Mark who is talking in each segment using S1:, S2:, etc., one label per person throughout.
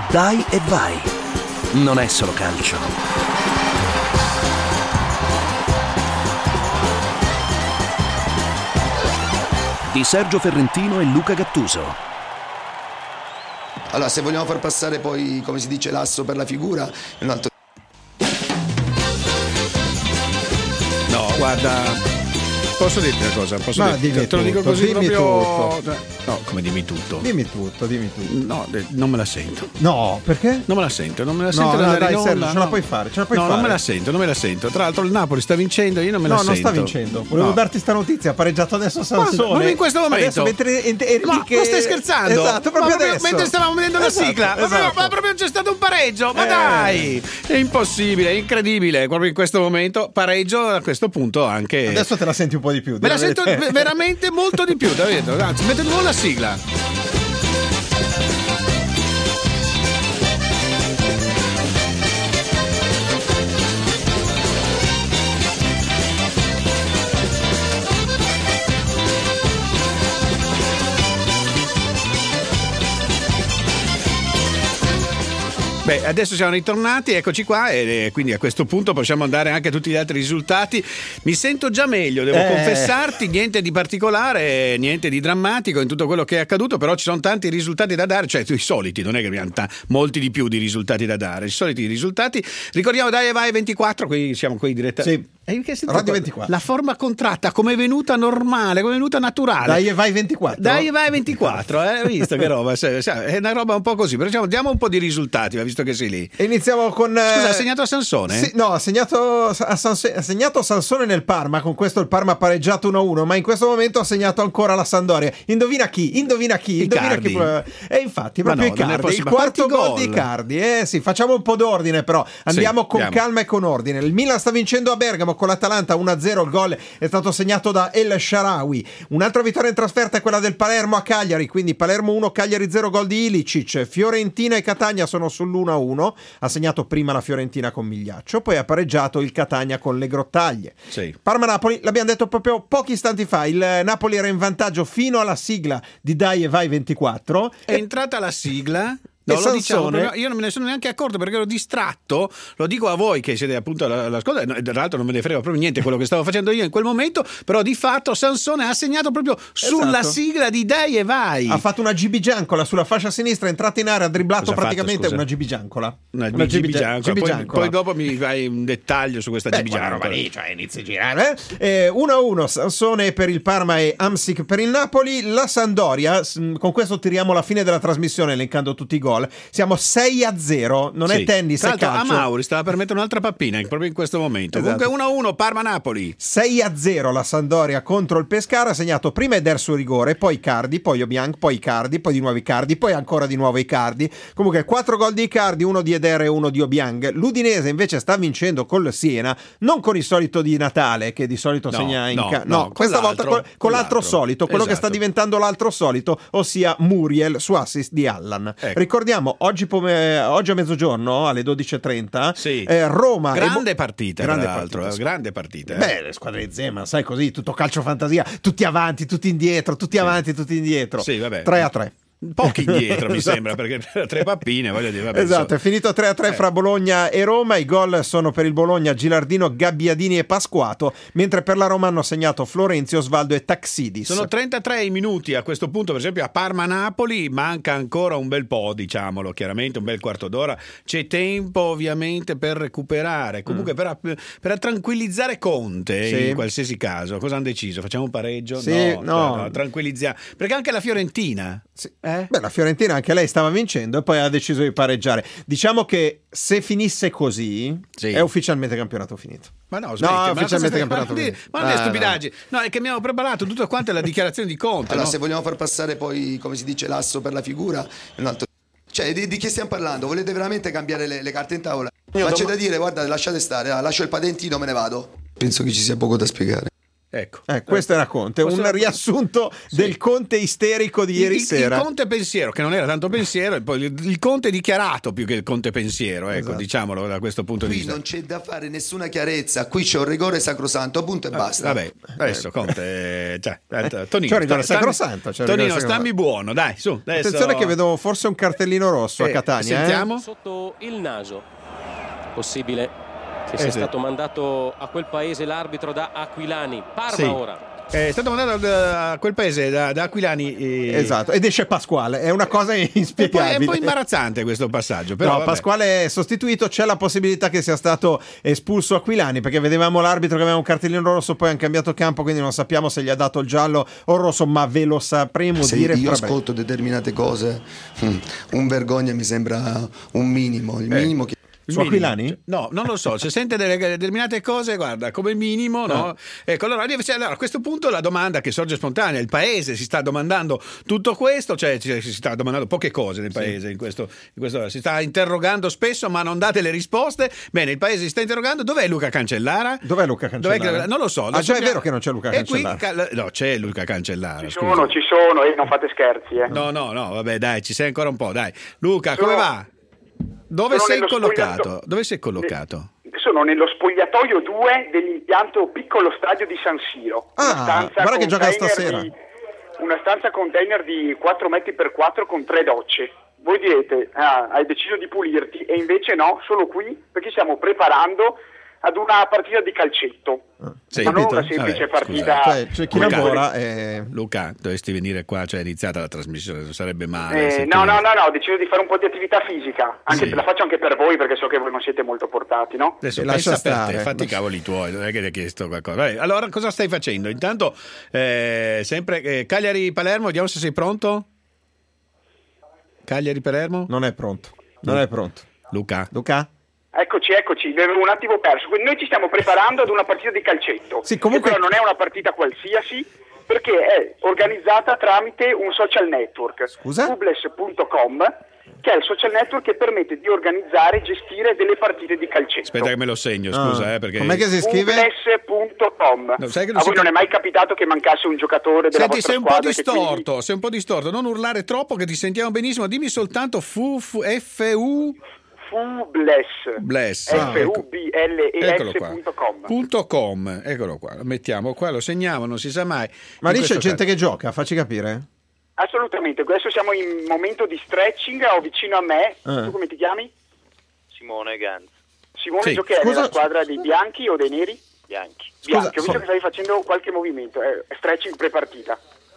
S1: Dai e vai. Non è solo calcio. Di Sergio Ferrentino e Luca Gattuso.
S2: Allora, se vogliamo far passare poi, come si dice, l'asso per la figura, è un altro.
S3: No, guarda, posso dirti una cosa? Te lo dico così
S4: dimmi
S3: proprio.
S4: tutto.
S3: No, come dimmi tutto?
S4: Dimmi tutto.
S3: No, non me la sento.
S4: No, perché?
S3: Non me la sento
S4: No,
S3: andare in onda,
S4: Sergio, ce la puoi fare,
S3: non me la sento. Tra l'altro il Napoli sta vincendo, io non me la sento.
S4: No, non sta vincendo. Volevo darti sta notizia, ha pareggiato adesso Sansone.
S3: Proprio in questo momento.
S4: Mentre
S3: Ma stai scherzando?
S4: Esatto, proprio adesso.
S3: Mentre stavamo vedendo la sigla.
S4: Esatto.
S3: Ma proprio c'è stato un pareggio. Ma dai! È impossibile, è incredibile. Proprio in questo momento pareggio, a questo punto anche.
S4: Adesso te la senti un po' di più.
S3: Me la sento veramente molto di più, davvero. Anzi, mette nuovo la sigla. Beh, adesso siamo ritornati, eccoci qua, e quindi a questo punto possiamo andare anche a tutti gli altri risultati. Mi sento già meglio, devo confessarti, niente di particolare, niente di drammatico in tutto quello che è accaduto, però ci sono tanti risultati da dare, cioè i soliti, non è che abbiamo molti di più di risultati da dare, i soliti risultati. Ricordiamo Dai e Vai 24, qui siamo qui direttamente.
S4: Sì. Radio 24.
S3: La forma contratta come è venuta normale, come è venuta naturale.
S4: Dai e Vai 24.
S3: Dai e Vai 24, hai visto che roba? È una roba un po' così, però diamo un po' di risultati, visto che sei lì.
S4: E iniziamo con.
S3: Scusa, ha segnato a Sansone?
S4: Sì, no, ha segnato Sansone nel Parma, con questo il Parma ha pareggiato 1-1, ma in questo momento ha segnato ancora la Sampdoria. Indovina chi?
S3: Icardi.
S4: E infatti proprio Icardi, il quarto gol di Icardi. Sì, facciamo un po' d'ordine però. Andiamo con calma e con ordine. Il Milan sta vincendo a Bergamo con l'Atalanta 1-0, il gol è stato segnato da El Shaarawy. Un'altra vittoria in trasferta è quella del Palermo a Cagliari, quindi Palermo 1, Cagliari 0, gol di Ilicic. Fiorentina e Catania sono sull'1-1, ha segnato prima la Fiorentina con Migliaccio, poi ha pareggiato il Catania con le Grottaglie.
S3: Sì.
S4: Parma-Napoli, l'abbiamo detto proprio pochi istanti fa, il Napoli era in vantaggio fino alla sigla di Dai e Vai 24.
S3: È entrata la sigla. No, lo diciamo, io non me ne sono neanche accorto perché ero distratto, lo dico a voi che siete appunto all'ascolto, tra l'altro non me ne frega proprio niente quello che stavo facendo io in quel momento, però di fatto Sansone ha segnato proprio sulla sigla di Dai e Vai.
S4: Ha fatto una GB Giancola sulla fascia sinistra, è entrata in area, ha dribblato praticamente una GB Giancola.
S3: Una GB Giancola. Poi dopo mi fai un dettaglio su questa GB Giancola.
S4: Cioè inizi a girare. 1-1 Sansone per il Parma e Amsic per il Napoli. La Sampdoria, con questo tiriamo la fine della trasmissione elencando tutti i gol. Siamo 6-0, non è tennis, è calcio.
S3: A Mauri stava per mettere un'altra pappina proprio in questo momento.
S4: Esatto.
S3: Comunque 1-1 Parma-Napoli.
S4: 6-0 la Sampdoria contro il Pescara, ha segnato prima Eder su rigore, poi Icardi, poi Obiang, poi Icardi, poi di nuovo Icardi, poi ancora di nuovo Icardi. Comunque 4 gol di Icardi, 1 di Eder e 1 di Obiang. L'Udinese invece sta vincendo col Siena, non con il solito di Natale che di solito segna in questa volta con l'altro solito, quello che sta diventando l'altro solito, ossia Muriel su assist di Allan. Ricordiamo oggi a mezzogiorno alle 12:30 Roma
S3: grande partita.
S4: Beh, le squadre di Zeman, sai, così tutto calcio fantasia, tutti avanti, tutti indietro, avanti, tutti indietro.
S3: Sì, vabbè.
S4: 3-3.
S3: Pochi indietro mi
S4: Esatto.
S3: sembra, perché 3 pappine, voglio dire, vabbè,
S4: esatto, è finito 3-3 fra Bologna e Roma. I gol sono per il Bologna Gilardino, Gabbiadini e Pasquato, mentre per la Roma hanno segnato Florenzi, Osvaldo e Taxidis.
S3: Sono 33 i minuti a questo punto, per esempio a Parma-Napoli manca ancora un bel po', diciamolo chiaramente, un bel quarto d'ora, c'è tempo ovviamente per recuperare, comunque per tranquillizzare Conte in qualsiasi caso. Cosa hanno deciso? Facciamo un pareggio? No, tranquillizziamo, perché anche la Fiorentina
S4: Beh, la Fiorentina anche lei stava vincendo e poi ha deciso di pareggiare. Diciamo che se finisse così è ufficialmente campionato finito.
S3: Ma no,
S4: ufficialmente campionato finito.
S3: Ma non è stupidaggine. No, è che abbiamo preparato tutta quanta la dichiarazione di Conte.
S2: Allora, se vogliamo far passare poi, come si dice, l'asso per la figura, è un altro. Cioè, di che stiamo parlando? Volete veramente cambiare le carte in tavola? Ma c'è da dire, guarda, lasciate stare, lascio il patentino, me ne vado. Penso che ci sia poco da spiegare.
S3: Ecco.
S4: Questo era Conte, un riassunto del Conte isterico di ieri sera.
S3: Il Conte pensiero, che non era tanto pensiero, e poi il Conte dichiarato più che il Conte pensiero, ecco,
S4: esatto.
S3: Diciamolo da questo punto di
S2: Qui
S3: vista.
S2: non c'è da fare nessuna chiarezza, qui c'è un rigore sacrosanto, punto e basta.
S3: Vabbè, adesso Conte, Tonino,
S4: C'è un rigore sacrosanto.
S3: Tonino, stammi buono, dai, su. Adesso...
S4: Attenzione che vedo forse un cartellino rosso a Catania.
S3: Sentiamo.
S5: Sotto il naso. Possibile che sia stato mandato a quel paese l'arbitro da Aquilani. Parma ora.
S3: È stato mandato a quel paese da Aquilani.
S4: Esatto, ed esce Pasquale, è una cosa inspiegabile.
S3: È un po' imbarazzante questo passaggio. Però,
S4: no, Pasquale è sostituito, c'è la possibilità che sia stato espulso Aquilani, perché vedevamo l'arbitro che aveva un cartellino rosso, poi hanno cambiato campo, quindi non sappiamo se gli ha dato il giallo o il rosso, ma ve lo sapremo
S2: se
S4: dire.
S2: Io ascolto determinate cose, un vergogna mi sembra un minimo, il minimo che...
S4: Su Aquilani?
S3: No, non lo so, se sente delle determinate cose, guarda, come minimo, no? Ecco, allora a questo punto la domanda che sorge spontanea, il paese si sta domandando tutto questo, cioè si sta domandando poche cose nel paese, in questo si sta interrogando spesso, ma non date le risposte. Bene, il paese si sta interrogando, dov'è Luca Cancellara?
S4: Dov'è Luca Cancellara?
S3: Non lo so.
S4: Già è vero che non c'è Luca Cancellara.
S3: No, c'è Luca Cancellara.
S6: Ci sono, e non fate scherzi.
S3: No, vabbè, dai, ci sei ancora un po', dai. Luca, come va? Dove sei collocato? Dove sei collocato?
S6: Sono nello spogliatoio 2 dell'impianto piccolo stadio di San Siro.
S4: Guarda che gioca stasera.
S6: Una stanza container di 4 metri per 4 con 3 docce. Voi direte, hai deciso di pulirti, e invece no, solo qui, perché stiamo preparando ad una partita di calcetto. Ma non una semplice partita.
S4: C'è chi lavora.
S3: Luca, dovresti venire qua, cioè è iniziata la trasmissione, non sarebbe male.
S6: No, ho deciso di fare un po' di attività fisica. La faccio anche per voi, perché so che voi non siete molto portati, no?
S3: Adesso
S4: lascia
S3: pensa per
S4: stare.
S3: te, fatti i cavoli tuoi, non è che ti hai chiesto qualcosa. Vabbè, allora cosa stai facendo? Intanto, sempre Cagliari-Palermo, vediamo se sei pronto. Cagliari-Palermo?
S4: Non è pronto.
S3: Luca?
S6: Eccoci, vi avevo un attimo perso. Noi ci stiamo preparando ad una partita di calcetto.
S4: Sì, comunque...
S6: Però non è una partita qualsiasi, perché è organizzata tramite un social network, Fubles.com, che è il social network che permette di organizzare e gestire delle partite di calcetto.
S3: Aspetta che me lo segno, scusa, perché...
S4: Com'è che si scrive?
S6: Fubles.com.
S3: No, sai che
S6: a voi non è mai capitato che mancasse un giocatore della vostra squadra?
S3: Sei un po' distorto, non urlare troppo che ti sentiamo benissimo, dimmi soltanto Fubles. Fubles.com. Eccolo qua, lo mettiamo qua, lo segniamo, non si sa mai.
S4: Ma lì c'è gente che gioca, facci capire.
S6: Assolutamente, adesso siamo in momento di stretching, ho vicino a me, tu come ti chiami?
S7: Simone Ganz.
S6: Simone, giochi nella squadra dei bianchi o dei neri?
S7: Bianchi.
S6: Ho visto che stavi facendo qualche movimento, stretching pre-partita.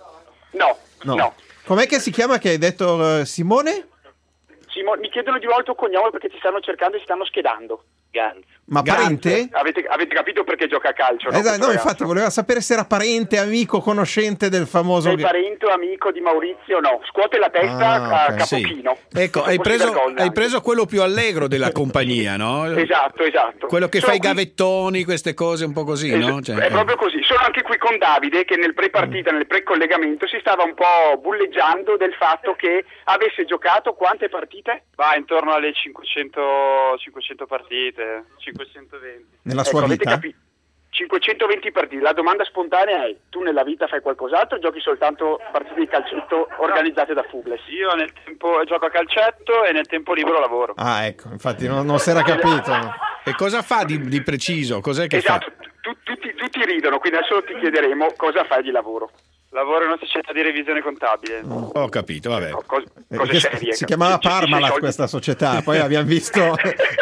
S6: No.
S4: Com'è che si chiama che hai detto Simone?
S6: Mi chiedono di volta il cognome perché ti stanno cercando e si stanno schedando.
S7: Ganz.
S4: Ma parente?
S6: Avete capito perché gioca a calcio, no?
S4: No, infatti voleva sapere se era parente, amico, conoscente del famoso...
S6: Sei parente o amico di Maurizio? No, scuote la testa a capochino.
S3: Sì. Ecco, hai preso quello più allegro della compagnia, no?
S6: Esatto.
S3: Quello che fa i gavettoni, queste cose un po' così, no? Cioè,
S6: è proprio così. Sono anche qui con Davide che nel pre-partita, nel pre-collegamento si stava un po' bulleggiando del fatto che avesse giocato quante partite?
S7: Va intorno alle 500 partite, 520.
S4: Nella sua vita?
S6: 520 partite. La domanda spontanea è: tu nella vita fai qualcos'altro o giochi soltanto partite di calcetto organizzate da Fubles?
S7: Io nel tempo gioco a calcetto e nel tempo libero lavoro.
S4: Ecco, infatti non si era capito.
S3: E cosa fa di preciso? Cos'è che fa?
S6: Tutti ridono, quindi adesso ti chiederemo cosa fai di lavoro.
S7: Lavoro in una società di revisione contabile.
S3: Ho capito, vabbè.
S6: Cose serie.
S4: Si chiamava Parmalat questa società, poi abbiamo visto...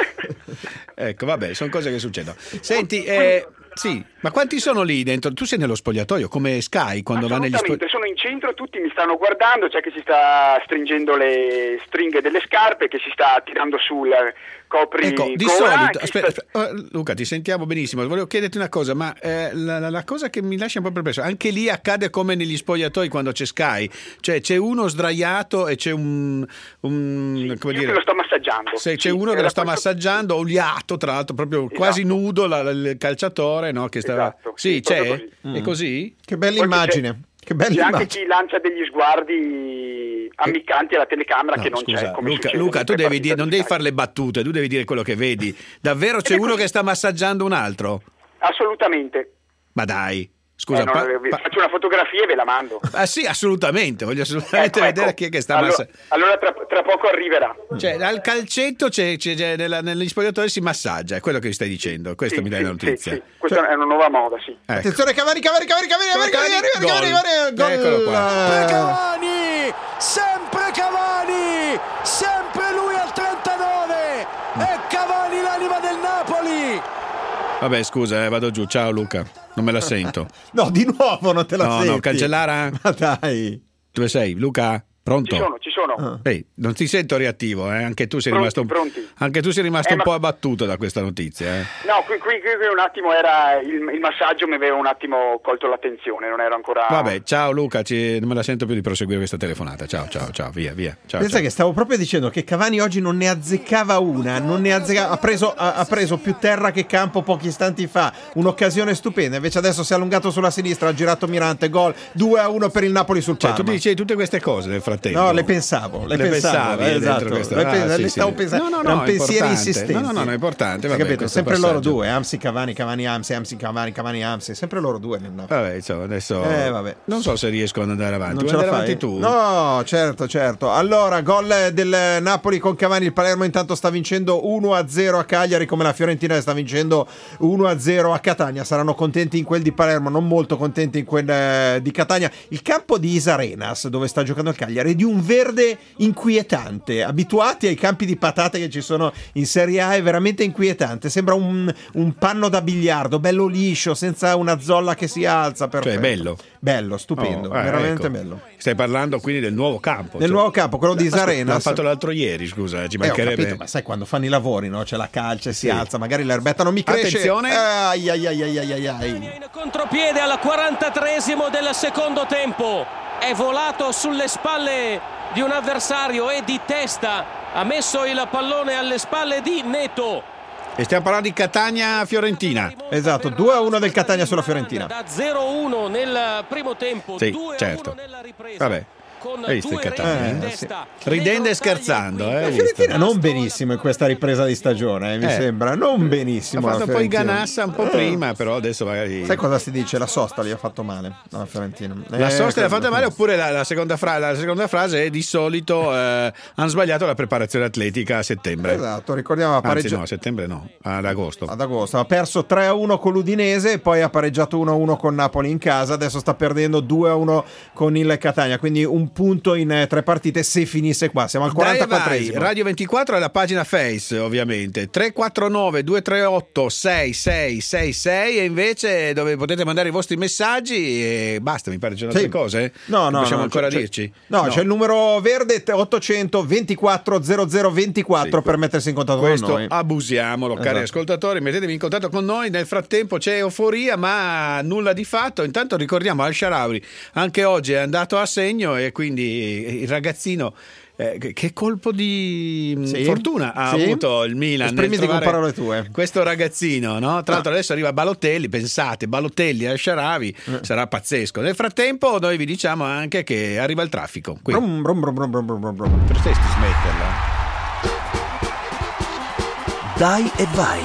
S3: Ecco, vabbè, sono cose che succedono. Senti, sì, ma quanti sono lì dentro? Tu sei nello spogliatoio, come Sky quando va negli spogliatoi?
S6: Sono in centro, tutti mi stanno guardando, c'è chi si sta stringendo le stringhe delle scarpe, che si sta tirando sul copri.
S3: Ecco, di solito, aspetta, Luca, ti sentiamo benissimo. Volevo chiederti una cosa, ma la cosa che mi lascia un po' perplesso, anche lì accade come negli spogliatoi quando c'è Sky, cioè c'è uno sdraiato e c'è come dire,
S6: che lo sto massaggiando.
S3: C'è uno che lo sta massaggiando, oliato tra l'altro, proprio quasi nudo, il calciatore, no? Che stava...
S6: Esatto,
S3: sì, c'è?
S6: così.
S3: È così?
S4: Che bella immagine. Che bella
S6: c'è
S4: immagine.
S6: anche chi lancia degli sguardi ammiccanti alla telecamera, che non
S3: scusa,
S6: c'è.
S3: Luca, tu non devi fare le battute, tu devi dire quello che vedi. Davvero c'è uno che sta massaggiando un altro?
S6: Assolutamente.
S3: Ma dai, Scusa,
S6: faccio una fotografia e ve la mando.
S3: Ah sì, assolutamente, voglio assolutamente vedere chi è che sta
S6: allora tra poco arriverà.
S3: Cioè, al calcetto negli spogliatoi si massaggia, è quello che vi stai dicendo, questo mi dai la notizia.
S6: Sì. Questa è una nuova moda, sì.
S3: Ecco.
S4: Attenzione, Cavani,
S3: Eccolo qua.
S8: Cavani, sempre lui al 39, è Cavani l'anima del Napoli.
S3: Vabbè, scusa, vado giù, ciao Luca, non me la sento.
S4: No, di nuovo non te la senti.
S3: No, Cancellara?
S4: Ma dai.
S3: Dove sei, Luca? Pronto?
S6: Ci sono.
S3: Ehi, non ti sento reattivo, anche tu sei rimasto un po' abbattuto da questa notizia.
S6: No, qui un attimo era il massaggio, mi aveva un attimo colto l'attenzione, non ero ancora.
S3: Vabbè, ciao Luca, non me la sento più di proseguire questa telefonata. Ciao, via.
S4: Pensa che stavo proprio dicendo che Cavani oggi non ne azzeccava una, ha preso più terra che campo pochi istanti fa, un'occasione stupenda, invece adesso si è allungato sulla sinistra, ha girato Mirante, gol 2-1 per il Napoli sul Parma.
S3: Tu dicevi tutte queste cose nel frattempo.
S4: No, le pensavo,
S3: esatto.
S4: Le stavo pensando.
S3: No,
S4: erano pensieri insistenti.
S3: No, è importante.
S4: Hai capito? Sempre loro due, Amsi, Cavani, Amsi, Cavani, Amsi, sempre loro due.
S3: Vabbè, insomma, adesso
S4: vabbè.
S3: Non so se riesco ad andare avanti.
S4: Non ce la fai?
S3: Avanti tu?
S4: No, certo. Allora, gol del Napoli con Cavani, il Palermo intanto sta vincendo 1-0 a Cagliari, come la Fiorentina sta vincendo 1-0 a Catania. Saranno contenti in quel di Palermo, non molto contenti in quel di Catania. Il campo di Isarenas, dove sta giocando il Cagliari, è di un verde inquietante. Abituati ai campi di patate che ci sono in Serie A, è veramente inquietante. Sembra un panno da biliardo, bello liscio, senza una zolla che si alza. Perfetto.
S3: Cioè, bello,
S4: stupendo, veramente bello.
S3: Stai parlando quindi del nuovo campo?
S4: Nuovo campo, quello di Isarenas.
S3: L'ha fatto l'altro ieri, scusa, ci mancherebbe.
S4: Ho capito, ma sai quando fanno i lavori, no? C'è la calce, si alza, magari l'erbetta non mi cresce.
S3: Attenzione.
S4: Ai.
S5: In contropiede al 43esimo del secondo tempo. È volato sulle spalle di un avversario e di testa ha messo il pallone alle spalle di Neto.
S3: E stiamo parlando di Catania-Fiorentina.
S4: Esatto, 2-1 del Catania sulla Fiorentina.
S5: Da 0-1 nel primo tempo,
S3: sì,
S5: 2-1
S3: certo.
S5: nella ripresa.
S3: Vabbè. Hai visto il Catania?
S5: Sì.
S3: Ridendo e scherzando.
S4: La Fiorentina non benissimo in questa ripresa di stagione, mi sembra. Non benissimo.
S3: Ha fatto un po' i Ganassa un po' prima, però adesso magari.
S4: Sai cosa si dice? La sosta gli ha fatto male alla Fiorentina.
S3: La sosta gli ha fatto male, oppure la seconda frase è di solito hanno sbagliato la preparazione atletica a settembre.
S4: Esatto, ricordiamo ha pareggiato.
S3: No, a settembre no, ad agosto.
S4: Ha perso 3-1 con l'Udinese, poi ha pareggiato 1-1 con Napoli in casa, adesso sta perdendo 2-1 con il Catania, quindi un punto in 3 partite se finisse qua. Siamo al 44esimo.
S3: Radio 24 è la pagina Face, ovviamente. 349 238 6666 e invece dove potete mandare i vostri messaggi e basta, mi pare c'è altre cose.
S4: No,
S3: possiamo ancora dirci.
S4: No, c'è il numero verde 800 24 0024 per mettersi in contatto con noi.
S3: Abusiamolo, cari ascoltatori, mettetevi in contatto con noi. Nel frattempo c'è euforia, ma nulla di fatto. Intanto ricordiamo Al-Shaarawy, anche oggi è andato a segno e quindi il ragazzino che colpo di fortuna ha avuto il Milan.
S4: Esprimiti con parole tue.
S3: Questo ragazzino, no? Tra l'altro adesso arriva Balotelli, pensate, Balotelli Al-Shaarawy, sarà pazzesco. Nel frattempo noi vi diciamo anche che arriva il traffico. Potresti smetterla?
S1: Dai e vai.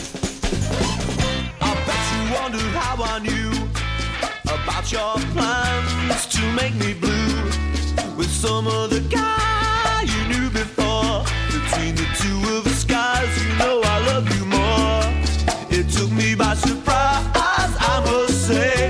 S9: About your plans to make me blue with some other guy you knew before. Between the two of us guys, you know I love you more. It took me by surprise, I must say.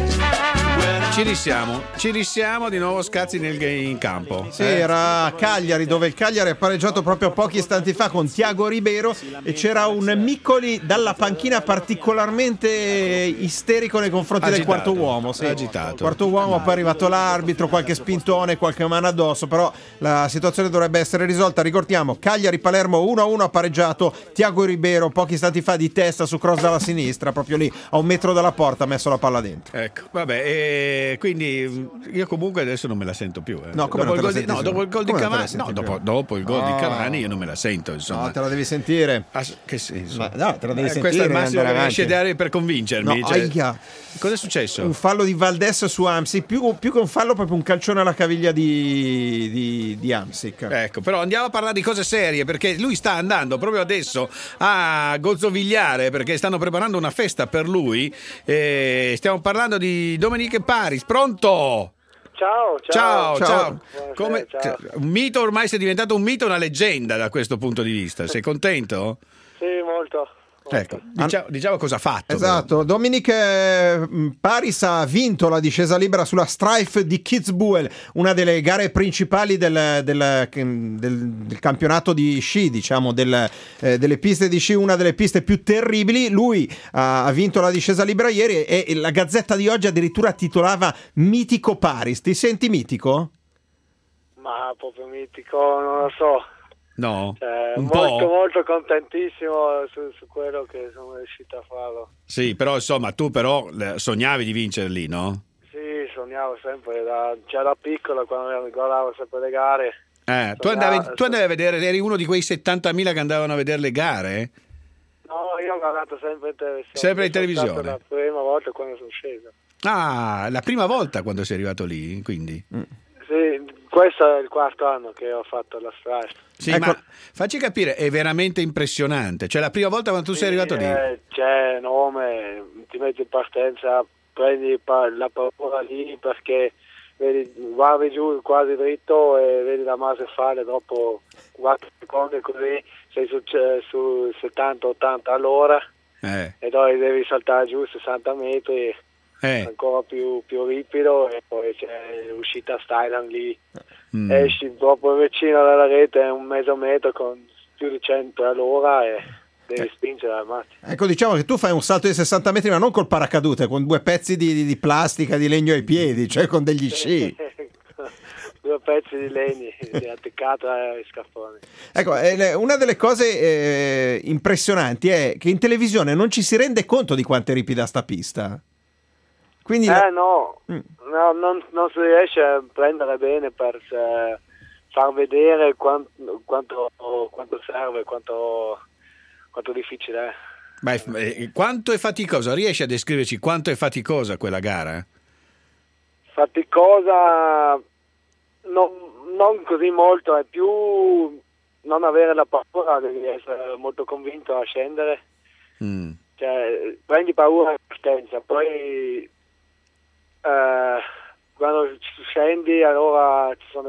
S3: Ci risiamo di nuovo Scazzi in campo.
S4: Sì, era a Cagliari, dove il Cagliari ha pareggiato proprio pochi istanti fa con Thiago Ribeiro e c'era un Miccoli dalla panchina particolarmente isterico nei confronti del quarto uomo. Sì.
S3: Agitato.
S4: Quarto uomo, poi è arrivato l'arbitro, qualche spintone, qualche mano addosso, però la situazione dovrebbe essere risolta. Ricordiamo, Cagliari-Palermo 1-1 ha pareggiato, Thiago Ribeiro pochi istanti fa di testa su cross dalla sinistra, proprio lì a 1 metro dalla porta ha messo la palla dentro.
S3: Ecco, vabbè, quindi io comunque adesso non me la sento più.
S4: No, come
S3: dopo
S4: non
S3: il
S4: te la
S3: gol di,
S4: senti
S3: dopo il gol di
S4: Come non te la
S3: Cavani,
S4: senti
S3: no,
S4: più?
S3: dopo il gol di
S4: No.
S3: Cavani io non me la sento, insomma.
S4: No, te la devi sentire.
S3: Che senso?
S4: Ma no, te la devi sentire.
S3: Questo è il
S4: e
S3: massimo
S4: andare
S3: che riesci a
S4: avanti.
S3: dare per convincermi.
S4: No,
S3: cioè,
S4: aia.
S3: cosa è successo?
S4: Un fallo di Valdés su Hamsik, più che un fallo proprio un calcione alla caviglia di Hamsik.
S3: Ecco, però andiamo a parlare di cose serie, perché lui sta andando proprio adesso a gozzovigliare, perché stanno preparando una festa per lui. Stiamo parlando di Dominique Paris. Pronto?
S10: Ciao.
S3: Ciao.
S10: Buonasera,
S3: Come,
S10: ciao.
S3: un mito, ormai sei diventato un mito, una leggenda da questo punto di vista. Sei contento?
S10: Sì, molto.
S3: Ecco, diciamo cosa ha fatto.
S4: Esatto, Dominique Paris ha vinto la discesa libera sulla Strife di Kitzbühel, una delle gare principali del campionato di sci, diciamo, delle piste di sci, una delle piste più terribili. Lui ha vinto la discesa libera ieri e la Gazzetta di oggi addirittura titolava Mitico Paris. Ti senti mitico?
S10: Ma proprio mitico, non lo so.
S3: No,
S10: un molto contentissimo su quello che sono riuscito a farlo.
S3: Sì, però insomma tu però sognavi di vincere lì, no?
S10: Sì, sognavo sempre già da piccolo, quando guardavo sempre le gare.
S3: Tu andavi a vedere, eri uno di quei 70.000 che andavano a vedere le gare?
S10: No, io ho guardato sempre in televisione.
S3: Sempre in televisione?
S10: È stata la prima volta quando sono sceso.
S3: Ah, la prima volta quando sei arrivato lì, quindi?
S10: Sì, questo è il quarto anno che ho fatto la Strife.
S3: Sì, ma facci capire, è veramente impressionante. Cioè la prima volta quando tu sei arrivato lì?
S10: C'è nome, ti metti in partenza, prendi la paura lì perché vedi, guardi giù quasi dritto e vedi la base fare dopo 4 secondi, così sei su 70-80 all'ora e poi devi saltare giù 60 metri ancora più ripido e poi c'è l'uscita Stylan lì. Esci proprio vicino alla rete, un mezzo metro con più di 100 all'ora e devi spingere la macchina.
S4: Ecco, diciamo che tu fai un salto di 60 metri ma non col paracadute, con 2 pezzi di plastica, di legno ai piedi, cioè con degli sci.
S10: 2 pezzi di legno di attaccata ai scaffoni.
S4: Ecco, una delle cose impressionanti è che in televisione non ci si rende conto di quanto è ripida sta pista. Quindi
S10: no, non si riesce a prendere bene per far vedere quanto serve, quanto difficile è.
S3: Ma quanto è faticosa? Riesci a descriverci quanto è faticosa quella gara?
S10: Faticosa non così molto, è più non avere la paura, devi essere molto convinto a scendere. Cioè, prendi paura in partenza, poi quando scendi allora ci sono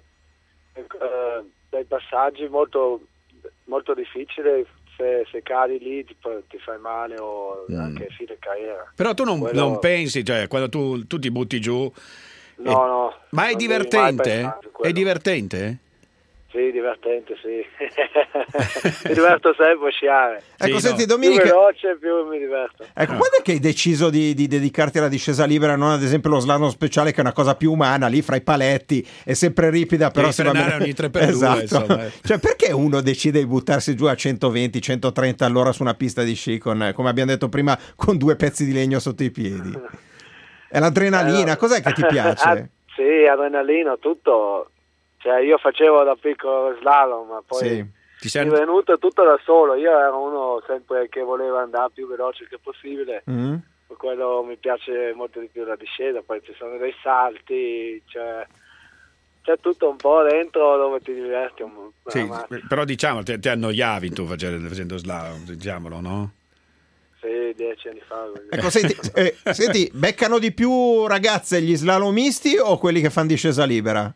S10: dei passaggi molto, molto difficili, se cadi lì ti fai male o anche fine carriera.
S3: Però tu non pensi, cioè quando tu ti butti giù
S10: no,
S3: ma è divertente? È divertente?
S10: Sì, divertente, sì. Mi diverto sempre a sciare.
S4: Ecco, senti, Dominique,
S10: più veloce, più mi diverto.
S4: Ecco, quando è che hai deciso di dedicarti alla discesa libera, non ad esempio lo slalom speciale, che è una cosa più umana, lì fra i paletti, è sempre ripida, però
S3: si va bene ogni 3x2,
S4: esatto.
S3: Insomma.
S4: Cioè, perché uno decide di buttarsi giù a 120-130 all'ora su una pista di sci con, come abbiamo detto prima, con 2 pezzi di legno sotto i piedi? È l'adrenalina, cos'è che ti piace?
S10: Sì, adrenalina, tutto. Cioè, io facevo da piccolo slalom, ma poi è venuto tutto da solo. Io ero uno sempre che voleva andare più veloce che possibile. Per quello mi piace molto di più la discesa. Poi ci sono dei salti, c'è tutto un po' dentro dove ti diverti.
S3: Sì, però diciamo, ti annoiavi tu facendo slalom, diciamolo, no?
S10: Sì, 10 anni fa.
S4: Ecco, senti, beccano di più ragazze gli slalomisti o quelli che fanno discesa libera?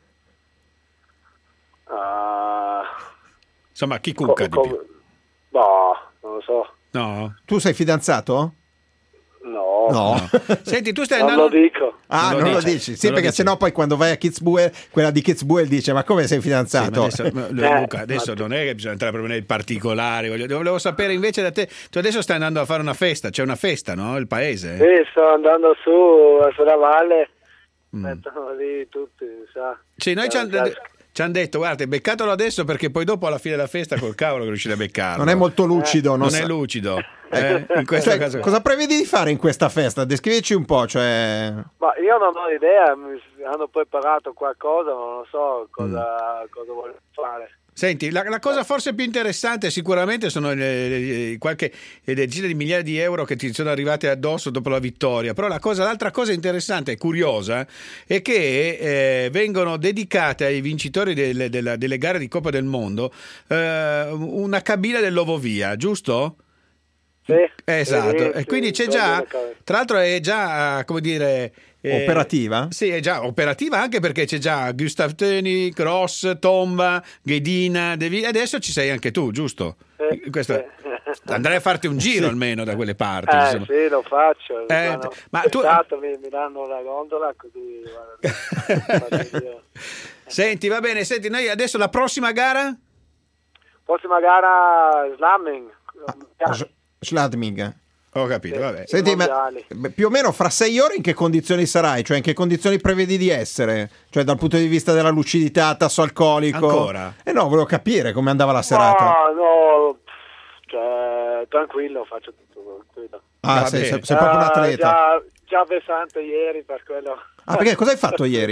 S3: Insomma, chi cucca di più?
S10: Boh, non lo so.
S3: No?
S4: Tu sei fidanzato?
S10: No.
S3: Senti, tu stai
S10: non
S3: andando...
S10: lo dico.
S4: Non lo dici? Sì, perché sennò poi quando vai a Kitzbühel, quella di Kitzbühel dice: ma come sei fidanzato?
S3: Sì, Luca, adesso non è che bisogna entrare proprio nei particolari. Volevo sapere invece da te, tu adesso stai andando a fare una festa, c'è una festa, no? Il paese?
S10: Sì, sto andando sulla valle, mettono lì tutti, sa.
S3: Sì, noi ci ci hanno detto guarda, beccatelo adesso perché poi dopo alla fine della festa col cavolo che riuscite a beccarlo.
S4: Non è molto lucido.
S3: Non è lucido. In questo caso.
S4: Cosa prevedi di fare in questa festa? Descrivici un po', cioè...
S10: Ma io non ho idea, mi hanno preparato qualcosa, ma non so cosa voglio fare.
S3: Senti, la cosa forse più interessante sicuramente sono qualche decine di migliaia di euro che ti sono arrivati addosso dopo la vittoria, però l'altra cosa interessante e curiosa è che vengono dedicate ai vincitori delle gare di Coppa del Mondo una cabina dell'Ovovia, giusto?
S10: Sì,
S3: esatto,
S10: sì,
S3: e quindi
S10: sì,
S3: c'è già, tra l'altro è già, come dire...
S4: operativa?
S3: Sì, è già operativa anche perché c'è già Gustav Töni, Gross, Tomba, Ghedina, adesso ci sei anche tu, giusto? Andrai a farti un giro almeno da quelle parti.
S10: Sì, lo faccio.
S3: Ma tu...
S10: mi danno la gondola così.
S3: Senti, va bene, noi adesso la prossima gara?
S10: Prossima gara slamming.
S4: Schladming.
S3: Ho capito, vabbè.
S4: Senti, ma più o meno fra 6 ore in che condizioni sarai? Cioè in che condizioni prevedi di essere? Cioè dal punto di vista della lucidità, tasso alcolico?
S3: Ancora?
S4: No, volevo capire come andava la serata.
S10: No, cioè tranquillo, faccio tutto tranquillo.
S4: Sei proprio un atleta.
S10: Già pesante ieri per quello.
S4: Perché cosa hai fatto ieri?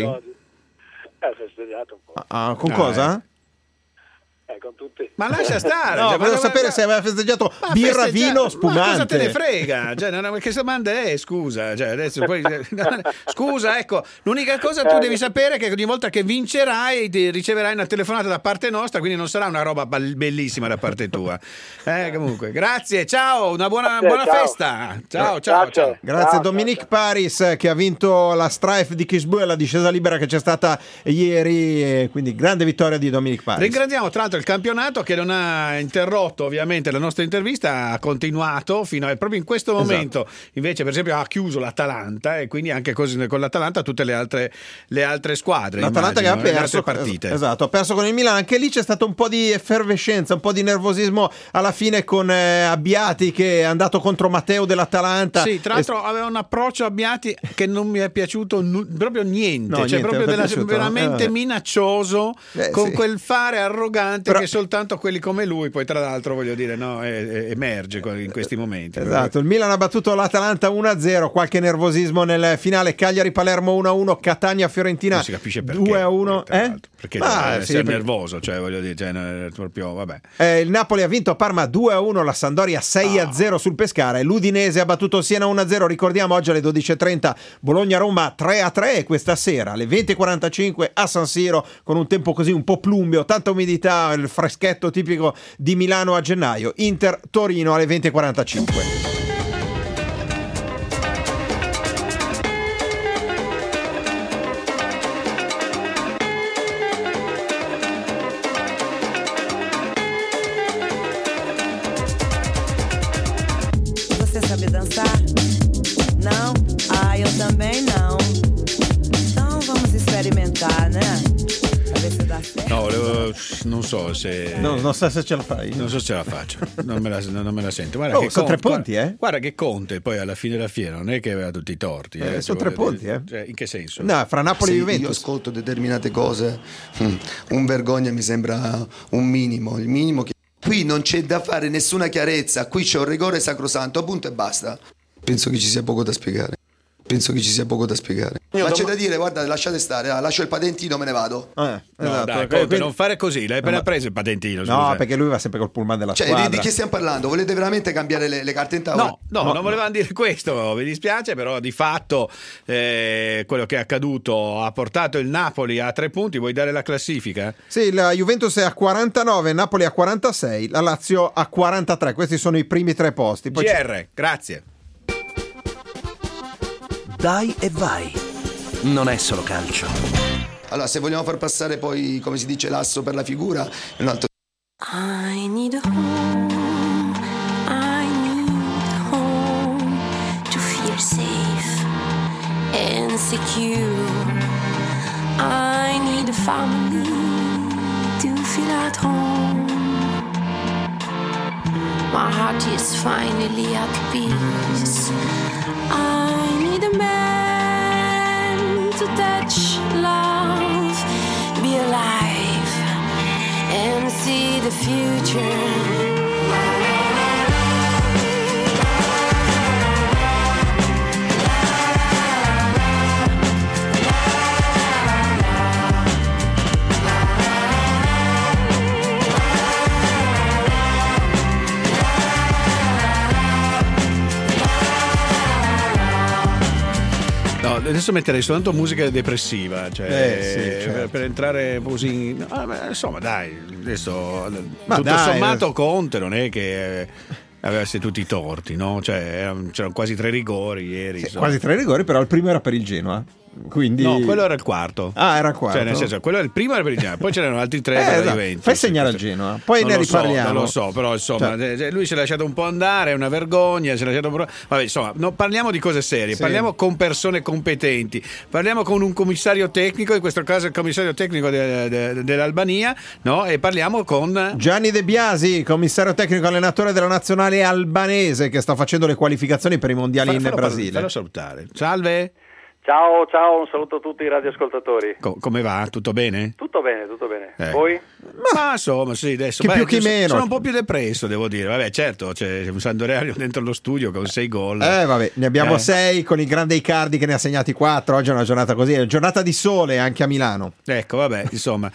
S10: Festeggiato un po'.
S4: Con cosa?
S10: Con tutti.
S3: Ma lascia stare.
S4: No, volevo sapere se aveva festeggiato birra, vino, spumante.
S3: Ma cosa te ne frega? Cioè, che domanda è? Scusa. Cioè, adesso poi... Scusa, ecco, l'unica cosa tu devi sapere è che ogni volta che vincerai ti riceverai una telefonata da parte nostra, quindi non sarà una roba bellissima da parte tua. Comunque, grazie, ciao, una buona festa. Ciao.
S4: Grazie Dominique Paris che ha vinto la Strife di Kisbu e la discesa libera che c'è stata ieri, quindi grande vittoria di Dominique Paris.
S3: Ringraziamo tra l'altro il campionato che non ha interrotto ovviamente la nostra intervista, ha continuato fino a proprio in questo momento. Invece per esempio ha chiuso l'Atalanta e quindi anche così con l'Atalanta tutte le altre squadre,
S4: l'Atalanta che ha perso
S3: partite.
S4: Esatto, ha perso con il Milan. Anche lì c'è stato un po' di effervescenza, un po' di nervosismo alla fine con Abbiati che è andato contro Matteo dell'Atalanta.
S3: Sì, tra l'altro aveva un approccio Abbiati che non mi è piaciuto proprio niente,
S4: no,
S3: cioè
S4: niente,
S3: proprio veramente minaccioso, con quel fare arrogante che soltanto quelli come lui poi tra l'altro voglio dire emerge in questi momenti.
S4: Esatto, il Milan ha battuto l'Atalanta 1-0, qualche nervosismo nel finale, Cagliari-Palermo 1-1, Catania-Fiorentina
S3: non si capisce perché
S4: 2-1
S3: perché sei nervoso, cioè voglio dire, proprio vabbè.
S4: Il Napoli ha vinto a Parma 2-1, la Sampdoria 6-0 sul Pescara e l'Udinese ha battuto Siena 1-0. Ricordiamo oggi alle 12.30 Bologna-Roma 3-3 e questa sera alle 20.45 a San Siro con un tempo così un po' plumbeo, tanta umidità, il freschetto tipico di Milano a gennaio. Inter-Torino alle 20.45.
S3: Non so se
S4: non so se ce la fai.
S3: Non so se ce la faccio. Non me la sento. Guarda che
S4: sono 3 punti,
S3: Guarda che Conte poi alla fine della fiera non è che aveva tutti i torti.
S4: Sono 3 punti,
S3: Cioè, in che senso?
S4: No, fra Napoli e Juventus.
S2: Io ascolto determinate cose. Un vergogna mi sembra un minimo. Il minimo che qui non c'è da fare nessuna chiarezza. Qui c'è un rigore sacrosanto, punto e basta. Penso che ci sia poco da spiegare. Ma c'è da dire, guarda, lasciate stare, lascio il patentino, me ne vado.
S3: Esatto. Dai, Conte, non fare così, l'hai appena preso il patentino.
S4: No,
S3: scusa.
S4: perché lui va sempre col pullman della squadra.
S2: Di che stiamo parlando? Volete veramente cambiare le carte in tavola?
S3: No, non volevamo dire questo, mi dispiace, però di fatto quello che è accaduto ha portato il Napoli a 3 punti. Vuoi dare la classifica?
S4: Sì, la Juventus è a 49, Napoli a 46, la Lazio a 43. Questi sono i primi 3 posti. Poi
S3: grazie.
S1: Dai e vai. Non è solo calcio.
S2: Allora, se vogliamo far passare poi, come si dice, l'asso per la figura, è un altro.
S11: I need a home. I need home to feel safe and secure. I need a family to feel at home. My heart is finally at peace. I need a man to touch, love, be alive see the future.
S3: Adesso metterei soltanto musica depressiva, cioè,
S4: sì, certo.
S3: per entrare così. Insomma, dai, adesso
S4: Ma
S3: tutto
S4: dai,
S3: sommato Conte non è che avesse tutti i torti, no? Cioè, c'erano quasi 3 rigori ieri.
S4: Sì, quasi 3 rigori, però il primo era per il Genoa. Quindi...
S3: No, quello era il quarto.
S4: Ah, era il quarto.
S3: Cioè, nel senso, quello era il primo era per il Genoa, poi c'erano altri 3 per la Juventus.
S4: Fai segnare al Genoa, poi ne riparliamo.
S3: Non lo so, però insomma, lui si è lasciato un po' andare, è una vergogna, si è lasciato un po'. Vabbè, insomma, parliamo di cose serie,
S4: sì.
S3: Parliamo con persone competenti, parliamo con un commissario tecnico, in questo caso il commissario tecnico dell'Albania, no? E parliamo con
S4: Gianni De Biasi, commissario tecnico allenatore della nazionale albanese che sta facendo le qualificazioni per i mondiali in Brasile.
S3: Fallo salutare. Salve.
S12: Ciao, un saluto a tutti i radioascoltatori.
S3: Come va? Tutto bene?
S12: Tutto bene. Voi?
S3: Ma insomma, sì, adesso
S4: chi più chi meno.
S3: Sono un po' più depresso, devo dire. Vabbè, certo, c'è un Sampdoria dentro lo studio con 6 gol.
S4: Vabbè, ne abbiamo 6 con il grande Icardi che ne ha segnati 4. Oggi è una giornata così, è una giornata di sole anche a Milano.
S3: Ecco, vabbè, insomma.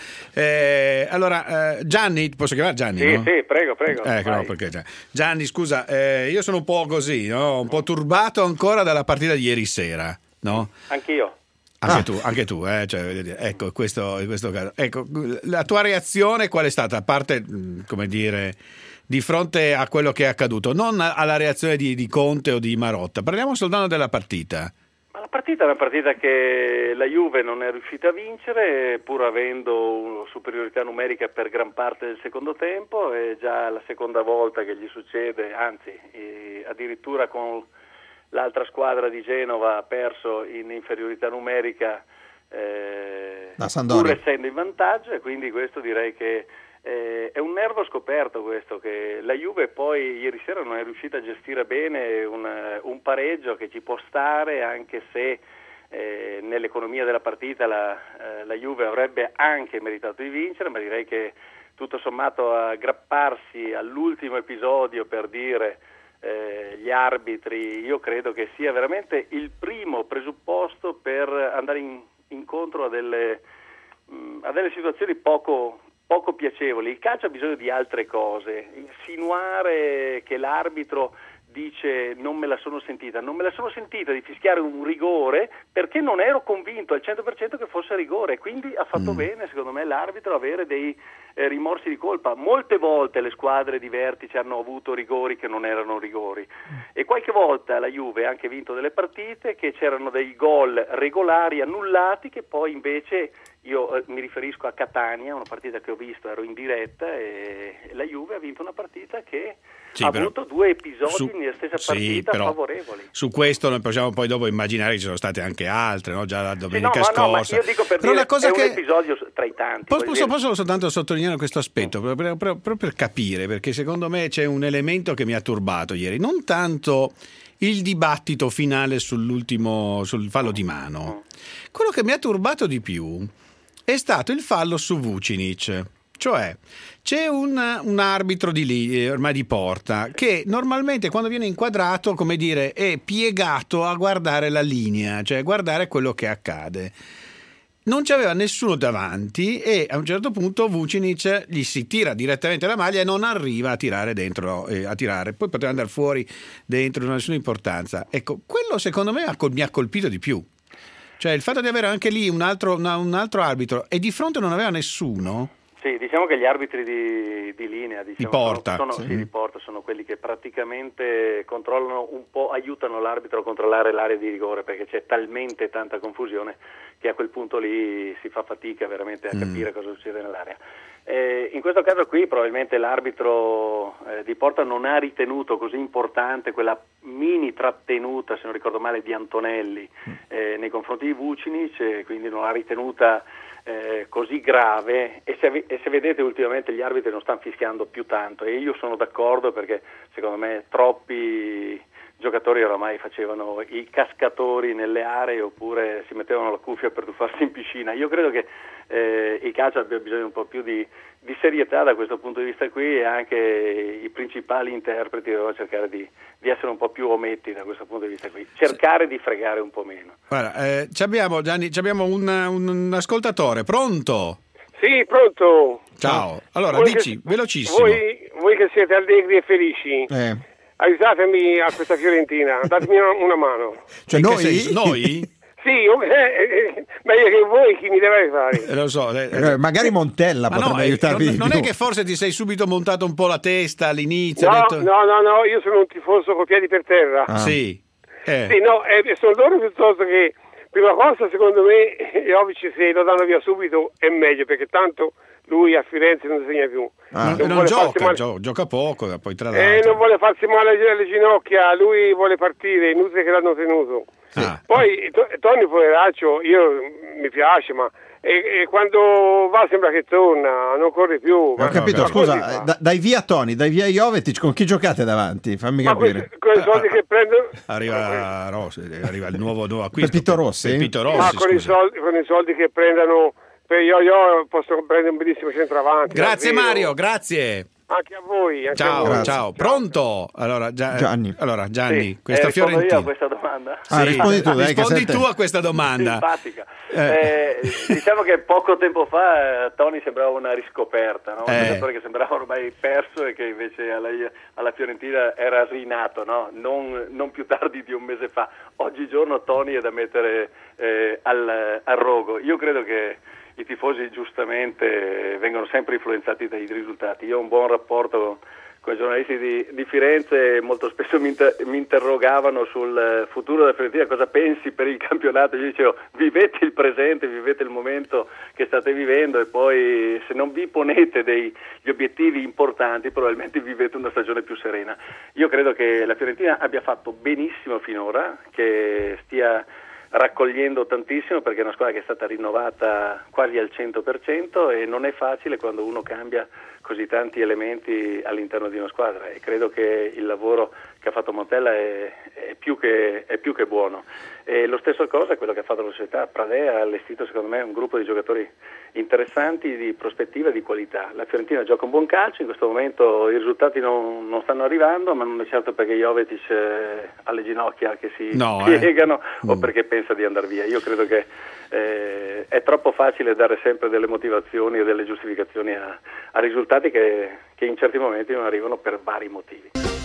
S3: Allora, Gianni, posso chiamare Gianni?
S12: Sì,
S3: no?
S12: sì, prego.
S3: No, perché Gianni, scusa, io sono un po' così, no? Un po' turbato ancora dalla partita di ieri sera. No?
S12: Anch'io.
S3: Anche tu, cioè, voglio dire, ecco, in questo caso. Ecco, la tua reazione qual è stata? A parte, come dire, di fronte a quello che è accaduto, non alla reazione di Conte o di Marotta, parliamo soltanto della partita.
S12: Ma la partita è una partita che la Juve non è riuscita a vincere, pur avendo una superiorità numerica per gran parte del secondo tempo, è già la seconda volta che gli succede, anzi, addirittura con l'altra squadra di Genova ha perso in inferiorità numerica pur essendo in vantaggio, e quindi questo direi che è un nervo scoperto questo, che la Juve poi ieri sera non è riuscita a gestire bene un pareggio che ci può stare, anche se nell'economia della partita la Juve avrebbe anche meritato di vincere, ma direi che tutto sommato aggrapparsi all'ultimo episodio per dire gli arbitri, io credo che sia veramente il primo presupposto per andare incontro a delle situazioni poco piacevoli. Il calcio ha bisogno di altre cose. Insinuare che l'arbitro dice non me la sono sentita di fischiare un rigore perché non ero convinto al 100% che fosse rigore, quindi ha fatto bene secondo me l'arbitro avere dei rimorsi di colpa. Molte volte le squadre di vertice hanno avuto rigori che non erano rigori e qualche volta la Juve ha anche vinto delle partite che c'erano dei gol regolari annullati che poi invece, io mi riferisco a Catania, una partita che ho visto, ero in diretta, e la Juve ha vinto una partita che ha avuto 2 episodi nella stessa partita favorevoli.
S3: Su questo noi possiamo poi dopo immaginare che ci sono state anche altre, no? Già la domenica
S12: scorsa.
S3: No,
S12: ma io dico per dire, un episodio tra i tanti.
S3: Posso soltanto sottolineare questo aspetto, proprio per capire, perché secondo me c'è un elemento che mi ha turbato ieri, non tanto il dibattito finale sul fallo di mano. Quello che mi ha turbato di più è stato il fallo su Vucinic. Cioè, c'è un arbitro di lì, ormai di porta, che normalmente quando viene inquadrato, come dire, è piegato a guardare la linea, cioè guardare quello che accade. Non c'aveva nessuno davanti e a un certo punto Vucinic gli si tira direttamente la maglia e non arriva a tirare dentro, poi poteva andare fuori dentro, non ha nessuna importanza. Ecco, quello secondo me mi ha colpito di più. Cioè il fatto di avere anche lì un altro arbitro e di fronte non aveva nessuno.
S12: Sì, diciamo che gli arbitri di linea, di
S3: porta,
S12: di porta, sono quelli che praticamente controllano un po', aiutano l'arbitro a controllare l'area di rigore, perché c'è talmente tanta confusione che a quel punto lì si fa fatica veramente a capire cosa succede nell'area. In questo caso qui probabilmente l'arbitro di porta non ha ritenuto così importante quella mini trattenuta, se non ricordo male, di Antonelli nei confronti di Vucinic, quindi non l'ha ritenuta così grave, e se vedete ultimamente gli arbitri non stanno fischiando più tanto, e io sono d'accordo, perché secondo me troppi giocatori oramai facevano i cascatori nelle aree oppure si mettevano la cuffia per tuffarsi in piscina. Io credo che il calcio abbia bisogno un po' più di serietà da questo punto di vista qui, e anche i principali interpreti devono cercare di essere un po' più ometti da questo punto di vista qui, cercare di fregare un po' meno.
S3: Guarda, Gianni, abbiamo un ascoltatore, pronto?
S13: Sì, pronto.
S3: Ciao, allora
S13: Voi
S3: dici,
S13: che,
S3: velocissimo.
S13: Voi che siete allegri e felici, aiutatemi a questa Fiorentina, datemi una mano.
S4: Cioè noi?
S3: Noi?
S13: Sì, meglio che voi, chi mi deve aiutare?
S3: Lo so.
S4: Magari Montella potrebbe aiutarvi di
S3: non
S4: più.
S3: è che forse ti sei subito montato un po' la testa all'inizio?
S13: No, io sono un tifoso con piedi per terra.
S3: Sì.
S13: Sì, no, sono loro piuttosto che, prima cosa, secondo me, Jovic, se lo danno via subito è meglio, perché tanto lui a Firenze non segna più.
S3: Non gioca poco, poi tra l'altro.
S13: Non vuole farsi male alle ginocchia, lui vuole partire, inutile che l'hanno tenuto. Poi Tony poveraccio, io mi piace, ma quando va sembra che torna, non corre più.
S4: Ho capito, scusa, dai via Tony, dai via Jovetic, con chi giocate davanti? Fammi capire.
S13: Con i soldi che prendono
S3: arriva il nuovo acquisto.
S4: Pepito Rossi?
S13: Ma con i soldi che prendono per io posso prendere un bellissimo centravanti.
S3: Grazie Mario, grazie.
S13: Anche a voi.
S3: Ciao. Pronto? Allora, Gianni,
S12: sì,
S3: questa Fiorentina.
S12: Io a questa domanda.
S4: Rispondi tu,
S3: rispondi tu a questa domanda.
S12: Simpatica. Diciamo che poco tempo fa Tony sembrava una riscoperta, no? Un giocatore che sembrava ormai perso e che invece alla Fiorentina era rinato, no? Non più tardi di un mese fa. Oggigiorno Tony è da mettere al rogo. Io credo che i tifosi giustamente vengono sempre influenzati dai risultati. Io ho un buon rapporto con i giornalisti di Firenze, molto spesso mi interrogavano sul futuro della Fiorentina, cosa pensi per il campionato. Io dicevo, vivete il presente, vivete il momento che state vivendo, e poi se non vi ponete degli obiettivi importanti probabilmente vivete una stagione più serena. Io credo che la Fiorentina abbia fatto benissimo finora, che stia raccogliendo tantissimo, perché è una squadra che è stata rinnovata quasi al 100%, e non è facile quando uno cambia così tanti elementi all'interno di una squadra, e credo che il lavoro che ha fatto Montella è più che buono. E lo stesso cosa è quello che ha fatto la società. Pradè ha allestito secondo me un gruppo di giocatori interessanti, di prospettiva e di qualità. La Fiorentina gioca un buon calcio, in questo momento i risultati non stanno arrivando, ma non è certo perché Jovetic ha le ginocchia che si piegano o perché pensa di andare via. Io credo che è troppo facile dare sempre delle motivazioni e delle giustificazioni a risultati che in certi momenti non arrivano per vari motivi.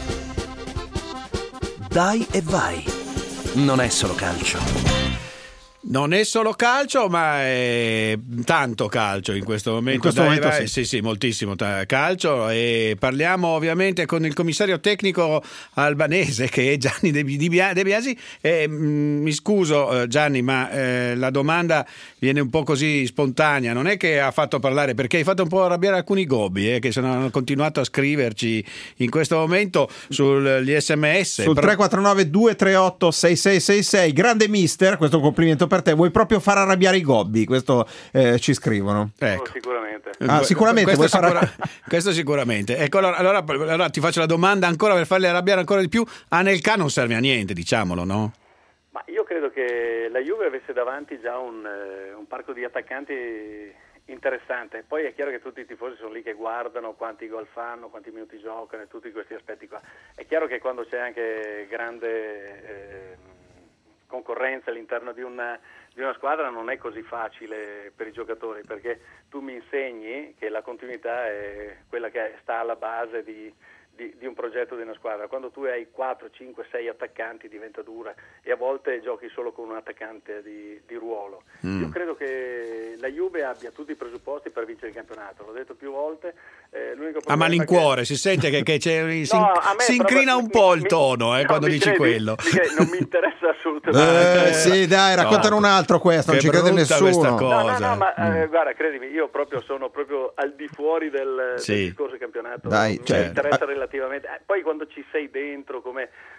S1: Dai e vai. Non è solo calcio.
S3: Non è solo calcio, ma è tanto calcio in questo momento.
S4: In questo momento sì.
S3: Sì, moltissimo calcio, e parliamo ovviamente con il commissario tecnico albanese, che è Gianni De Biasi. Mi scuso Gianni, ma la domanda viene un po' così spontanea. Non è che ha fatto parlare, perché hai fatto un po' arrabbiare alcuni gobbi che hanno continuato a scriverci in questo momento sugli SMS.
S4: Sul 349 238 6666. Grande mister, questo è un complimento per te. Vuoi proprio far arrabbiare i gobbi? Questo ci scrivono.
S12: Ecco. Sicuramente.
S4: Sicuramente.
S3: Questo sicuramente. Ecco, allora ti faccio la domanda ancora per farli arrabbiare ancora di più. Anelka non serve a niente, diciamolo, no?
S12: Ma io credo che la Juve avesse davanti già un parco di attaccanti interessante. Poi è chiaro che tutti i tifosi sono lì che guardano quanti gol fanno, quanti minuti giocano e tutti questi aspetti qua. È chiaro che quando c'è anche grande concorrenza all'interno di una squadra non è così facile per i giocatori, perché tu mi insegni che la continuità è quella che sta alla base di un progetto di una squadra. Quando tu hai 4, 5, 6 attaccanti diventa dura, e a volte giochi solo con un attaccante di ruolo. Io credo che la Juve abbia tutti i presupposti per vincere il campionato, l'ho detto più volte.
S3: A malincuore, si sente che si incrina un po' il tono quando dici quello.
S12: Non mi interessa assolutamente.
S4: Sì, dai, raccontano un altro questo, non ci crede nessuno.
S12: No, ma guarda, credimi, io sono proprio al di fuori del discorso campionato.
S4: Dai,
S12: mi interessa relativamente. Poi quando ci sei dentro, come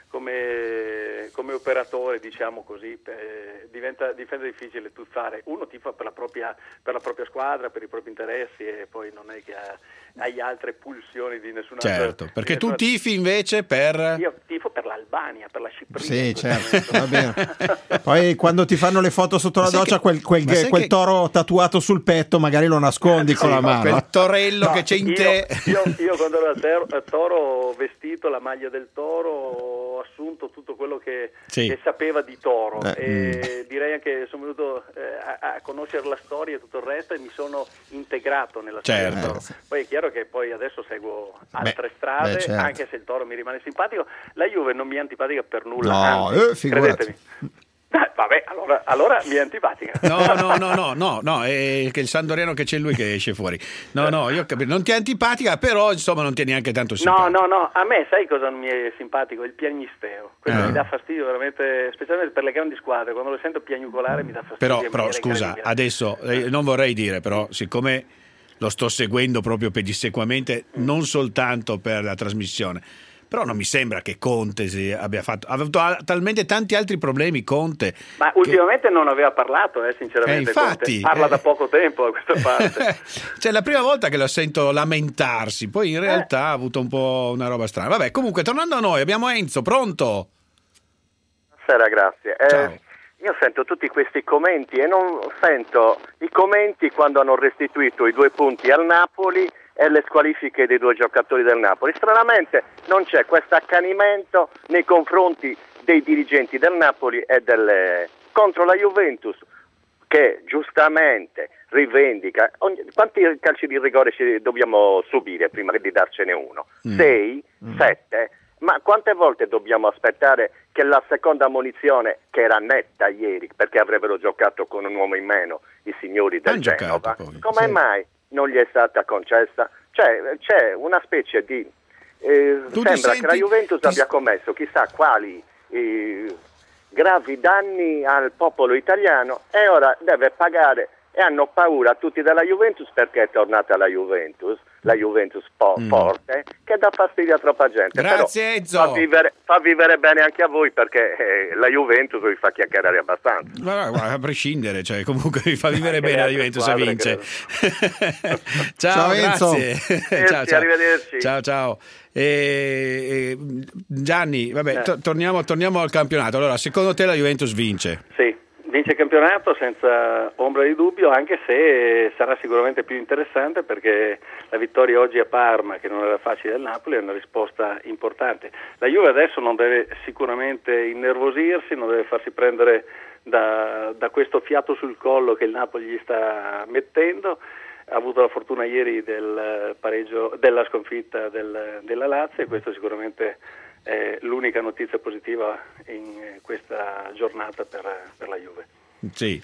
S12: come operatore, diciamo così, diventa difficile tuffare. Uno tifa per la propria squadra, per i propri interessi, e poi non è che hai altre pulsioni di nessuna.
S3: Certo, perché tu tifi invece per...
S12: Io tifo per l'Albania, per la Cipria.
S4: Sì, certo, va bene. Poi quando ti fanno le foto sotto la doccia, quel toro tatuato sul petto magari lo nascondi con la mano.
S3: Quel torello che c'è in te.
S12: Io quando ero a Toro ho vestito la maglia del Toro, ho assunto tutto quello che sapeva di Toro, e direi anche sono venuto a conoscere la storia e tutto il resto, e mi sono integrato nella storia del Toro. Poi è chiaro che poi adesso seguo altre strade,
S4: certo.
S12: Anche se il Toro mi rimane simpatico. La Juve non mi è antipatica per nulla,
S4: no,
S12: anzi, credetemi. Vabbè, allora mi è antipatica.
S3: No, è che il Sandoriano che c'è lui che esce fuori. No, io capito, non ti è antipatica, però insomma non ti è neanche tanto simpatico.
S12: No, a me sai cosa non mi è simpatico? Il piagnisteo. Quello mi dà fastidio veramente, specialmente per le grandi squadre, quando lo sento piagnucolare mi dà fastidio.
S3: Però scusa, adesso non vorrei dire, però siccome lo sto seguendo proprio pedissequamente, non soltanto per la trasmissione, però non mi sembra che Conte abbia avuto talmente tanti altri problemi. Conte,
S12: ma ultimamente non aveva parlato, sinceramente.
S3: Infatti,
S12: Conte parla da poco tempo a questa parte.
S3: Cioè, la prima volta che lo sento lamentarsi, poi in realtà ha avuto un po' una roba strana. Vabbè, comunque, tornando a noi, abbiamo Enzo, pronto?
S14: Buonasera, grazie.
S3: Ciao.
S14: Io sento tutti questi commenti e non sento i commenti quando hanno restituito i 2 punti al Napoli e le squalifiche dei 2 giocatori del Napoli. Stranamente non c'è questo accanimento nei confronti dei dirigenti del Napoli e contro la Juventus, che giustamente rivendica. Quanti calci di rigore ci dobbiamo subire prima di darcene uno? 6? 7? Ma quante volte dobbiamo aspettare che la seconda ammonizione, che era netta ieri, perché avrebbero giocato con un uomo in meno i signori del Genova, come mai non gli è stata concessa? Cioè, c'è una specie di... sembra che la Juventus abbia commesso chissà quali gravi danni al popolo italiano, e ora deve pagare, e hanno paura tutti della Juventus perché è tornata la Juventus forte, che dà fastidio a troppa gente.
S3: Grazie,
S14: però fa vivere bene anche a voi, perché la Juventus vi fa chiacchierare abbastanza.
S3: Ma a prescindere, cioè, comunque vi fa vivere bene la Juventus se vince. Ciao Enzo. Ciao.
S14: Arrivederci.
S3: Ciao. Gianni, vabbè, torniamo al campionato. Allora, secondo te la Juventus vince?
S12: Sì. Vince il campionato senza ombra di dubbio, anche se sarà sicuramente più interessante, perché la vittoria oggi a Parma, che non era facile del Napoli, è una risposta importante. La Juve adesso non deve sicuramente innervosirsi, non deve farsi prendere da questo fiato sul collo che il Napoli gli sta mettendo. Ha avuto la fortuna ieri del pareggio, della sconfitta della Lazio, e questo sicuramente è l'unica notizia positiva in questa giornata per la Juve.
S3: Sì.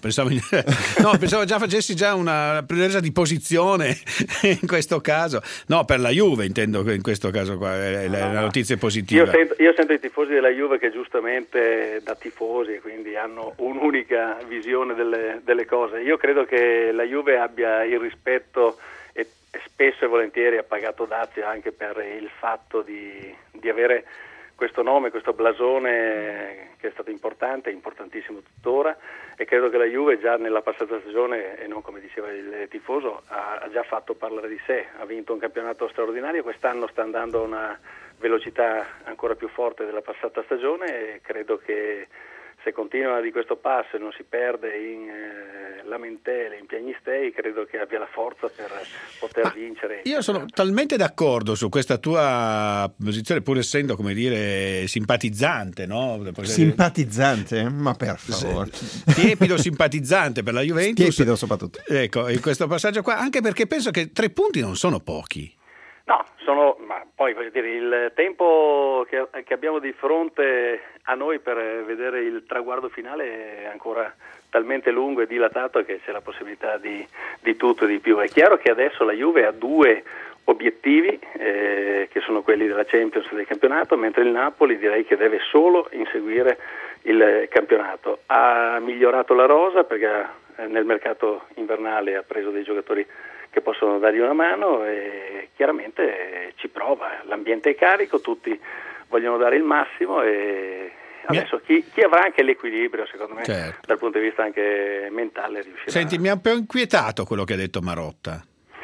S3: Pensavo già facessi una presa di posizione in questo caso. No, per la Juve intendo che in questo caso qua la notizia è positiva.
S12: Io sento i tifosi della Juve che giustamente da tifosi, e quindi hanno un'unica visione delle cose. Io credo che la Juve abbia il rispetto, e spesso e volentieri ha pagato dazio anche per il fatto di avere questo nome, questo blasone che è stato importantissimo tuttora, e credo che la Juve già nella passata stagione, e non come diceva il tifoso, ha già fatto parlare di sé, ha vinto un campionato straordinario, quest'anno sta andando a una velocità ancora più forte della passata stagione, e credo che se continua di questo passo e non si perde in lamentele, in piagnistei, credo che abbia la forza per poter vincere.
S3: Io sono talmente d'accordo su questa tua posizione, pur essendo, come dire, simpatizzante, no?
S4: Simpatizzante? Ma per favore.
S3: Tiepido simpatizzante per la Juventus.
S4: Tiepido soprattutto.
S3: Ecco, in questo passaggio qua, anche perché penso che 3 punti non sono pochi.
S12: No, ma poi voglio dire, il tempo che abbiamo di fronte a noi per vedere il traguardo finale è ancora talmente lungo e dilatato che c'è la possibilità di tutto e di più. È chiaro che adesso la Juve ha 2 obiettivi, che sono quelli della Champions e del campionato, mentre il Napoli direi che deve solo inseguire il campionato. Ha migliorato la rosa, perché nel mercato invernale ha preso dei giocatori che possono dargli una mano, e chiaramente ci prova. L'ambiente è carico, tutti vogliono dare il massimo e adesso chi avrà anche l'equilibrio, secondo me, dal punto di vista anche mentale riuscirà.
S3: Senti, mi ha un po' inquietato quello che ha detto Marotta.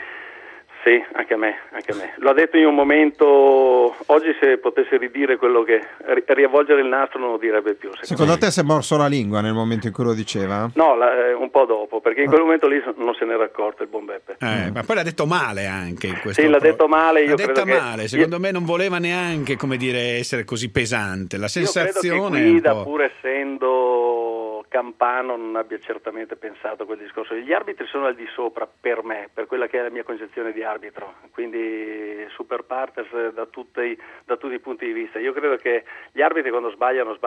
S12: Sì, anche a me. L'ho detto in un momento, oggi se potesse ridire quello che, riavvolgere il nastro non lo direbbe più.
S4: Secondo te si è morso la lingua nel momento in cui lo diceva?
S12: No, un po' dopo, perché in quel momento lì non se n'era accorto il buon Beppe.
S3: Ma poi l'ha detto male anche in questo.
S12: Sì, l'ha detto male, io credo che...
S3: male, secondo me non voleva neanche, come dire, essere così pesante. La sensazione
S12: io credo che Guida, pur essendo campano, non abbia certamente pensato a quel discorso. Gli arbitri sono al di sopra per me, per quella che è la mia concezione di arbitro, quindi super partes da tutti i punti di vista. Io credo che gli arbitri quando sbagliano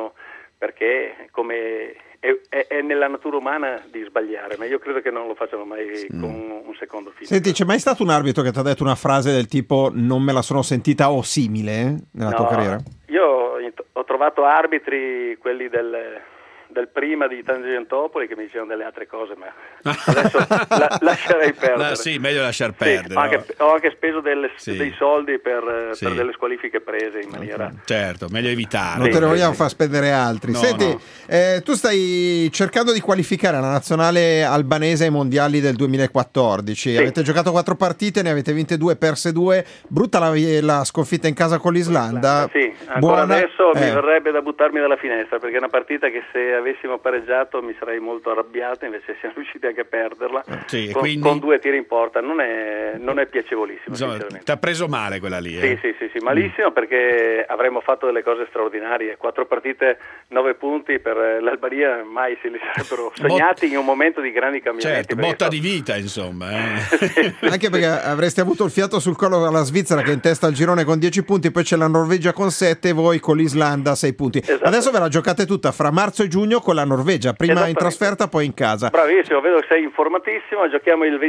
S12: perché come è nella natura umana di sbagliare, ma io credo che non lo facciano mai con un secondo film.
S4: Senti, c'è mai stato un arbitro che ti ha detto una frase del tipo non me la sono sentita o simile nella tua carriera?
S12: Io ho trovato arbitri, quelli del prima di Tangentopoli, che mi dicevano delle altre cose, ma adesso lascerei perdere.
S3: Sì, meglio lasciar perdere.
S12: Sì, ho anche speso dei soldi per delle squalifiche prese in maniera...
S3: Certo, meglio evitare.
S4: Non te ne vogliamo far spendere altri.
S3: No,
S4: Senti, tu stai cercando di qualificare la nazionale albanese ai mondiali del 2014. Avete giocato 4 partite, ne avete vinte 2, perse 2. Brutta la sconfitta in casa con l'Islanda.
S12: Sì, ancora adesso mi verrebbe da buttarmi dalla finestra, perché è una partita che se avessimo pareggiato mi sarei molto arrabbiato, invece siamo riusciti anche a perderla con 2 tiri in porta. Non è piacevolissimo.
S3: Insomma, ti ha preso male quella lì.
S12: Sì, malissimo, perché avremmo fatto delle cose straordinarie. 4 partite, 9 punti per l'Albania, mai se li sarebbero segnati in un momento di grandi cambiamenti.
S3: Botta di vita, insomma.
S4: Anche perché avreste avuto il fiato sul collo alla Svizzera, che è in testa al girone con 10 punti, poi c'è la Norvegia con 7 e voi con l'Islanda 6 punti.
S12: Esatto.
S4: Adesso ve la giocate tutta fra marzo e giugno con la Norvegia, prima in trasferta poi in casa.
S12: Bravissimo, vedo che sei informatissimo. Giochiamo il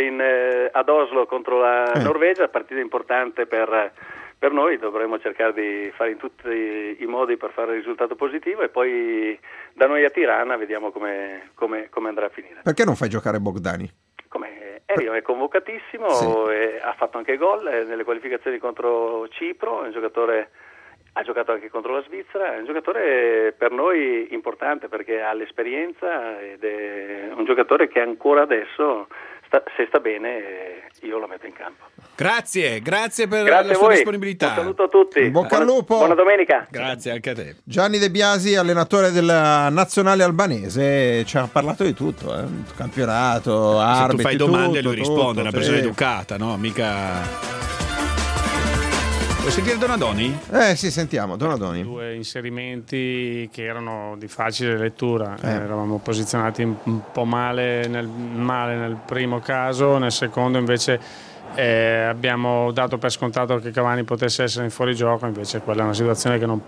S12: 22 ad Oslo contro la Norvegia, partita importante per noi. Dovremo cercare di fare in tutti i modi per fare il risultato positivo, e poi da noi a Tirana vediamo come andrà a finire.
S4: Perché non fai giocare Bogdani?
S12: Elio è convocatissimo, e ha fatto anche gol nelle qualificazioni contro Cipro, è un giocatore... Ha giocato anche contro la Svizzera, è un giocatore per noi importante perché ha l'esperienza ed è un giocatore che ancora adesso, se sta bene, io lo metto in campo.
S3: Grazie per la sua disponibilità.
S12: Un saluto a tutti.
S4: Bocca al lupo.
S12: Buona domenica.
S3: Grazie anche a te.
S4: Gianni De Biasi, allenatore della nazionale albanese, ci ha parlato di tutto, campionato, arbitri.
S3: Se tu fai domande
S4: tutto,
S3: lui risponde, è una persona
S4: sì.
S3: educata, no? Mica... Vuoi sentire Donadoni?
S4: Sì, sentiamo, Donadoni.
S15: 2 inserimenti che erano di facile lettura. Eravamo posizionati un po' male nel primo caso, nel secondo invece abbiamo dato per scontato che Cavani potesse essere in fuorigioco, invece quella è una situazione che non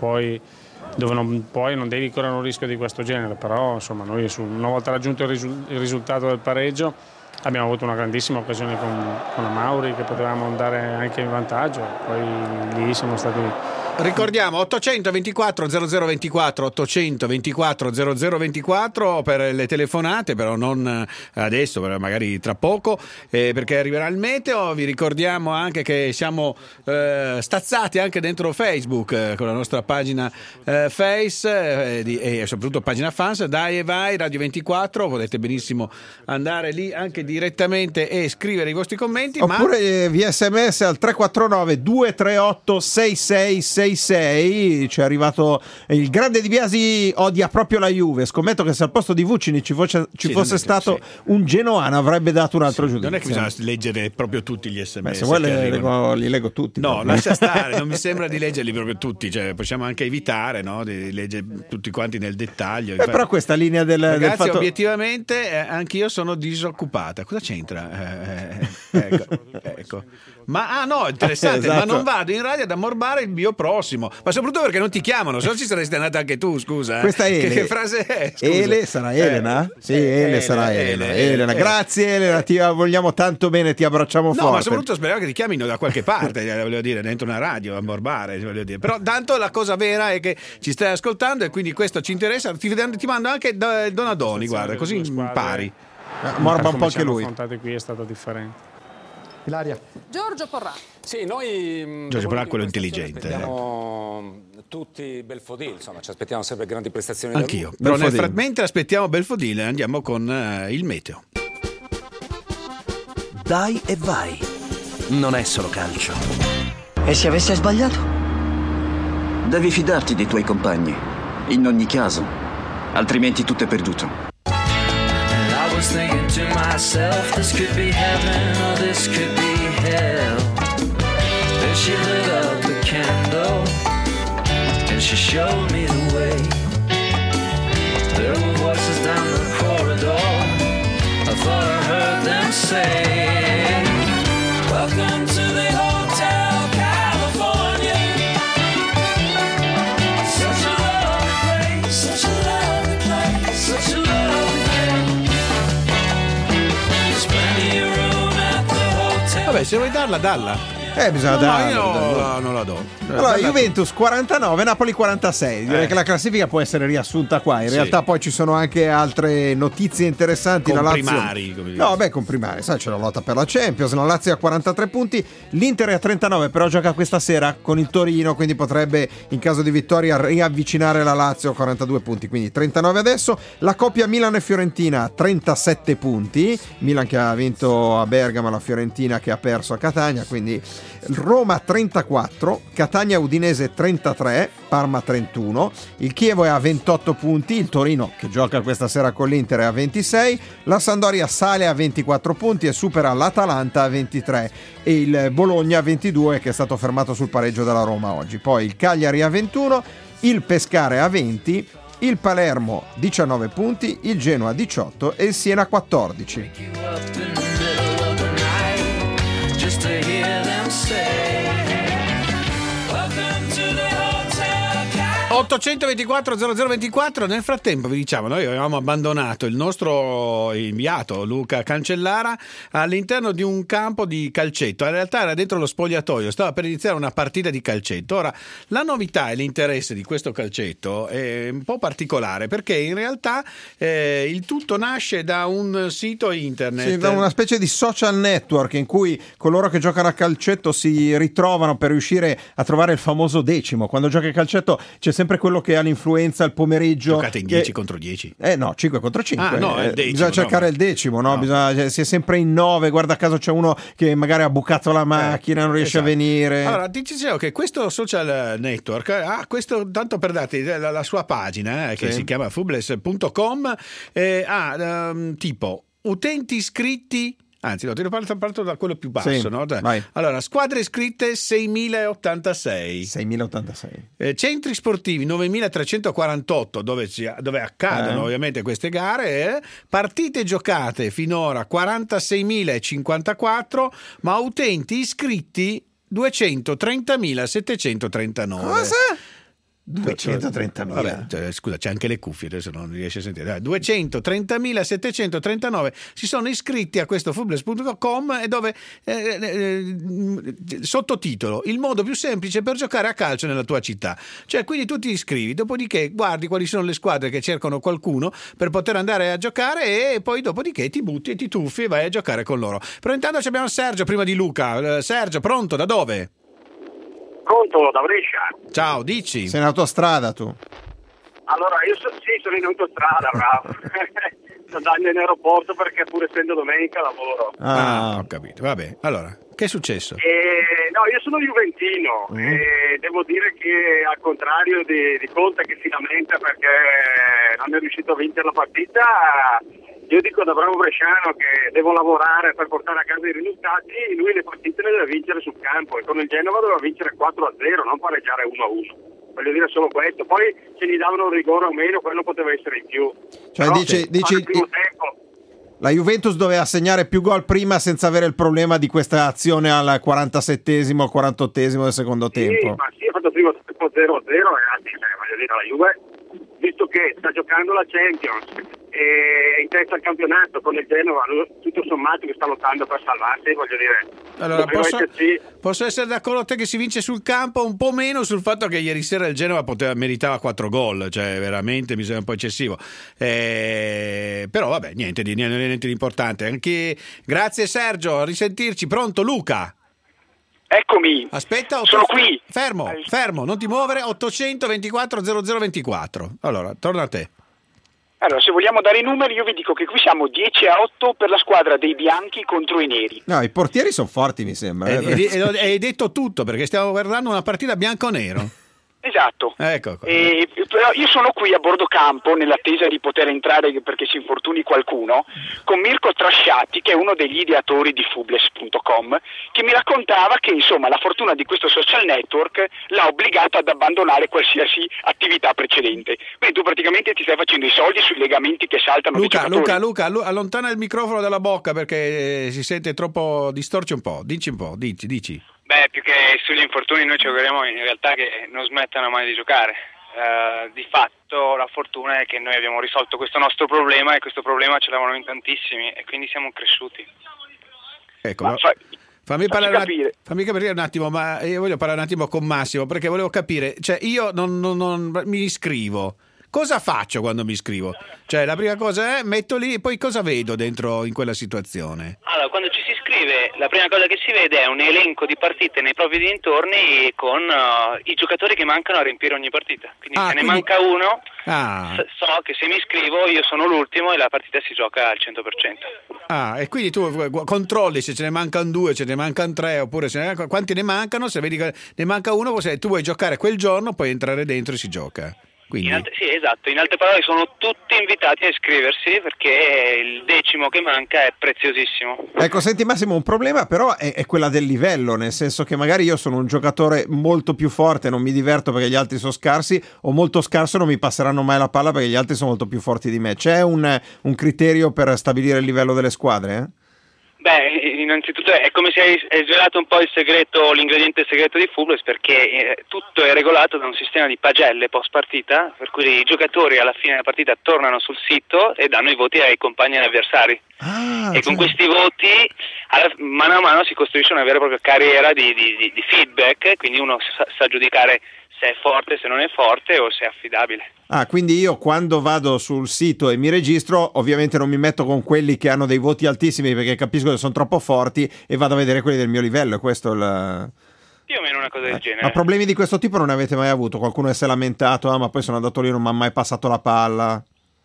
S15: devi correre un rischio di questo genere, però insomma noi una volta raggiunto il risultato del pareggio abbiamo avuto una grandissima occasione con Amauri, che potevamo andare anche in vantaggio, poi lì siamo stati...
S3: Ricordiamo 824 0024 824 0024 per le telefonate, però non adesso, magari tra poco, perché arriverà il meteo. Vi ricordiamo anche che siamo stazzati anche dentro Facebook con la nostra pagina Face e soprattutto pagina fans. Dai e vai Radio 24, potete benissimo andare lì anche direttamente e scrivere i vostri commenti,
S4: oppure via SMS al 349 238 6666. Ci è arrivato il grande Di Biasi, odia proprio la Juve. Scommetto che se al posto di Vucinic ci fosse stato un genoano avrebbe dato un altro giudizio.
S3: Non è che bisogna leggere proprio tutti gli SMS.
S4: Se vuoi li leggo tutti.
S3: No, lascia stare, non mi sembra di leggerli proprio tutti, cioè, possiamo anche evitare, no, di leggere tutti quanti nel dettaglio.
S4: Però questa linea
S3: ragazzi,
S4: del fatto...
S3: obiettivamente anch'io sono disoccupata. Cosa c'entra? Ecco. Ma no, interessante,
S4: esatto.
S3: Ma non vado in radio ad ammorbare il mio prossimo, ma soprattutto perché non ti chiamano, se no ci saresti andata anche tu, scusa.
S4: Questa è Ele.
S3: Che frase è? Scusa.
S4: Ele sarà Elena? Sì, Ele sarà Elena. Grazie Elena, ti vogliamo tanto bene, ti abbracciamo forte.
S3: No, ma soprattutto speriamo che ti chiamino da qualche parte, voglio dire, dentro una radio, a ammorbare, voglio dire. Però tanto la cosa vera è che ci stai ascoltando e quindi questo ci interessa, ti mando anche Donadoni, guarda, così impari.
S4: Morba un po' anche lui.
S15: Qui è stato differente.
S16: Ilaria.
S17: Giorgio Porra.
S16: Sì, noi
S3: Giorgio Porra, quello intelligente.
S16: Aspettiamo siamo tutti Belfodil, insomma, ci aspettiamo sempre grandi prestazioni.
S3: Anch'io. Però mentre aspettiamo Belfodil andiamo con il meteo.
S1: Dai e vai. Non è solo calcio.
S17: E se avesse sbagliato? Devi fidarti dei tuoi compagni, in ogni caso, altrimenti tutto è perduto.
S9: I was thinking to myself, this could be heaven or this could be hell. Then she lit up a candle and she showed me the way. There were voices down the corridor, I thought I heard them say, welcome to the Hotel California. Such a lovely place, such a lovely place, such a lovely place. There's plenty of room at the hotel.
S3: Vabbè, se vuoi darla, dalla.
S4: Bisogna darla.
S3: No, non la do.
S4: Allora, Juventus 49, Napoli 46. Direi che la classifica può essere riassunta qua. In realtà poi ci sono anche altre notizie interessanti. La Lazio...
S3: comprimari, come dire.
S4: No, beh, comprimari. Sai, c'è la lotta per la Champions. La Lazio ha 43 punti, l'Inter è a 39, però gioca questa sera con il Torino, quindi potrebbe, in caso di vittoria, riavvicinare la Lazio a 42 punti. Quindi 39 adesso. La coppia Milan e Fiorentina 37 punti. Milan che ha vinto a Bergamo, la Fiorentina che ha perso a Catania, quindi Roma 34, Catania Udinese 33, Parma 31, il Chievo è a 28 punti, il Torino che gioca questa sera con l'Inter è a 26, la Sampdoria sale a 24 punti e supera l'Atalanta a 23 e il Bologna a 22 che è stato fermato sul pareggio della Roma oggi. Poi il Cagliari a 21, il Pescara a 20, il Palermo 19 punti, il Genoa 18 e il Siena 14.
S9: Just to hear them say, welcome to the Hotel California.
S3: 824 0024. Nel frattempo vi diciamo, noi avevamo abbandonato il nostro inviato Luca Cancellara all'interno di un campo di calcetto. In realtà era dentro lo spogliatoio, stava per iniziare una partita di calcetto. Ora, la novità e l'interesse di questo calcetto è un po' particolare, perché in realtà il tutto nasce da un sito internet.
S4: Sì, da una specie di social network in cui coloro che giocano a calcetto si ritrovano per riuscire a trovare il famoso decimo. Quando giochi a calcetto c'è sempre quello che ha l'influenza al pomeriggio.
S3: Giocate in 10 contro 10?
S4: No, 5 contro 5.
S3: Ah, no, è il decimo,
S4: bisogna cercare il decimo, no? Si è sempre in 9. Guarda caso c'è uno che magari ha bucato la macchina, non riesce a venire.
S3: Allora, ti dicevo che questo social network ha questo, tanto per darti la sua pagina, che si chiama fubles.com, ha tipo utenti iscritti. Anzi, no, ti parto da quello più basso, no?
S4: Vai.
S3: Allora, squadre iscritte 6.086. Centri sportivi 9.348, dove accadono ovviamente queste gare. Partite giocate finora 46.054, ma utenti iscritti 230.739.
S4: Cosa? 230.000.
S3: Vabbè, scusa, c'è anche le cuffie, adesso non riesci a sentire. 230.739 si sono iscritti a questo fubles.com, e dove sottotitolo: il modo più semplice per giocare a calcio nella tua città. Cioè, quindi tu ti iscrivi, dopodiché guardi quali sono le squadre che cercano qualcuno per poter andare a giocare, e poi dopodiché ti butti e ti tuffi e vai a giocare con loro. Però intanto abbiamo Sergio prima di Luca. Sergio, pronto? Da dove?
S18: Pronto, da Brescia.
S3: Ciao, dici?
S4: Sei in autostrada tu?
S18: Allora, io sono in autostrada, bravo. Sto andando in aeroporto perché pur essendo domenica lavoro.
S3: Ho capito, vabbè. Allora, che è successo?
S18: No, io sono juventino e devo dire che al contrario di Conte che si lamenta perché non è riuscito a vincere la partita, io dico da bravo bresciano che devo lavorare per portare a casa i risultati. Lui le partite le deve vincere sul campo, e con il Genova doveva vincere 4-0, non pareggiare 1-1. Voglio dire solo questo. Poi se gli davano un rigore o meno, quello poteva essere in più.
S4: Cioè,
S18: però,
S4: dici
S18: al primo tempo,
S4: la Juventus doveva segnare più gol prima senza avere il problema di questa azione al 47esimo, al 48esimo del secondo tempo.
S18: Ma sì, ha fatto prima 0-0, ragazzi. Voglio dire, la Juve, visto che sta giocando la Champions e in testa al campionato con il Genova, tutto sommato che sta lottando per salvarsi, voglio dire.
S3: Allora, posso essere d'accordo con te che si vince sul campo, un po' meno sul fatto che ieri sera il Genova meritava 4 gol, cioè veramente mi sembra un po' eccessivo. Però vabbè, niente di importante. Anche grazie Sergio, a risentirci. Pronto Luca?
S6: Eccomi.
S3: Aspetta,
S6: sono qui.
S3: Fermo, non ti muovere. 800 24 0024. Allora, torna a te.
S6: Allora, se vogliamo dare i numeri, io vi dico che qui siamo 10-8 per la squadra dei bianchi contro i neri.
S4: No, i portieri sono forti, mi sembra.
S3: Hai detto tutto, perché stiamo guardando una partita bianco o nero.
S6: Esatto.
S3: Ecco.
S6: Però io sono qui a bordo campo nell'attesa di poter entrare perché si infortuni qualcuno con Mirko Trasciatti, che è uno degli ideatori di Fubles.com, che mi raccontava che insomma la fortuna di questo social network l'ha obbligato ad abbandonare qualsiasi attività precedente. Quindi tu praticamente ti stai facendo i soldi sui legamenti che saltano.
S3: Luca, allontana il microfono dalla bocca perché si sente troppo, distorce un po'. Dici.
S7: Beh, più che sugli infortuni noi ci auguriamo in realtà che non smettano mai di giocare. Di fatto la fortuna è che noi abbiamo risolto questo nostro problema e questo problema ce l'avevano in tantissimi e quindi siamo cresciuti.
S3: Ecco, fammi capire un attimo, ma io voglio parlare un attimo con Massimo perché volevo capire, cioè io non mi iscrivo. Cosa faccio quando mi iscrivo? Cioè la prima cosa è metto lì e poi cosa vedo dentro in quella situazione?
S7: Allora, quando ci si iscrive, la prima cosa che si vede è un elenco di partite nei propri dintorni con i giocatori che mancano a riempire ogni partita. Quindi ne manca uno, so che se mi iscrivo io sono l'ultimo e la partita si gioca al 100%.
S3: E quindi tu controlli se ce ne mancano 2, ce ne mancano 3 oppure quanti ne mancano, se vedi che ne manca uno, se tu vuoi giocare quel giorno puoi entrare dentro e si gioca. Quindi...
S7: Sì, esatto, in altre parole sono tutti invitati a iscriversi perché il decimo che manca è preziosissimo.
S4: Ecco, senti Massimo, un problema però è quella del livello, nel senso che magari io sono un giocatore molto più forte, non mi diverto perché gli altri sono scarsi, o molto scarso, non mi passeranno mai la palla perché gli altri sono molto più forti di me. C'è un criterio per stabilire il livello delle squadre?
S7: Beh, innanzitutto è come se hai svelato un po' il segreto, l'ingrediente segreto di Fubles, perché tutto è regolato da un sistema di pagelle post partita, per cui i giocatori alla fine della partita tornano sul sito e danno i voti ai compagni e agli avversari. Con questi voti mano a mano si costruisce una vera e propria carriera di feedback, quindi uno sa giudicare se è forte, se non è forte o se è affidabile.
S4: Quindi io quando vado sul sito e mi registro, ovviamente non mi metto con quelli che hanno dei voti altissimi perché capisco che sono troppo forti e vado a vedere quelli del mio livello, è questo
S7: più o meno una cosa del genere.
S4: Ma problemi di questo tipo non ne avete mai avuto? Qualcuno che si è lamentato, ma poi sono andato lì e non mi ha mai passato la palla?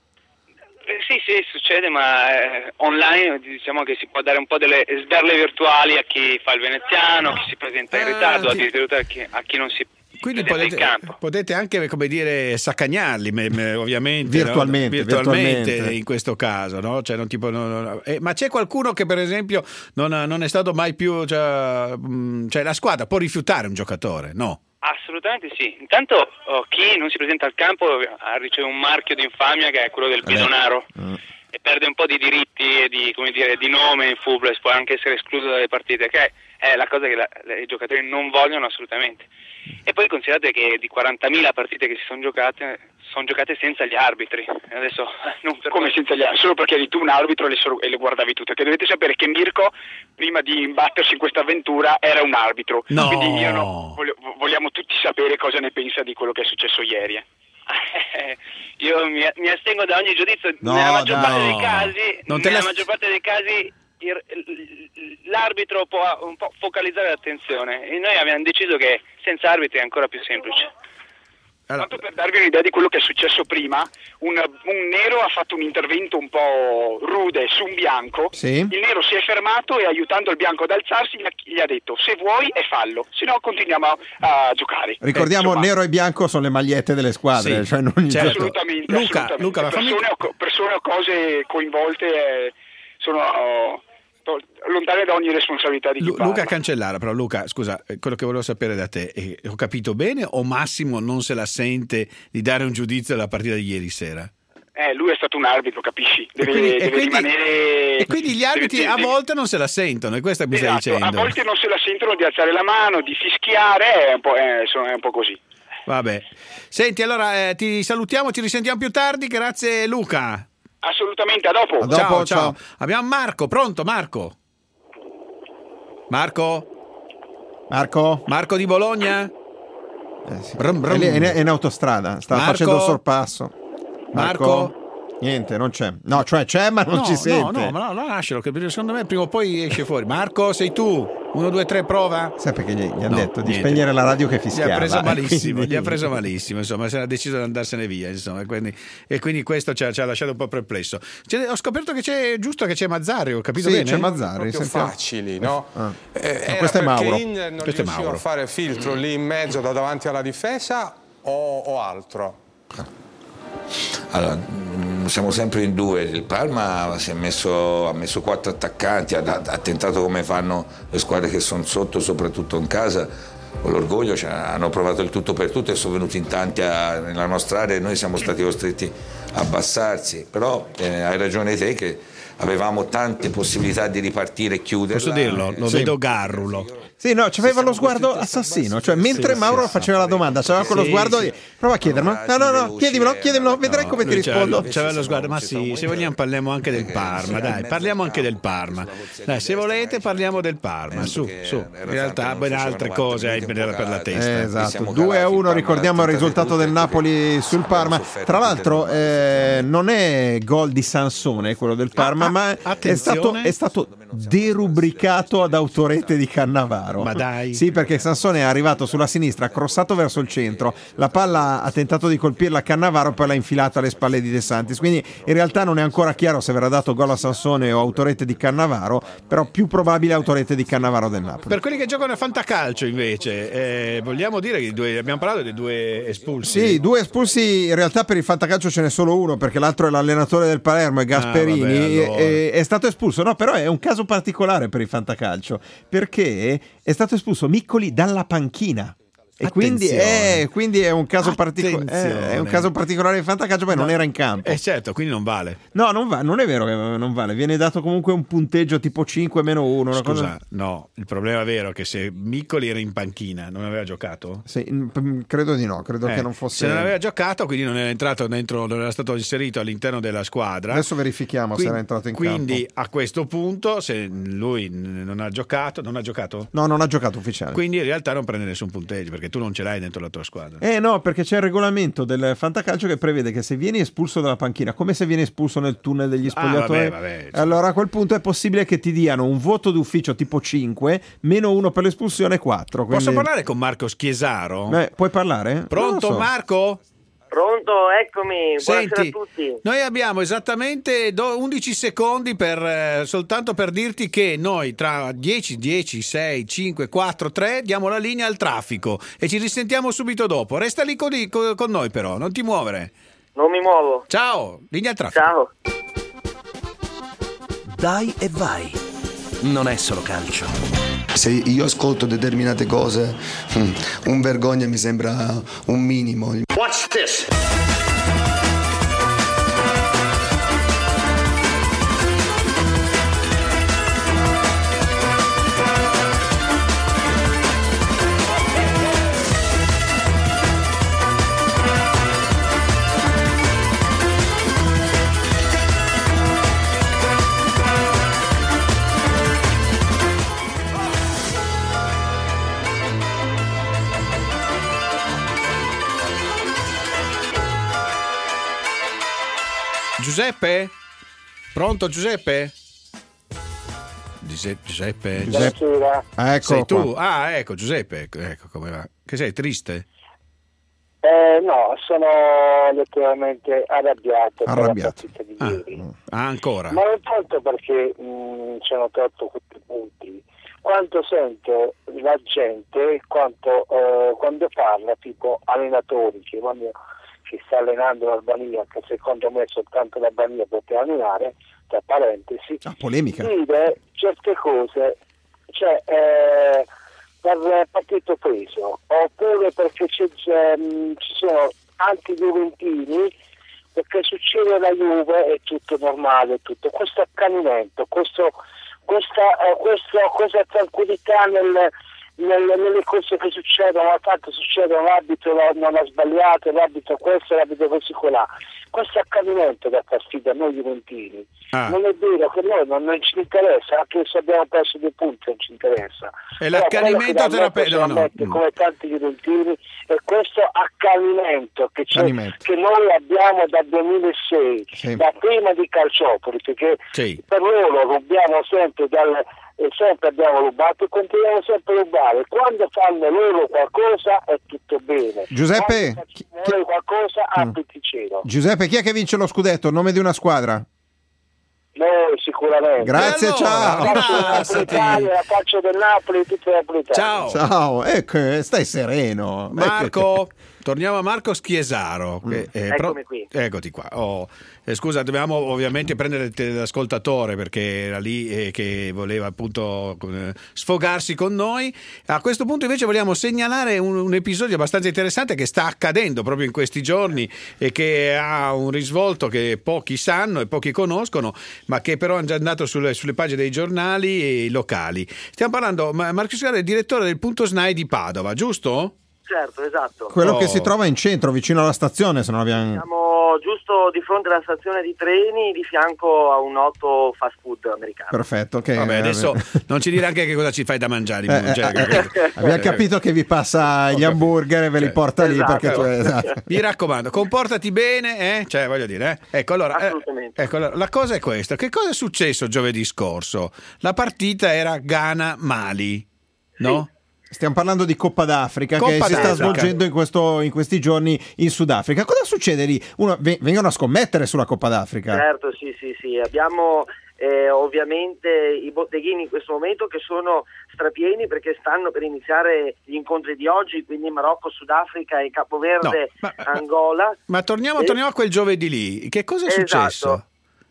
S7: Sì, succede, ma online diciamo che si può dare un po' delle sberle virtuali a chi fa il veneziano, a chi si presenta in ritardo, addirittura a chi non si
S3: quindi potete anche, come dire, saccagnarli, ovviamente virtualmente in questo caso, no? Cioè, ma c'è qualcuno che per esempio non è stato mai più, cioè la squadra può rifiutare un giocatore, no?
S7: Assolutamente sì. Intanto chi non si presenta al campo riceve un marchio di infamia che è quello del bidonaro e perde un po' di diritti e di nome in Fubles, può anche essere escluso dalle partite, che è la cosa che i giocatori non vogliono assolutamente. E poi considerate che di 40.000 partite che si sono giocate senza gli arbitri. Adesso non per come senza gli arbitri, solo perché eri tu un arbitro e le guardavi tutte. Che dovete sapere che Mirko, prima di imbattersi in questa avventura, era un arbitro.
S3: No.
S7: Quindi vogliamo tutti sapere cosa ne pensa di quello che è successo ieri. Io mi astengo da ogni giudizio. Nella maggior parte dei casi l'arbitro può un po' focalizzare l'attenzione e noi abbiamo deciso che senza arbitri è ancora più semplice. Tanto per darvi un'idea di quello che è successo prima, un nero ha fatto un intervento un po' rude su un bianco, il nero si è fermato e aiutando il bianco ad alzarsi gli ha detto se vuoi è fallo, se no continuiamo a giocare.
S4: Ricordiamo, nero e bianco sono le magliette delle squadre, cioè non
S6: assolutamente.
S3: Luca,
S6: persone o cose coinvolte sono lontane da ogni responsabilità di chi parla.
S3: Luca Cancellara, però Luca, scusa, quello che volevo sapere da te, ho capito bene o Massimo non se la sente di dare un giudizio alla partita di ieri sera?
S6: Lui è stato un arbitro, capisci? Deve rimanere...
S3: E quindi gli arbitri a volte non se la sentono, e questo mi stai dicendo.
S6: A volte non se la sentono di alzare la mano, di fischiare, è un po' così.
S3: Vabbè. Senti, allora ti salutiamo, ci risentiamo più tardi, grazie Luca.
S6: Assolutamente, a dopo.
S3: Ciao. Abbiamo Marco, pronto Marco? Marco di Bologna?
S4: Sì. È in autostrada, sta facendo il sorpasso.
S3: Marco?
S4: Niente, non c'è. No, cioè c'è ma non ci sente.
S3: No, lascialo, che secondo me prima o poi esce fuori. Marco, sei tu? 1, 2, 3, prova?
S4: Sai perché gli hanno detto di spegnere la radio che fischiava.
S3: Gli ha preso malissimo, insomma, si era deciso di andarsene via, insomma, e quindi questo ci ha lasciato un po' perplesso. Ho scoperto che c'è Mazzari, ho capito bene?
S4: Sì, c'è Mazzari.
S19: Proprio facili, no?
S4: Questo è Mauro.
S19: Non riusciva a fare filtro lì in mezzo da davanti alla difesa o altro?
S20: Allora, siamo sempre in due. Il Parma ha messo 4 attaccanti, ha tentato come fanno le squadre che sono sotto, soprattutto in casa, con l'orgoglio, hanno provato il tutto per tutto e sono venuti in tanti nella nostra area e noi siamo stati costretti a abbassarsi. Però hai ragione te che avevamo tante possibilità di ripartire e chiuderla.
S3: Posso dirlo? Lo vedo garrulo.
S4: Sì, no, c'aveva lo sguardo assassino, cioè mentre Mauro faceva la domanda, c'aveva quello sguardo e prova a chiedermelo. No, chiedimelo, vedrai come ti rispondo.
S3: C'aveva lo sguardo, ma sì, se vogliamo parliamo anche del Parma, dai, parliamo anche del Parma. Dai, se volete parliamo del Parma, su. In realtà ben altre cose hai per la testa.
S4: Esatto, 2-1, ricordiamo il risultato del Napoli sul Parma. Tra l'altro non è gol di Sansone quello del Parma, ma è stato derubricato ad autorete di Cannavaro.
S3: Ma dai.
S4: Sì, perché Sansone è arrivato sulla sinistra, crossato verso il centro, la palla ha tentato di colpirla a Cannavaro, poi l'ha infilata alle spalle di De Santis, quindi in realtà non è ancora chiaro se verrà dato gol a Sansone o autorete di Cannavaro, però più probabile autorete di Cannavaro del Napoli.
S3: Per quelli che giocano a fantacalcio invece, vogliamo dire che abbiamo parlato dei 2 espulsi?
S4: Sì, 2 espulsi, in realtà per il fantacalcio ce n'è solo uno, perché l'altro è l'allenatore del Palermo, è Gasperini,
S3: allora.
S4: è stato espulso, no, però è un caso particolare per il fantacalcio, perché è stato espulso Miccoli dalla panchina. E quindi è un caso particolare di fantacalcio, poi non era in campo.
S3: Certo, quindi non vale.
S4: No, non è vero che non vale, viene dato comunque un punteggio tipo 5-1.
S3: Scusa, no, il problema vero è che se Miccoli era in panchina, non aveva giocato?
S4: Sì, credo di no, credo che non fosse.
S3: Se non aveva giocato, quindi non era entrato dentro, non era stato inserito all'interno della squadra.
S4: Adesso verifichiamo se era entrato in campo.
S3: Quindi a questo punto, se lui non ha giocato?
S4: No, non ha giocato ufficiale.
S3: Quindi in realtà non prende nessun punteggio, perché tu non ce l'hai dentro la tua squadra.
S4: No, perché c'è il regolamento del fantacalcio che prevede che se vieni espulso dalla panchina, come se vieni espulso nel tunnel degli spogliatoi, allora a quel punto è possibile che ti diano un voto d'ufficio tipo 5, -1 per l'espulsione, 4. Quindi...
S3: Posso parlare con Marco Schiesaro?
S4: Puoi parlare?
S3: Pronto, Marco?
S21: Pronto, eccomi, buonasera
S3: Senti,
S21: a tutti.
S3: Noi abbiamo esattamente 11 secondi soltanto per dirti che noi tra 10, 6, 5, 4, 3 diamo la linea al traffico e ci risentiamo subito dopo. Resta lì con noi però, non ti muovere.
S21: Non mi muovo.
S3: Ciao, linea al traffico.
S21: Ciao.
S1: Dai e vai. Non è solo calcio.
S2: Se io ascolto determinate cose, un vergogna mi sembra un minimo.
S9: Watch this.
S3: Giuseppe? Pronto Giuseppe? Giuseppe?
S4: Ecco,
S3: sei tu? Qua. Ah, ecco Giuseppe, ecco come va. Che sei triste?
S10: No, sono letteralmente arrabbiato. Per la partita di ieri.
S3: Ancora?
S10: Ma non tanto perché ci hanno tolto questi punti, quanto sento la gente quando parla, tipo allenatori che quando si sta allenando l'Albania, che secondo me soltanto l'Albania poteva allenare, tra parentesi,
S4: polemica.
S10: Dire certe cose, cioè per partito preso, oppure perché ci sono anti-juventini, perché succede la Juve è tutto normale, tutto questo accanimento, questa tranquillità
S8: nelle cose che succedono, tanto succedono, l'arbitro non ha sbagliato, l'arbitro questo, l'arbitro così colà. Questo accanimento da partita a noi juventini non è vero, che noi non ci interessa, anche se abbiamo perso 2 punti non ci interessa.
S3: E l'accanimento terapeuta
S8: come tanti juventini, è questo accanimento che noi abbiamo dal 2006, da prima di Calciopoli, perché per loro rubiamo sempre sempre abbiamo rubato e continuiamo sempre a rubare. Quando fanno loro qualcosa è tutto bene.
S4: Giuseppe,
S8: noi qualcosa tutti cielo.
S4: Giuseppe, chi è che vince lo scudetto? Nome di una squadra?
S8: Noi sicuramente.
S4: Grazie, ciao.
S8: La faccia del Napoli, tutti i napolitani.
S4: Ciao, ecco, stai sereno.
S3: Marco, torniamo a Marco Schiesaro.
S21: Eccomi qui.
S3: Eccoti qua. Scusa, dovevamo ovviamente prendere il teleascoltatore perché era lì che voleva appunto sfogarsi con noi. A questo punto invece vogliamo segnalare un episodio abbastanza interessante che sta accadendo proprio in questi giorni e che ha un risvolto che pochi sanno e pochi conoscono, ma che però è già andato sulle pagine dei giornali locali. Stiamo parlando, Marco Schiesaro è il direttore del Punto SNAI di Padova, giusto?
S21: Certo, esatto.
S4: Quello che si trova in centro, vicino alla stazione, se non abbiamo...
S21: Siamo giusto di fronte alla stazione di treni, di fianco a un noto fast food americano.
S4: Perfetto.
S3: Vabbè, adesso non ci dire anche che cosa ci fai da mangiare.
S4: Abbiamo capito che vi passa gli hamburger e ve li porta lì perché
S3: mi raccomando, comportati bene, cioè voglio dire, Ecco, allora, la cosa è questa. Che cosa è successo giovedì scorso? La partita era Ghana-Mali, no?
S4: Stiamo parlando di Coppa d'Africa che si sta svolgendo in questi giorni in Sudafrica. Cosa succede lì? Vengono a scommettere sulla Coppa d'Africa?
S21: Certo, sì. Abbiamo ovviamente i botteghini in questo momento che sono strapieni perché stanno per iniziare gli incontri di oggi, quindi Marocco, Sudafrica e Capoverde, Angola.
S3: Ma torniamo a quel giovedì lì. Che cosa è successo?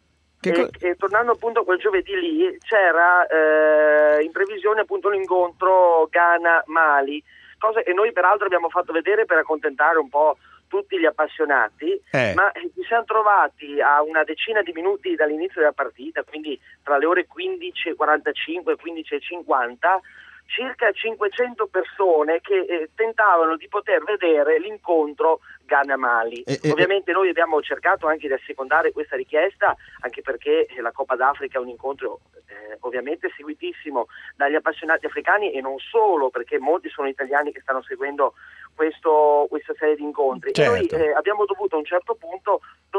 S21: E tornando appunto a quel giovedì lì c'era in previsione appunto l'incontro Ghana-Mali, cosa che noi peraltro abbiamo fatto vedere per accontentare un po' tutti gli appassionati, ma ci siamo trovati a una decina di minuti dall'inizio della partita, quindi tra le ore 15:45 e 15:50, circa 500 persone che tentavano di poter vedere l'incontro Ghana-Mali. Ovviamente noi abbiamo cercato anche di assecondare questa richiesta, anche perché la Coppa d'Africa è un incontro ovviamente seguitissimo dagli appassionati africani e non solo, perché molti sono italiani che stanno seguendo questa serie di incontri.
S3: Certo.
S21: E noi abbiamo dovuto a un certo punto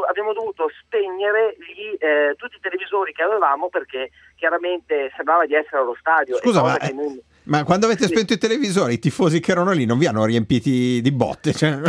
S21: spegnere tutti i televisori che avevamo perché chiaramente sembrava di essere allo stadio.
S4: Scusa, ma quando avete spento i televisori, i tifosi che erano lì non vi hanno riempiti di botte?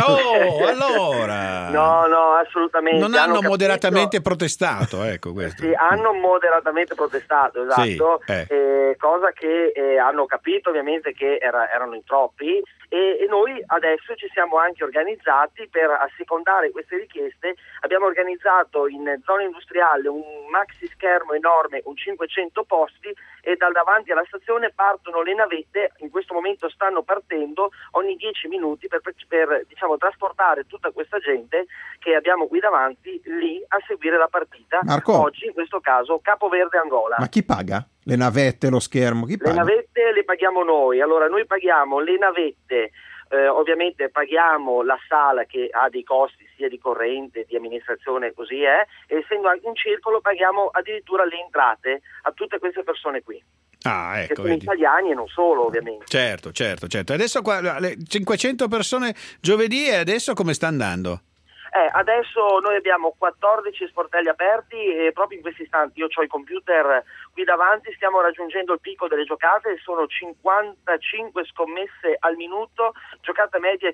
S3: Allora!
S21: No, assolutamente.
S3: Non hanno moderatamente protestato, ecco questo.
S21: Sì, hanno moderatamente protestato, esatto, cosa che hanno capito ovviamente che erano in troppi e noi adesso ci siamo anche organizzati per assecondare queste richieste. Abbiamo organizzato in zona industriale un maxi schermo enorme, un 500 posti, e dal davanti alla stazione partono le navette, in questo momento stanno partendo ogni 10 minuti per diciamo trasportare tutta questa gente che abbiamo qui davanti lì a seguire la partita.
S4: Marco,
S21: oggi in questo caso Capoverde-Angola.
S4: Ma chi paga? Le navette, lo schermo, chi paga?
S21: Le navette le paghiamo noi. Allora noi paghiamo le navette, ovviamente paghiamo la sala che ha dei costi sia di corrente, di amministrazione, così è, e essendo anche un circolo paghiamo addirittura le entrate a tutte queste persone qui.
S3: Ecco,
S21: che sono italiani e non solo, ovviamente.
S3: Certo. Adesso le 500 persone giovedì, e adesso come sta andando?
S21: Adesso noi abbiamo 14 sportelli aperti e proprio in questi istanti io ho il computer qui davanti, stiamo raggiungendo il picco delle giocate, sono 55 scommesse al minuto, giocata media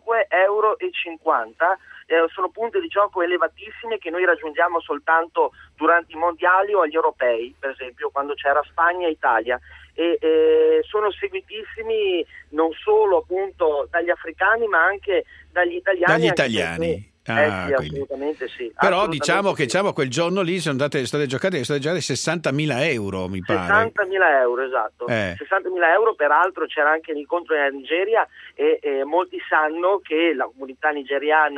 S21: €5,50, sono punti di gioco elevatissime che noi raggiungiamo soltanto durante i mondiali o agli europei, per esempio quando c'era Spagna e Italia. E sono seguitissimi non solo appunto dagli africani ma anche dagli italiani.
S3: Dagli italiani.
S21: Sì, assolutamente sì.
S3: Però
S21: assolutamente
S3: diciamo quel giorno lì sono state giocate €60.000, mi pare.
S21: €60.000, esatto. €60.000, peraltro c'era anche l'incontro in Nigeria e molti sanno che la comunità nigeriana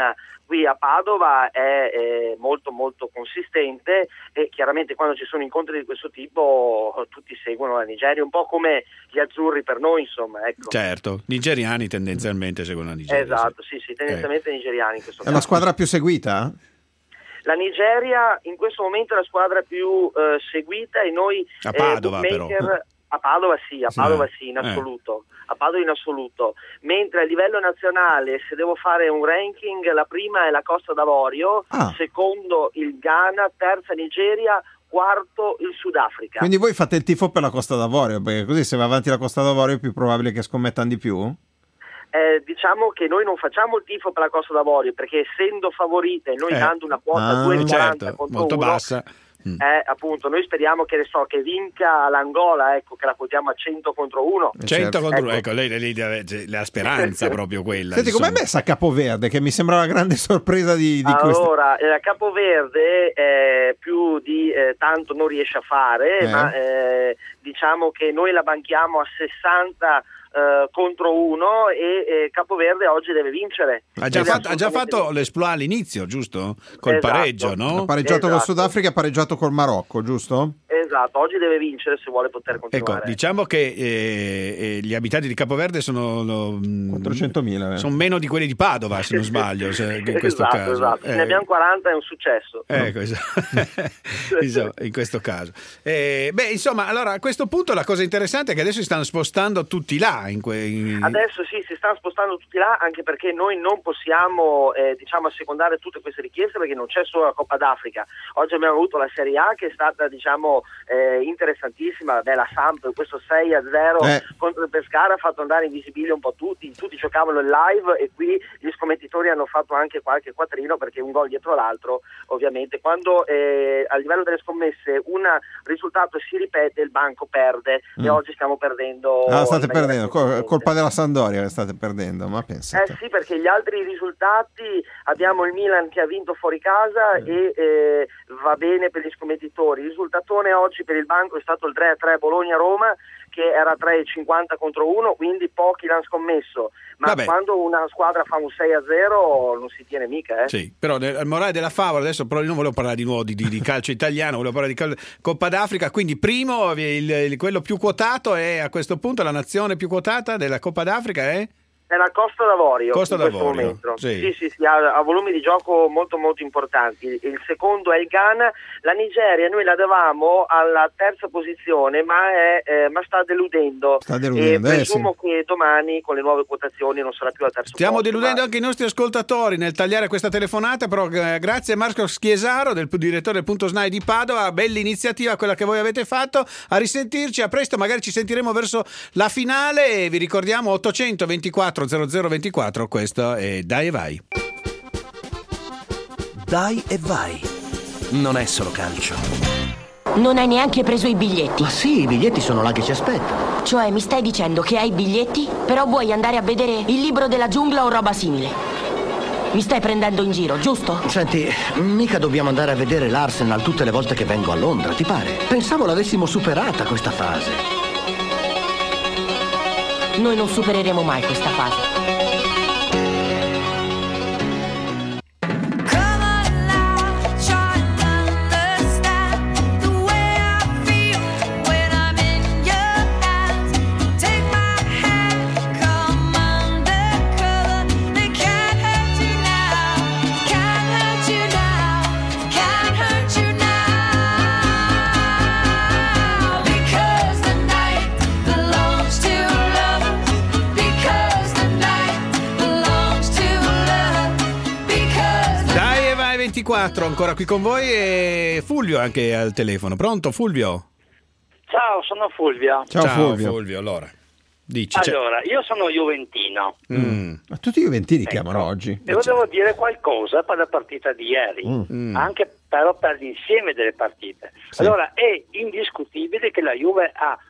S21: qui a Padova è molto molto consistente, e chiaramente quando ci sono incontri di questo tipo tutti seguono la Nigeria, un po' come gli azzurri per noi, insomma, ecco.
S3: Certo, nigeriani tendenzialmente seguono la Nigeria.
S21: Esatto, sì, tendenzialmente nigeriani in questo
S4: È
S21: caso.
S4: la squadra più seguita?
S21: La Nigeria in questo momento è la squadra più seguita, e noi
S3: a Padova
S21: bookmaker, a Padova sì, in assoluto. A Padova in assoluto, mentre a livello nazionale, se devo fare un ranking, la prima è la Costa d'Avorio, secondo il Ghana, terza Nigeria, quarto il Sudafrica.
S4: Quindi voi fate il tifo per la Costa d'Avorio, perché così se va avanti la Costa d'Avorio è più probabile che scommettano di più?
S21: Diciamo che noi non facciamo il tifo per la Costa d'Avorio, perché essendo favorita e noi dando una quota 2,40 contro
S3: molto
S21: 1,
S3: bassa.
S21: Appunto, noi speriamo che vinca l'Angola, ecco, che la quotiamo a 100 contro 1.
S3: 100 contro 1, ecco, lei la speranza proprio quella.
S4: Senti, com'è messa Capoverde, che mi sembra una grande sorpresa di questo?
S21: Allora, Capoverde più di tanto non riesce a fare, ma diciamo che noi la banchiamo a 60 contro 1, e Capoverde oggi deve vincere.
S3: Ha già fatto l'esploit all'inizio, giusto? Col pareggio, no?
S4: Ha pareggiato col Sudafrica, ha pareggiato col Marocco, giusto?
S21: Esatto, oggi deve vincere se vuole poter continuare.
S3: Ecco, diciamo che gli abitanti di Capoverde sono
S4: 400.000.
S3: Sono meno di quelli di Padova, se non sbaglio, in questo caso.
S21: Esatto. Ne abbiamo 40, è un successo.
S3: Ecco, in questo caso. Insomma, allora a questo punto la cosa interessante è che adesso si stanno spostando tutti là.
S21: Adesso sì, si stanno spostando tutti là, anche perché noi non possiamo assecondare tutte queste richieste, perché non c'è solo la Coppa d'Africa. Oggi abbiamo avuto la Serie A, che è stata interessantissima. La Samp, questo 6-0 contro il Pescara, ha fatto andare invisibili un po' tutti giocavano in live, e qui gli scommettitori hanno fatto anche qualche quattrino, perché un gol dietro l'altro, ovviamente quando a livello delle scommesse un risultato si ripete, il banco perde, e oggi stiamo perdendo.
S4: State perdendo, colpa della Sampdoria che state perdendo, ma pensate.
S21: Sì, perché gli altri risultati, abbiamo il Milan che ha vinto fuori casa e va bene per gli scommettitori. Il risultatone oggi per il banco è stato il 3-3 Bologna-Roma, che era 3,50 contro 1, quindi pochi l'hanno scommesso, ma quando una squadra fa un 6-0 non si tiene mica.
S3: Sì, però il morale della favola, adesso però io non volevo parlare di nuovo di calcio italiano, volevo parlare di Coppa d'Africa, quindi primo, quello più quotato è a questo punto, la nazione più quotata della Coppa d'Africa è?
S21: È la Costa d'Avorio.
S3: Costa d'Avorio,
S21: momento. Sì, ha volumi di gioco molto molto importanti. Il secondo è il Ghana. La Nigeria noi la davamo alla terza posizione, ma sta deludendo. E presumo che domani con le nuove quotazioni non sarà più al terzo
S3: Stiamo
S21: posto,
S3: deludendo anche i nostri ascoltatori nel tagliare questa telefonata, però grazie a Marco Schiesaro, del direttore del Punto SNAI di Padova, bella iniziativa quella che voi avete fatto. A risentirci, a presto, magari ci sentiremo verso la finale, e vi ricordiamo 824 0024, questo è Dai e Vai.
S1: Dai e Vai. Non è solo calcio.
S5: Non hai neanche preso i biglietti.
S22: Ma sì, i biglietti sono là che ci aspettano.
S5: Cioè, mi stai dicendo che hai i biglietti, però vuoi andare a vedere il libro della giungla o roba simile? Mi stai prendendo in giro, giusto?
S22: Senti, mica dobbiamo andare a vedere l'Arsenal tutte le volte che vengo a Londra, ti pare? Pensavo l'avessimo superata questa fase.
S5: Noi non supereremo mai questa fase.
S3: Ancora qui con voi, e Fulvio anche al telefono. Pronto, Fulvio?
S23: Ciao, sono Fulvio.
S3: Ciao Fulvio, allora dici.
S23: Allora, io sono juventino.
S4: Ma tutti i juventini chiamano oggi.
S23: E volevo dire qualcosa per la partita di ieri, anche però per l'insieme delle partite. Sì. Allora, è indiscutibile che la Juve ha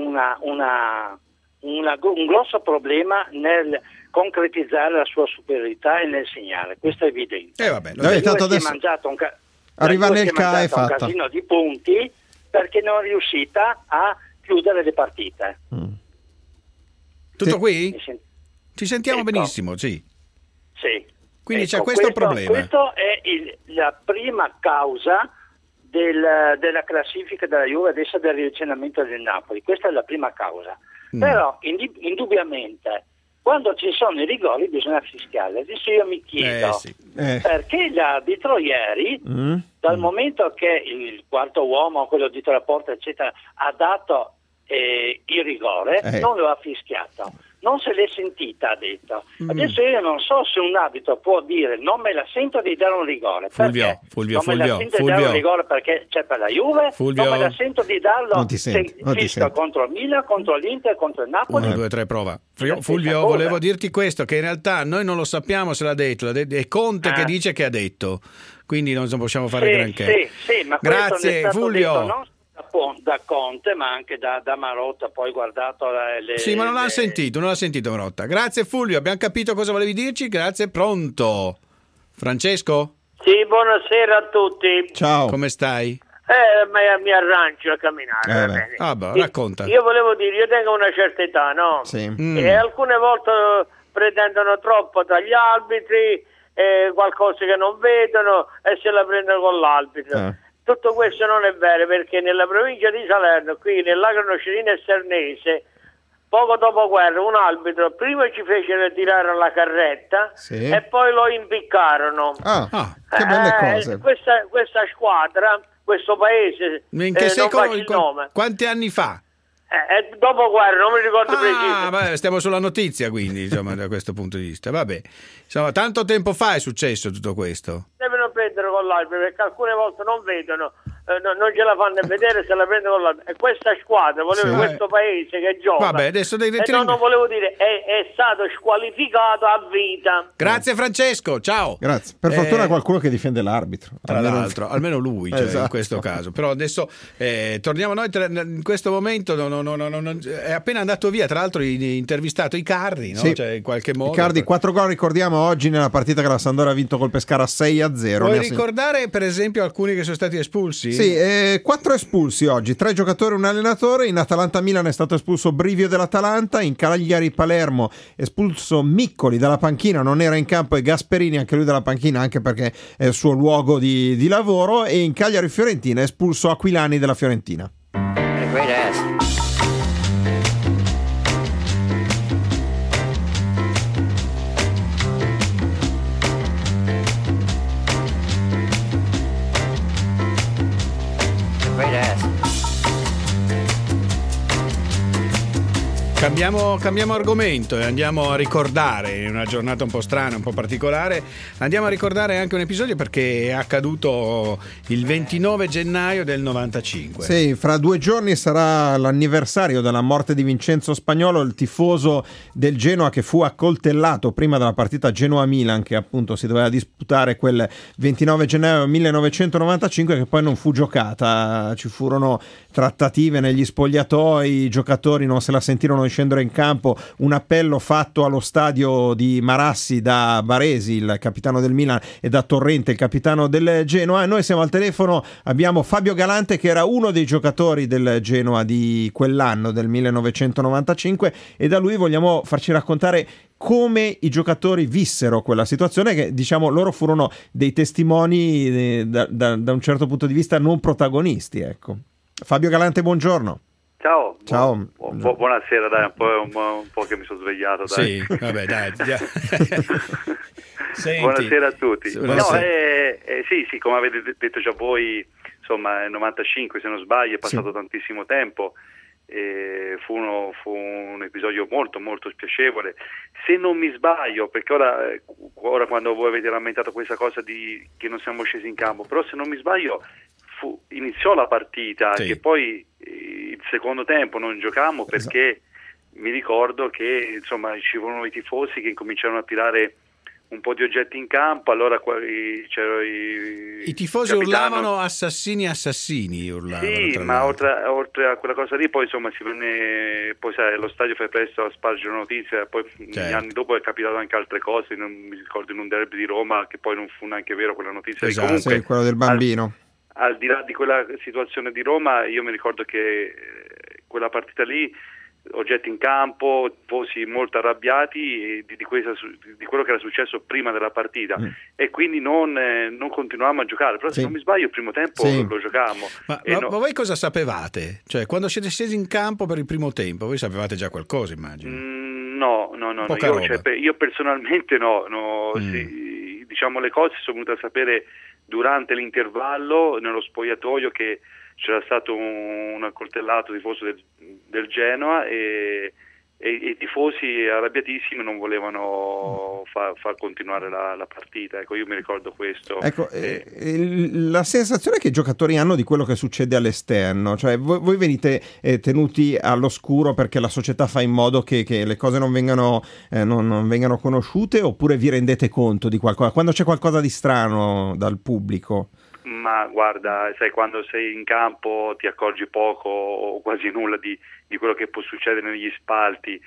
S23: un grosso problema nel concretizzare la sua superiorità e nel segnare, questo è evidente.
S4: Tanto adesso arriva nel CA e fatta.
S23: Un casino di punti perché non è riuscita a chiudere le partite.
S3: Tutto qui? Ci sentiamo benissimo, sì.
S23: Sì.
S3: Quindi c'è questo problema.
S23: Questo è la prima causa della classifica della Juve adesso, del riavvicinamento del Napoli. Questa è la prima causa. Però indubbiamente quando ci sono i rigori bisogna fischiarli. Adesso io mi chiedo perché l'arbitro ieri, dal momento che il quarto uomo, quello dietro la porta eccetera, ha dato il rigore, non lo ha fischiato. Non se l'è sentita, ha detto. Adesso io non so se un arbitro può dire non me la sento di dare un rigore.
S3: Fulvio,
S23: non me la sento di dare un rigore perché c'è per la Juve,
S3: Fulvio,
S23: non me la sento di darlo
S4: non ti sento.
S23: contro il Milan, contro l'Inter, contro il Napoli.
S3: 1, 2, 3, prova. Fulvio, volevo dirti questo, che in realtà noi non lo sappiamo se l'ha detto, è Conte che dice che ha detto, quindi non possiamo fare granché.
S23: Sì, ma
S3: grazie Fulvio.
S23: Detto, non da Conte ma anche da Marotta, poi guardato
S3: sì, ma non l'ha sentito Marotta. Grazie Fulvio, abbiamo capito cosa volevi dirci, grazie. Pronto Francesco?
S11: Sì, buonasera a tutti.
S3: Ciao, come stai?
S11: Mi arrangio a camminare.
S3: Racconta.
S11: Io volevo dire, io tengo una certa età, no?
S3: Sì.
S11: E alcune volte pretendono troppo dagli arbitri, qualcosa che non vedono e se la prendono con l'arbitro. Tutto questo non è vero, perché nella provincia di Salerno, qui nell'Agro-Nocerino e Sernese, poco dopo guerra un arbitro prima ci fecero tirare la carretta e poi lo impiccarono.
S4: Che belle cose.
S11: Questa squadra, questo paese,
S3: in che secolo,
S11: il nome.
S3: Quanti anni fa?
S11: Dopo guerra, non mi ricordo preciso.
S3: Beh, stiamo sulla notizia, quindi insomma da questo punto di vista. Vabbè, insomma, tanto tempo fa è successo tutto questo.
S11: Devono prendere con l'arbitro perché alcune volte non vedono, non ce la fanno a vedere se la prendono con l'arbitro. E questa squadra, questo paese che gioca,
S3: vabbè, adesso
S11: non volevo dire, è stato squalificato a vita.
S3: Grazie Francesco, ciao.
S4: Grazie. Per fortuna qualcuno che difende l'arbitro.
S3: Tra l'altro, almeno lui, in questo caso. Però adesso torniamo noi in questo momento. È appena andato via, tra l'altro intervistato Icardi, no?
S4: Sì.
S3: Cioè, in qualche modo.
S4: Icardi 4 gol, ricordiamo oggi nella partita che la Sampdoria ha vinto col Pescara 6-0.
S3: Vuoi ricordare per esempio alcuni che sono stati espulsi?
S4: Sì, 4 espulsi oggi, 3 giocatori e un allenatore. In Atalanta-Milan è stato espulso Brivio dell'Atalanta, in Cagliari-Palermo espulso Miccoli dalla panchina, non era in campo, e Gasperini anche lui dalla panchina, anche perché è il suo luogo di lavoro, e in Cagliari-Fiorentina espulso Aquilani della Fiorentina.
S3: Cambiamo argomento e andiamo a ricordare, in una giornata un po' strana, un po' particolare, andiamo a ricordare anche un episodio perché è accaduto il 29 gennaio del 95.
S4: Sì, fra 2 giorni sarà l'anniversario della morte di Vincenzo Spagnolo, il tifoso del Genoa che fu accoltellato prima della partita Genoa-Milan, che appunto si doveva disputare quel 29 gennaio 1995, che poi non fu giocata. Ci furono trattative negli spogliatoi, i giocatori non se la sentirono scendere in campo, un appello fatto allo stadio di Marassi da Baresi, il capitano del Milan, e da Torrente, il capitano del Genoa. Noi siamo al telefono, abbiamo Fabio Galante che era uno dei giocatori del Genoa di quell'anno, del 1995, e da lui vogliamo farci raccontare come i giocatori vissero quella situazione, che diciamo loro furono dei testimoni da un certo punto di vista non protagonisti, ecco. Fabio Galante, buongiorno.
S13: Ciao.
S4: Ciao.
S13: Buonasera, dai, un po' che mi sono svegliato, dai.
S3: Sì, vabbè, dai. Senti.
S13: Buonasera a tutti.
S3: Buonasera.
S13: No, sì, come avete detto già voi, insomma, nel 95, se non sbaglio, è passato tantissimo tempo. Fu un episodio molto molto spiacevole, se non mi sbaglio, perché ora quando voi avete lamentato questa cosa di che non siamo scesi in campo, però se non mi sbaglio iniziò la partita, che poi il secondo tempo non giocammo perché mi ricordo che insomma ci furono i tifosi che incominciarono a tirare un po' di oggetti in campo, allora c'erano
S3: i tifosi urlavano assassini, urlavano.
S13: Sì, ma oltre a quella cosa lì poi insomma poi sai, lo stadio fa presto a spargere notizia, poi anni dopo è capitato anche altre cose, non mi ricordo in un derby di Roma che poi non fu neanche vero quella notizia.
S4: Esatto,
S13: comunque,
S4: quello del bambino.
S13: Al di là di quella situazione di Roma, io mi ricordo che quella partita lì oggetti in campo, tifosi molto arrabbiati di quello che era successo prima della partita, e quindi non continuavamo a giocare, però se non mi sbaglio il primo tempo lo giocavamo.
S3: Ma voi cosa sapevate? Cioè, quando siete scesi in campo per il primo tempo, voi sapevate già qualcosa, immagino?
S13: No, io personalmente sì, diciamo le cose sono venute a sapere durante l'intervallo nello spogliatoio, che c'era stato un accoltellato tifoso del Genoa e i tifosi arrabbiatissimi non volevano far continuare la partita. Ecco, io mi ricordo questo.
S4: Ecco, la sensazione che i giocatori hanno di quello che succede all'esterno, cioè voi venite tenuti all'oscuro perché la società fa in modo che le cose non vengano conosciute, oppure vi rendete conto di qualcosa quando c'è qualcosa di strano dal pubblico?
S13: Ma guarda, sai, quando sei in campo ti accorgi poco o quasi nulla di quello che può succedere negli spalti,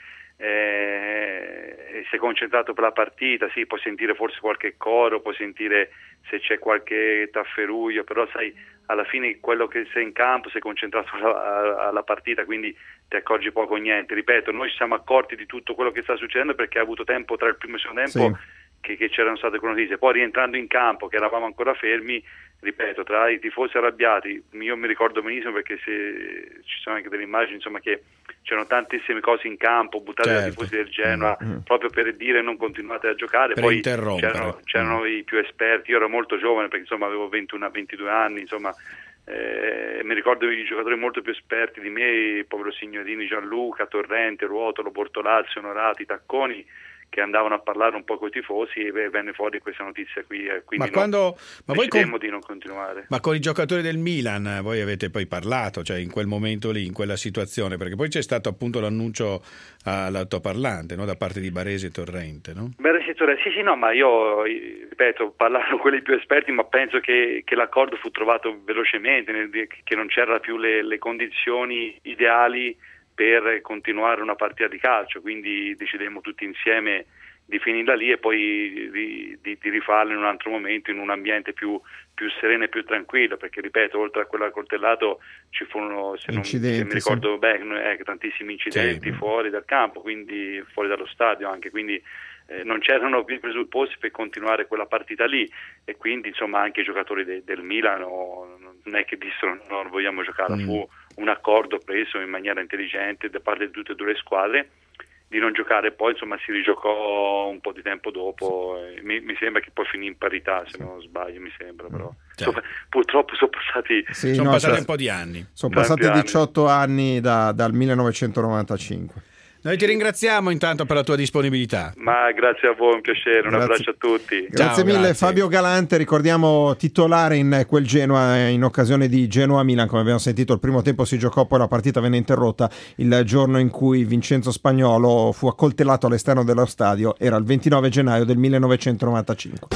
S13: sei concentrato per la partita, sì, puoi sentire forse qualche coro, puoi sentire se c'è qualche tafferuglio, però sai, alla fine quello che sei in campo sei concentrato alla partita, quindi ti accorgi poco o niente. Ripeto, noi ci siamo accorti di tutto quello che sta succedendo perché ha avuto tempo tra il primo e il secondo tempo che c'erano state quelle notizie, poi rientrando in campo che eravamo ancora fermi, ripeto, tra i tifosi arrabbiati, io mi ricordo benissimo perché ci sono anche delle immagini, insomma, che c'erano tantissime cose in campo buttate dai tifosi del Genoa proprio per dire non continuate a giocare, poi c'erano i più esperti, io ero molto giovane perché insomma avevo 22 anni, insomma, mi ricordo i giocatori molto più esperti di me, il povero Signorini, Gianluca, Torrente, Ruotolo, Bortolazzi, Onorati, Tacconi, che andavano a parlare un po' con i tifosi e venne fuori questa notizia qui, quindi decidemmo di non continuare.
S3: Ma con i giocatori del Milan voi avete poi parlato, cioè in quel momento lì, in quella situazione, perché poi c'è stato appunto l'annuncio all'altoparlante, no? Da parte di Baresi e Torrente, no?
S13: Baresi e Torrente, sì, no, ma io ripeto, parlavo con quelli più esperti, ma penso che l'accordo fu trovato velocemente, che non c'erano più le condizioni ideali per continuare una partita di calcio, quindi decidemmo tutti insieme di finirla lì e poi di rifarla in un altro momento, in un ambiente più sereno e più tranquillo, perché ripeto, oltre a quello accoltellato ci furono, se mi ricordo bene, tantissimi incidenti fuori dal campo, quindi fuori dallo stadio anche, quindi non c'erano più i presupposti per continuare quella partita lì, e quindi insomma anche i giocatori del Milan non è che dissero non vogliamo giocare, fu un accordo preso in maniera intelligente da parte di tutte e due le squadre di non giocare, poi insomma si rigiocò un po' di tempo dopo, mi sembra che poi finì in parità, se non sbaglio, mi sembra, però purtroppo sono passati
S3: un po' di anni,
S4: sono passati 18 anni dal 1995.
S3: Noi ti ringraziamo intanto per la tua disponibilità.
S13: Ma grazie a voi, un piacere, un abbraccio a tutti.
S4: Grazie mille. Grazie. Fabio Galante, ricordiamo titolare in quel Genoa in occasione di Genoa-Milan, come abbiamo sentito il primo tempo si giocò, poi la partita venne interrotta il giorno in cui Vincenzo Spagnolo fu accoltellato all'esterno dello stadio, era il 29 gennaio del 1995.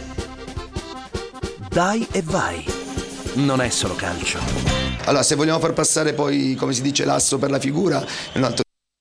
S1: Dai e vai, non è solo calcio.
S2: Allora, se vogliamo far passare poi, come si dice, l'asso per la figura, è un altro.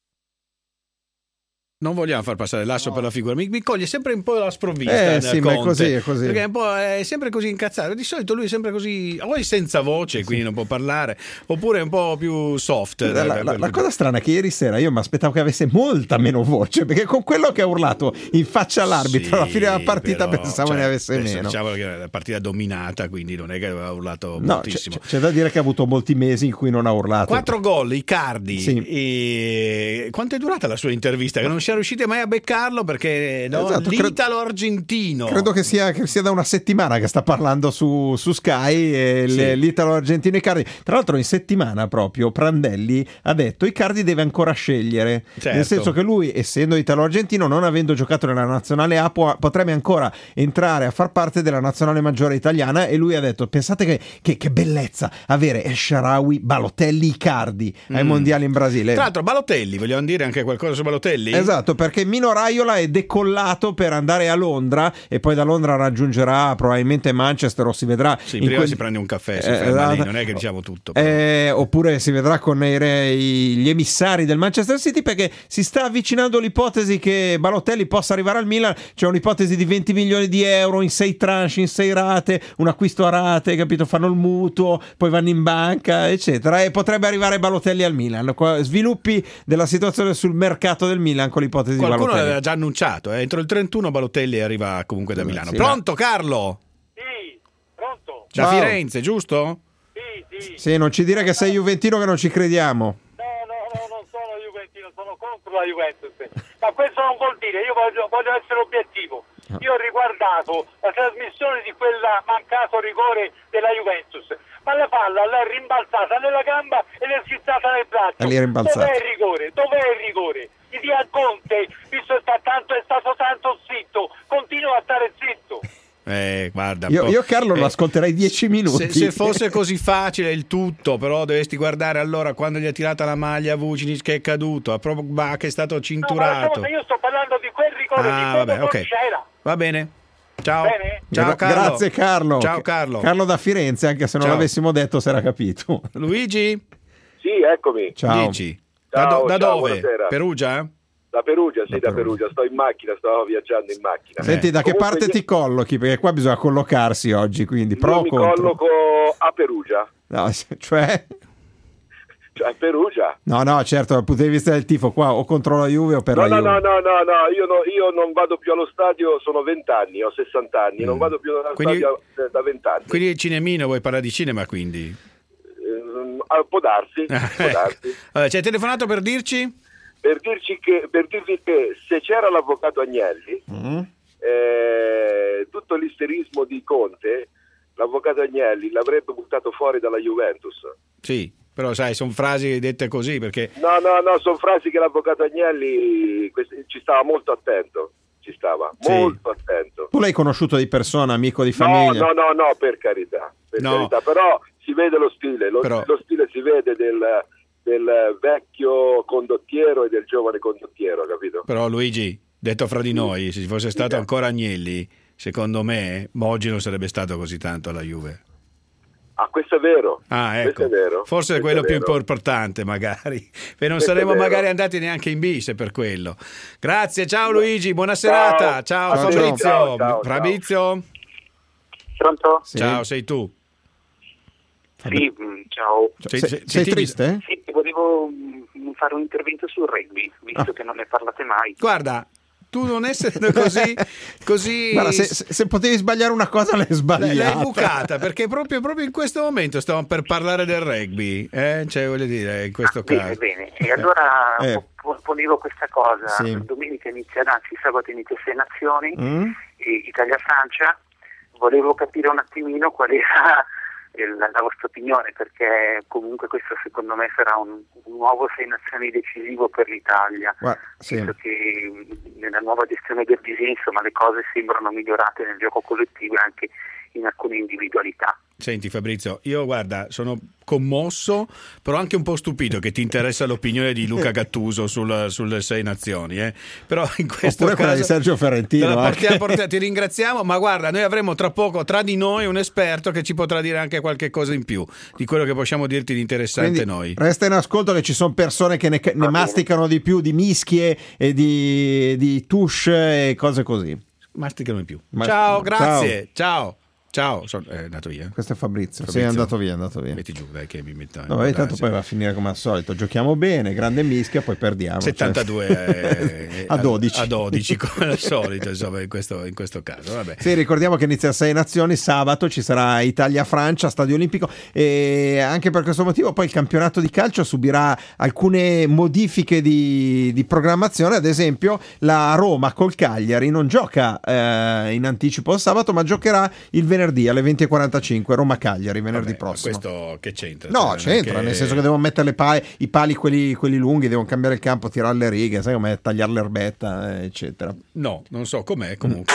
S3: Non vogliamo far passare l'asso per la figura, mi coglie sempre un po' la sprovvista.
S4: Sì, ma è così.
S3: Perché è sempre così incazzato. Di solito lui è sempre così, o è senza voce, quindi non può parlare, oppure è un po' più soft.
S4: La cosa strana è che ieri sera io mi aspettavo che avesse molta meno voce, perché con quello che ha urlato in faccia all'arbitro alla fine della partita pensavo ne avesse meno.
S3: Diciamo che la partita dominata, quindi non è che aveva urlato moltissimo.
S4: C'è da dire che ha avuto molti mesi in cui non ha urlato.
S3: 4 gol, Icardi. Sì. E quanto è durata la sua intervista? Che non siamo riusciti mai a beccarlo perché l'italo-argentino.
S4: Credo che sia da una settimana che sta parlando su Sky l'italo-argentino Icardi. Tra l'altro in settimana proprio Prandelli ha detto Icardi deve ancora scegliere, nel senso che lui, essendo italo-argentino, non avendo giocato nella nazionale A, potrebbe ancora entrare a far parte della nazionale maggiore italiana, e lui ha detto pensate che bellezza avere El Shaarawy, Balotelli, Icardi ai mondiali in Brasile.
S3: Tra l'altro Balotelli, vogliamo dire anche qualcosa su Balotelli?
S4: Esatto. Esatto, perché Mino Raiola è decollato per andare a Londra e poi da Londra raggiungerà probabilmente Manchester, o si vedrà.
S3: Sì, prima si prende un caffè, si ferma lì, non è che diciamo tutto.
S4: Oppure si vedrà con gli emissari del Manchester City, perché si sta avvicinando l'ipotesi che Balotelli possa arrivare al Milan. C'è un'ipotesi di 20 milioni di euro in 6 tranche, in 6 rate, un acquisto a rate, capito? Fanno il mutuo, poi vanno in banca, eccetera, e potrebbe arrivare Balotelli al Milan. Sviluppi della situazione sul mercato del Milan con l'ipotesi di Balotelli.
S3: Qualcuno l'aveva già annunciato, entro il 31 Balotelli arriva comunque da Milano. Sì, pronto Carlo?
S12: Sì, pronto.
S3: Da Firenze, giusto?
S4: Sì, non ci dire che sei juventino, che non ci crediamo.
S12: No, non sono juventino, sono contro la Juventus. Ma questo non vuol dire, io voglio essere obiettivo. Io ho riguardato la trasmissione di quel mancato rigore della Juventus, ma la palla l'ha rimbalzata nella gamba e l'è schizzata nel braccio. Dov'è il rigore? Mi dia Conte, visto che è stato tanto zitto, continua a stare zitto.
S3: Guarda,
S4: io Carlo lo ascolterei 10 minuti.
S3: Se fosse così facile il tutto, però dovresti guardare allora quando gli ha tirata la maglia Vucinic, che è caduto, a Pogba che è stato cinturato.
S12: No, io sto parlando di quel rigore di come c'era.
S3: Va bene. Ciao.
S12: Bene?
S3: Ciao Carlo.
S4: Grazie Carlo.
S3: Ciao Carlo.
S4: Carlo da Firenze, anche se non l'avessimo detto si era capito.
S3: Luigi?
S14: Sì, eccomi.
S4: Ciao.
S3: Dici.
S14: Ciao,
S3: da dove?
S14: Buonasera.
S3: Perugia?
S14: Da Perugia, sì, da Perugia. Sto in macchina, stavo viaggiando in macchina.
S4: Senti, da che parte ti collochi? Perché qua bisogna collocarsi oggi, quindi pro o
S14: mi
S4: contro?
S14: colloco a Perugia.
S4: No, cioè
S14: a Perugia.
S4: No, certo, dal punto di vista del tifo qua o contro la Juve o per la Juve.
S14: No, io non vado più allo stadio, sono 20 anni, ho 60 anni, non vado più allo stadio da 20 anni.
S3: Quindi il cinemino, vuoi parlare di cinema quindi?
S14: Può darsi.
S3: Vabbè, ci hai telefonato per dirci?
S14: Per dirvi che se c'era l'avvocato Agnelli, tutto l'isterismo di Conte, l'avvocato Agnelli l'avrebbe buttato fuori dalla Juventus.
S3: Sì, però sai, sono frasi dette così perché...
S14: No, sono frasi che l'avvocato Agnelli ci stava molto attento. Molto attento.
S4: Tu l'hai conosciuto di persona, amico di famiglia?
S14: No, per carità, però si vede lo stile, lo stile si vede del vecchio condottiero e del giovane condottiero, capito?
S3: Però Luigi, detto fra di noi, se ci fosse stato ancora Agnelli, secondo me oggi non sarebbe stato così tanto alla Juve.
S14: Questo è vero.
S3: Ecco.
S14: Questo è vero.
S3: Forse è quello più importante magari. E non saremmo magari andati neanche in bis per quello. Grazie, ciao Luigi, buona serata. Ciao Fabrizio.
S14: Ciao.
S3: Fabrizio?
S12: Pronto?
S3: Sì. Ciao, sei tu?
S12: Sì, ciao.
S4: Sei triste?
S12: Sì, volevo fare un intervento sul rugby, visto che non ne parlate mai.
S3: Guarda, tu non essendo così...
S4: Guarda, se potevi sbagliare una cosa l'hai sbagliata.
S3: L'hai bucata, perché proprio in questo momento stavamo per parlare del rugby, cioè voglio dire, in questo caso.
S12: Bene, e allora ponevo questa cosa.
S4: Sì.
S12: Domenica inizierà, sabato inizia 6 nazioni, Italia-Francia. Volevo capire un attimino qual era la vostra opinione, perché comunque questo secondo me sarà un nuovo 6 nazioni decisivo per l'Italia, visto che nella nuova gestione del disegno le cose sembrano migliorate nel gioco collettivo e anche in alcune individualità.
S3: Senti Fabrizio, io guarda, sono commosso, però anche un po' stupito che ti interessa l'opinione di Luca Gattuso sulle 6 nazioni, però in questo
S4: oppure
S3: caso
S4: quella di Sergio Ferrentino.
S3: Ti ringraziamo, ma guarda, noi avremo tra poco tra di noi un esperto che ci potrà dire anche qualche cosa in più di quello che possiamo dirti di interessante. Quindi, noi
S4: resta in ascolto, che ci sono persone che ne masticano di più, di mischie e di touche e cose così.
S3: Masticano di più. Ciao, grazie. Ciao. È andato via.
S4: Questo è Fabrizio. Sì, è andato via.
S3: Metti giù, dai, che mi metto.
S4: No, tanto poi va a finire come al solito. Giochiamo bene, grande mischia, poi perdiamo.
S3: 72
S4: a 12.
S3: A 12, come al solito, insomma, in questo caso. Vabbè.
S4: Sì, ricordiamo che inizia 6 nazioni. Sabato ci sarà Italia-Francia, Stadio Olimpico. E anche per questo motivo poi il campionato di calcio subirà alcune modifiche di programmazione. Ad esempio, la Roma col Cagliari non gioca in anticipo il sabato, ma giocherà il venerdì alle 20:45, Roma-Cagliari venerdì prossimo.
S3: Questo che c'entra?
S4: No, c'entra, nel senso che devono mettere i pali quelli lunghi, devono cambiare il campo, tirare le righe, sai come tagliare l'erbetta, eccetera.
S3: No, non so com'è comunque.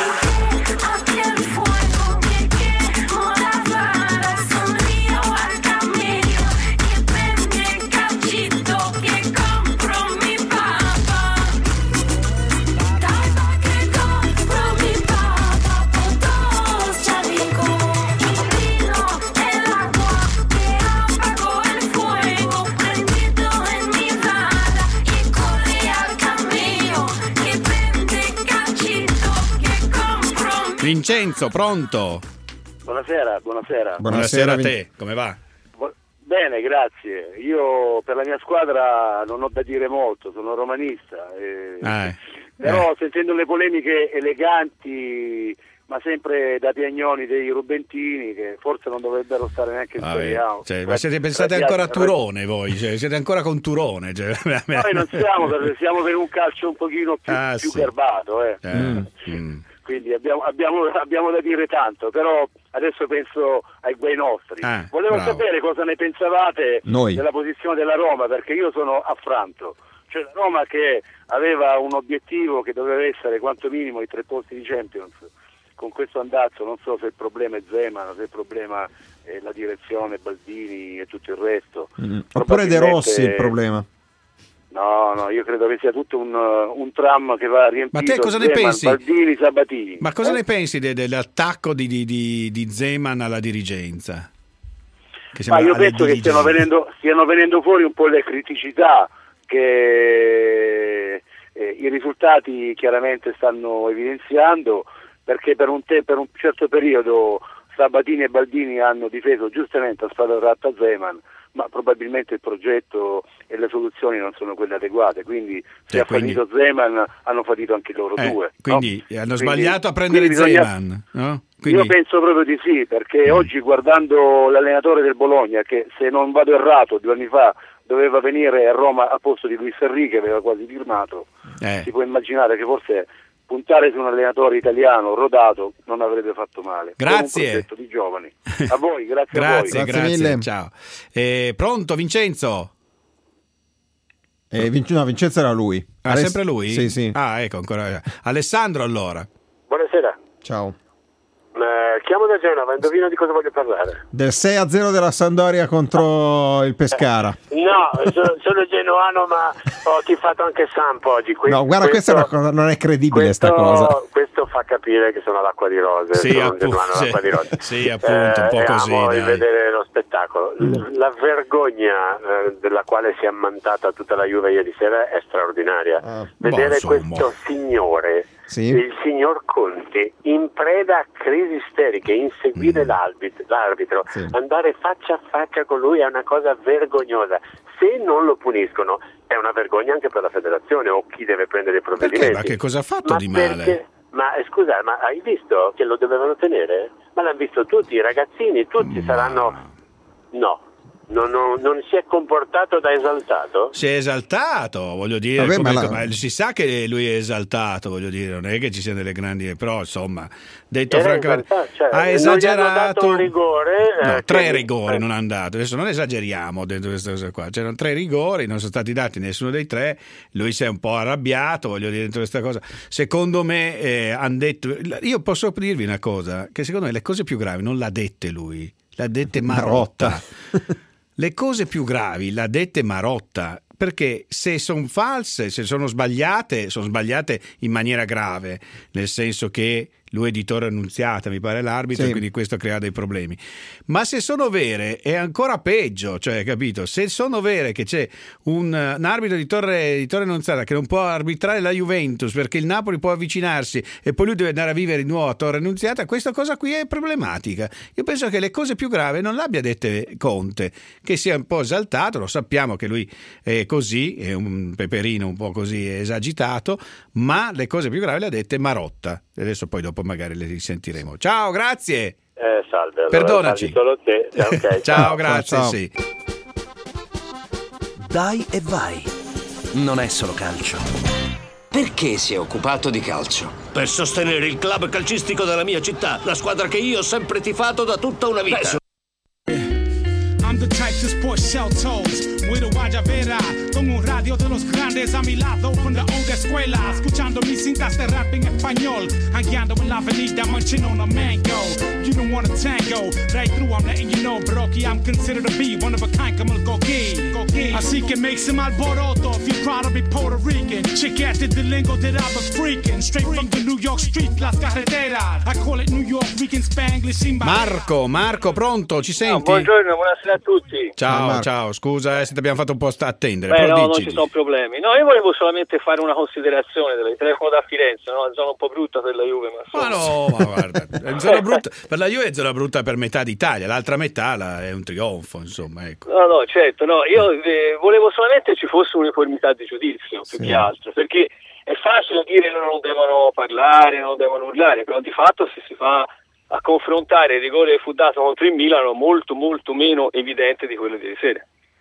S3: Vincenzo, pronto?
S15: Buonasera.
S3: Buonasera a te, come va?
S15: Bene, grazie. Io per la mia squadra non ho da dire molto, sono romanista. Però sentendo le polemiche eleganti, ma sempre da piagnoni dei Rubentini, che forse non dovrebbero stare neanche in Serie A.
S3: Ma pensate ancora a Turone voi? Siete ancora con Turone?
S15: Noi non siamo per un calcio un pochino più garbato. Quindi abbiamo da dire tanto, però adesso penso ai guai nostri. Volevo sapere cosa ne pensavate della posizione della Roma, perché io sono affranto. Cioè la Roma che aveva un obiettivo che doveva essere quanto minimo i 3 posti di Champions. Con questo andazzo non so se il problema è Zeman, se il problema è la direzione, Baldini e tutto il resto.
S4: Oppure De Rossi il problema.
S15: No, io credo che sia tutto un tram che va riempito.
S3: Ma te cosa ne pensi?
S15: Baldini, Sabatini.
S3: Ma cosa ne pensi dell'attacco di Zeman alla dirigenza?
S15: Ma io penso che stiano venendo fuori un po' le criticità che i risultati chiaramente stanno evidenziando, perché per un certo periodo Sabatini e Baldini hanno difeso giustamente a spada tratta Zeman, ma probabilmente il progetto e le soluzioni non sono quelle adeguate, quindi se ha fallito Zeman hanno fallito anche loro due.
S3: Quindi hanno sbagliato a prendere Zeman, no?
S15: Io penso proprio di sì, perché oggi guardando l'allenatore del Bologna, che se non vado errato 2 anni fa doveva venire a Roma a posto di Luis Enrique, aveva quasi firmato, si può immaginare che forse puntare su un allenatore italiano rodato non avrebbe fatto male.
S3: Grazie.
S15: Un progetto di giovani. A voi, grazie a voi.
S3: Grazie mille. Ciao. Pronto Vincenzo?
S4: No, Vincenzo era lui.
S3: Sempre lui?
S4: Sì.
S3: Ecco, ancora. Alessandro allora.
S16: Buonasera.
S4: Ciao.
S16: Chiamo da Genova, indovina di cosa voglio parlare.
S4: Del 6-0 della Sampdoria contro il Pescara.
S16: No, sono genuano, ma ho tifato anche Samp oggi.
S4: No, guarda, questa è una cosa, non è credibile sta cosa.
S16: Questo fa capire che sono l'acqua di rose.
S3: Sì, appunto, un po' così.
S16: Amo vedere lo spettacolo. La vergogna della quale si è ammantata tutta la Juve ieri sera è straordinaria. Vedere questo signore...
S4: Sì.
S16: Il signor Conte in preda a crisi isteriche, inseguire l'arbitro, andare faccia a faccia con lui è una cosa vergognosa. Se non lo puniscono è una vergogna anche per la federazione o chi deve prendere i provvedimenti.
S3: Perché? Ma che cosa ha fatto di male?
S16: Ma scusa, ma hai visto che lo dovevano tenere? Ma l'hanno visto tutti, i ragazzini, tutti saranno... No. Non si è comportato da esaltato?
S3: Si è esaltato, voglio dire.
S4: Vabbè,
S3: ma si sa che lui è esaltato, voglio dire, non è che ci siano delle grandi, però insomma, detto francamente, ha esagerato.
S16: Non gli hanno dato un rigore,
S3: 3 rigori non hanno dato. Adesso non esageriamo dentro questa cosa qua. C'erano 3 rigori, non sono stati dati nessuno dei 3. Lui si è un po' arrabbiato, voglio dire, dentro questa cosa. Secondo me hanno detto. Io posso dirvi una cosa, che secondo me le cose più gravi non l'ha dette lui, l'ha dette Marotta. Le cose più gravi l'ha dette Marotta, perché se sono false, se sono sbagliate in maniera grave, nel senso che lui è di Torre Annunziata, mi pare l'arbitro, sì. Quindi questo crea dei problemi. Ma se sono vere è ancora peggio, cioè, capito? Se sono vere che c'è un arbitro di Torre Annunziata che non può arbitrare la Juventus perché il Napoli può avvicinarsi e poi lui deve andare a vivere di nuovo a Torre Annunziata, questa cosa qui è problematica. Io penso che le cose più gravi non l'abbia dette Conte, che sia un po' esaltato, lo sappiamo che lui è così, è un peperino un po' così esagitato, ma le cose più gravi le ha dette Marotta. E adesso poi dopo magari le risentiremo. Ciao, grazie.
S16: Salve. Allora,
S3: perdonaci.
S16: Solo te. Okay,
S3: ciao, grazie.
S4: Ciao.
S3: Sì.
S1: Dai e vai. Non è solo calcio. Perché si è occupato di calcio?
S17: Per sostenere il club calcistico della mia città, la squadra che io ho sempre tifato da tutta una vita.
S24: I'm the type to sport shell toes. With Guayabera, con un radio de los grandes a mi lado, from the old escuela, escuchando mis cintas de rap en español, hangueando en la avenida, munching on a mango. You don't want a tango, right through, I'm letting you know, Brocky, I'm considered to be one of a kind, como el coquí. Así que make some alboroto if you're proud to be Puerto Rican. Chequeate the lingo that I was freaking, straight from the New York street, las carreteras. I call it New York, Rican, Spanglish,
S3: Marco, pronto, ci senti?
S16: Buongiorno, buonasera a tutti.
S3: Ciao, scusa se ti abbiamo fatto un po' attendere.
S16: Beh,
S3: però
S16: no, non ci sono problemi. No, io volevo solamente fare una considerazione delle 3
S6: telefono da Firenze, no? È una zona un po' brutta per la Juve,
S3: ma no, ma guarda, è zona brutta, per la Juve è zona brutta per metà d'Italia, l'altra metà è un trionfo, insomma, ecco.
S6: No, certo, no, io volevo solamente ci fosse uniformità di giudizio, più che altro, perché è facile dire che non devono parlare, non devono urlare, però di fatto se si fa a confrontare il rigore che fu dato contro il Milano molto molto meno evidente di quello di ieri sera.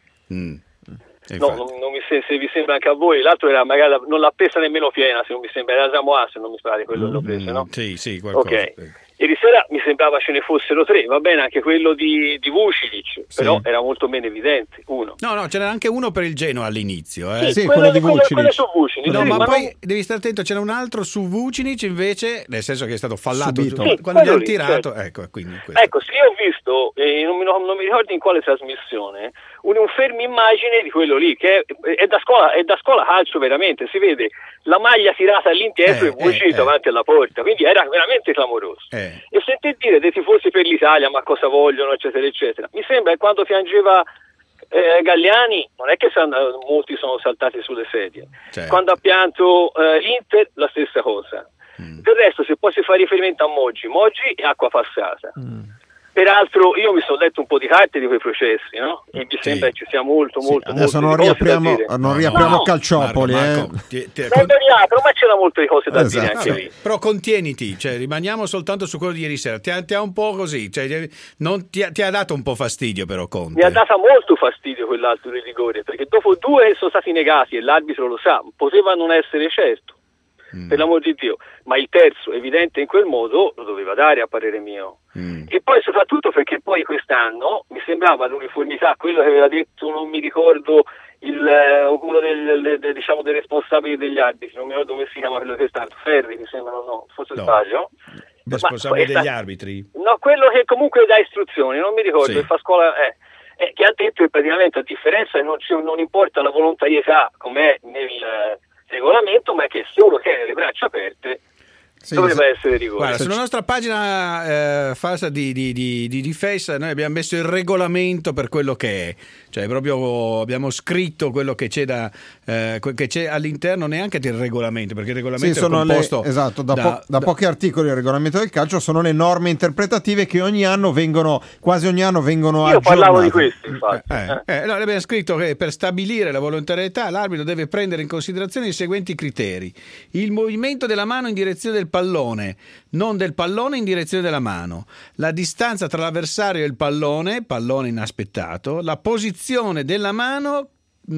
S6: No, non mi se vi sembra anche a voi, l'altro era magari non l'ha presa nemmeno piena, se non mi sembra, era Samoa, se non mi pare quello l'ho preso, no?
S3: Sì, qualcosa.
S6: Ok. Ieri sera mi sembrava ce ne fossero 3, va bene anche quello di Vucinic, però era molto meno evidente, uno.
S3: No, ce n'era anche uno per il Genoa all'inizio.
S6: Sì, quello di Vucinic. Su Vucinic.
S3: No, ma poi devi stare attento, c'era un altro su Vucinic invece, nel senso che è stato fallato quando gli hanno tirato. Certo.
S6: Ecco, sì, io ho visto, non mi ricordo in quale trasmissione, un fermo immagine di quello lì, che è da scuola calcio veramente, si vede la maglia tirata all'indietro e Vucinic davanti alla porta, quindi era veramente clamoroso. E sentite dire dei tifosi per l'Italia, ma cosa vogliono, eccetera, eccetera. Mi sembra che quando piangeva Galliani, non è che molti sono saltati sulle sedie. Certo. Quando ha pianto l'Inter, la stessa cosa. Del resto, se poi si fa riferimento a Moggi è acqua passata. Peraltro io mi sono letto un po' di carte di quei processi, no? E mi sembra che ci sia molto
S4: adesso non riapriamo Calciopoli.
S6: Non riapro, ma c'era molte cose da dire anche lì.
S3: Però contieniti, cioè rimaniamo soltanto su quello di ieri sera. Ti ha un po' così, cioè, non ti ha dato un po' fastidio però Conte?
S6: Mi ha dato molto fastidio quell'altro di rigore, perché dopo 2 che sono stati negati e l'arbitro lo sa, poteva non essere certo. Per l'amor di Dio, ma il terzo evidente in quel modo lo doveva dare a parere mio. E poi soprattutto perché poi quest'anno mi sembrava l'uniformità, quello che aveva detto, non mi ricordo uno dei responsabili degli arbitri, non mi ricordo come si chiama quello che è stato, Ferri mi sembra, no, forse sbaglio.
S3: Responsabile degli arbitri?
S6: No, quello che comunque dà istruzioni, non mi ricordo, che fa scuola, che ha detto che praticamente a differenza non importa la volontarietà com'è nel regolamento, ma che se uno tiene le braccia aperte dovrebbe essere rigore.
S3: Guarda, sulla nostra pagina falsa di Face noi abbiamo messo il regolamento per quello che è, cioè proprio abbiamo scritto quello che c'è che c'è all'interno, neanche del regolamento, perché il regolamento è composto
S4: da pochi articoli del regolamento del calcio, sono le norme interpretative che quasi ogni anno vengono aggiornate.
S6: Io parlavo di questi, infatti.
S3: Abbiamo scritto che per stabilire la volontarietà l'arbitro deve prendere in considerazione i seguenti criteri: il movimento della mano in direzione del pallone, non del pallone in direzione della mano, la distanza tra l'avversario e il pallone inaspettato, la posizione della mano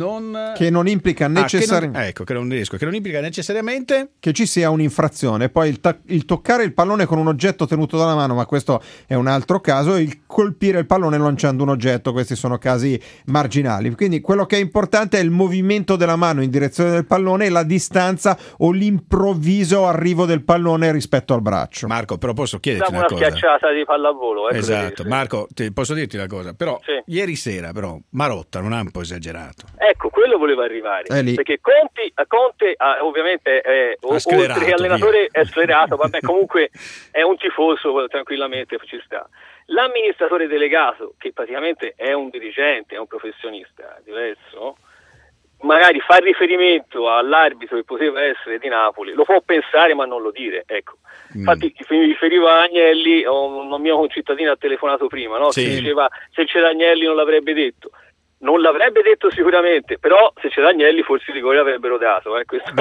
S4: che non implica necessariamente
S3: che non implica necessariamente
S4: che ci sia un'infrazione. Poi il toccare il pallone con un oggetto tenuto dalla mano, ma questo è un altro caso, il colpire il pallone lanciando un oggetto, questi sono casi marginali. Quindi quello che è importante è il movimento della mano in direzione del pallone e la distanza o l'improvviso arrivo del pallone rispetto al braccio.
S3: Marco, però posso chiederti una cosa?
S6: Una schiacciata di pallavolo.
S3: Esatto, Marco, posso dirti una cosa? Però ieri sera Marotta non ha un po' esagerato?
S6: Ecco, quello voleva arrivare, perché Conte ovviamente oltre che allenatore è sclerato, vabbè, comunque è un tifoso, tranquillamente ci sta. L'amministratore delegato, che praticamente è un dirigente, è un professionista diverso, magari fa riferimento all'arbitro che poteva essere di Napoli, lo può pensare ma non lo dire, ecco. Infatti mi riferiva a Agnelli, un mio concittadino ha telefonato prima, no? Che diceva se c'era Agnelli non l'avrebbe detto. Non l'avrebbe detto sicuramente, però se c'era Agnelli forse i rigori l'avrebbero dato.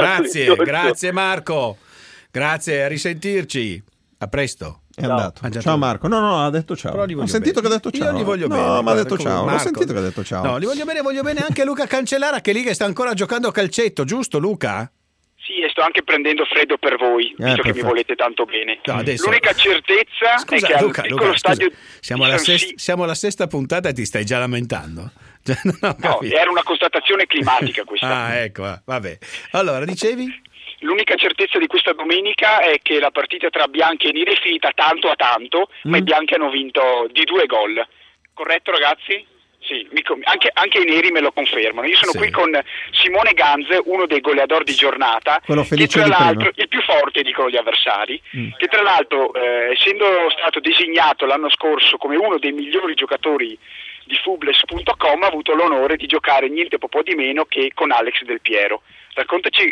S3: Grazie Marco, grazie, a risentirci, a presto.
S4: È andato. Ciao Marco. No, ha detto ciao. Ho sentito che ha detto ciao.
S3: Io li voglio bene.
S4: No, ma ha detto ciao.
S3: Marco.
S4: Ho sentito che ha detto ciao.
S3: No, li voglio bene anche Luca Cancellara, che è lì che sta ancora giocando a calcetto, giusto Luca?
S7: Sì, e sto anche prendendo freddo per voi, visto che mi volete tanto bene.
S3: No,
S7: l'unica certezza è che
S3: Luca,
S7: al piccolo stadio
S3: siamo alla sesta puntata e ti stai già lamentando.
S7: No, era una constatazione climatica questa.
S3: Ecco, vabbè. Allora, dicevi?
S7: L'unica certezza di questa domenica è che la partita tra bianchi e neri è finita tanto a tanto, ma i bianchi hanno vinto di 2 gol. Corretto, ragazzi? Sì, anche i neri me lo confermano. Io sono qui con Simone Ganze, uno dei goleador di giornata, che tra l'altro il più forte, dicono gli avversari, che tra l'altro essendo stato designato l'anno scorso come uno dei migliori giocatori di Fubles.com ha avuto l'onore di giocare niente po' di meno che con Alex Del Piero. Raccontaci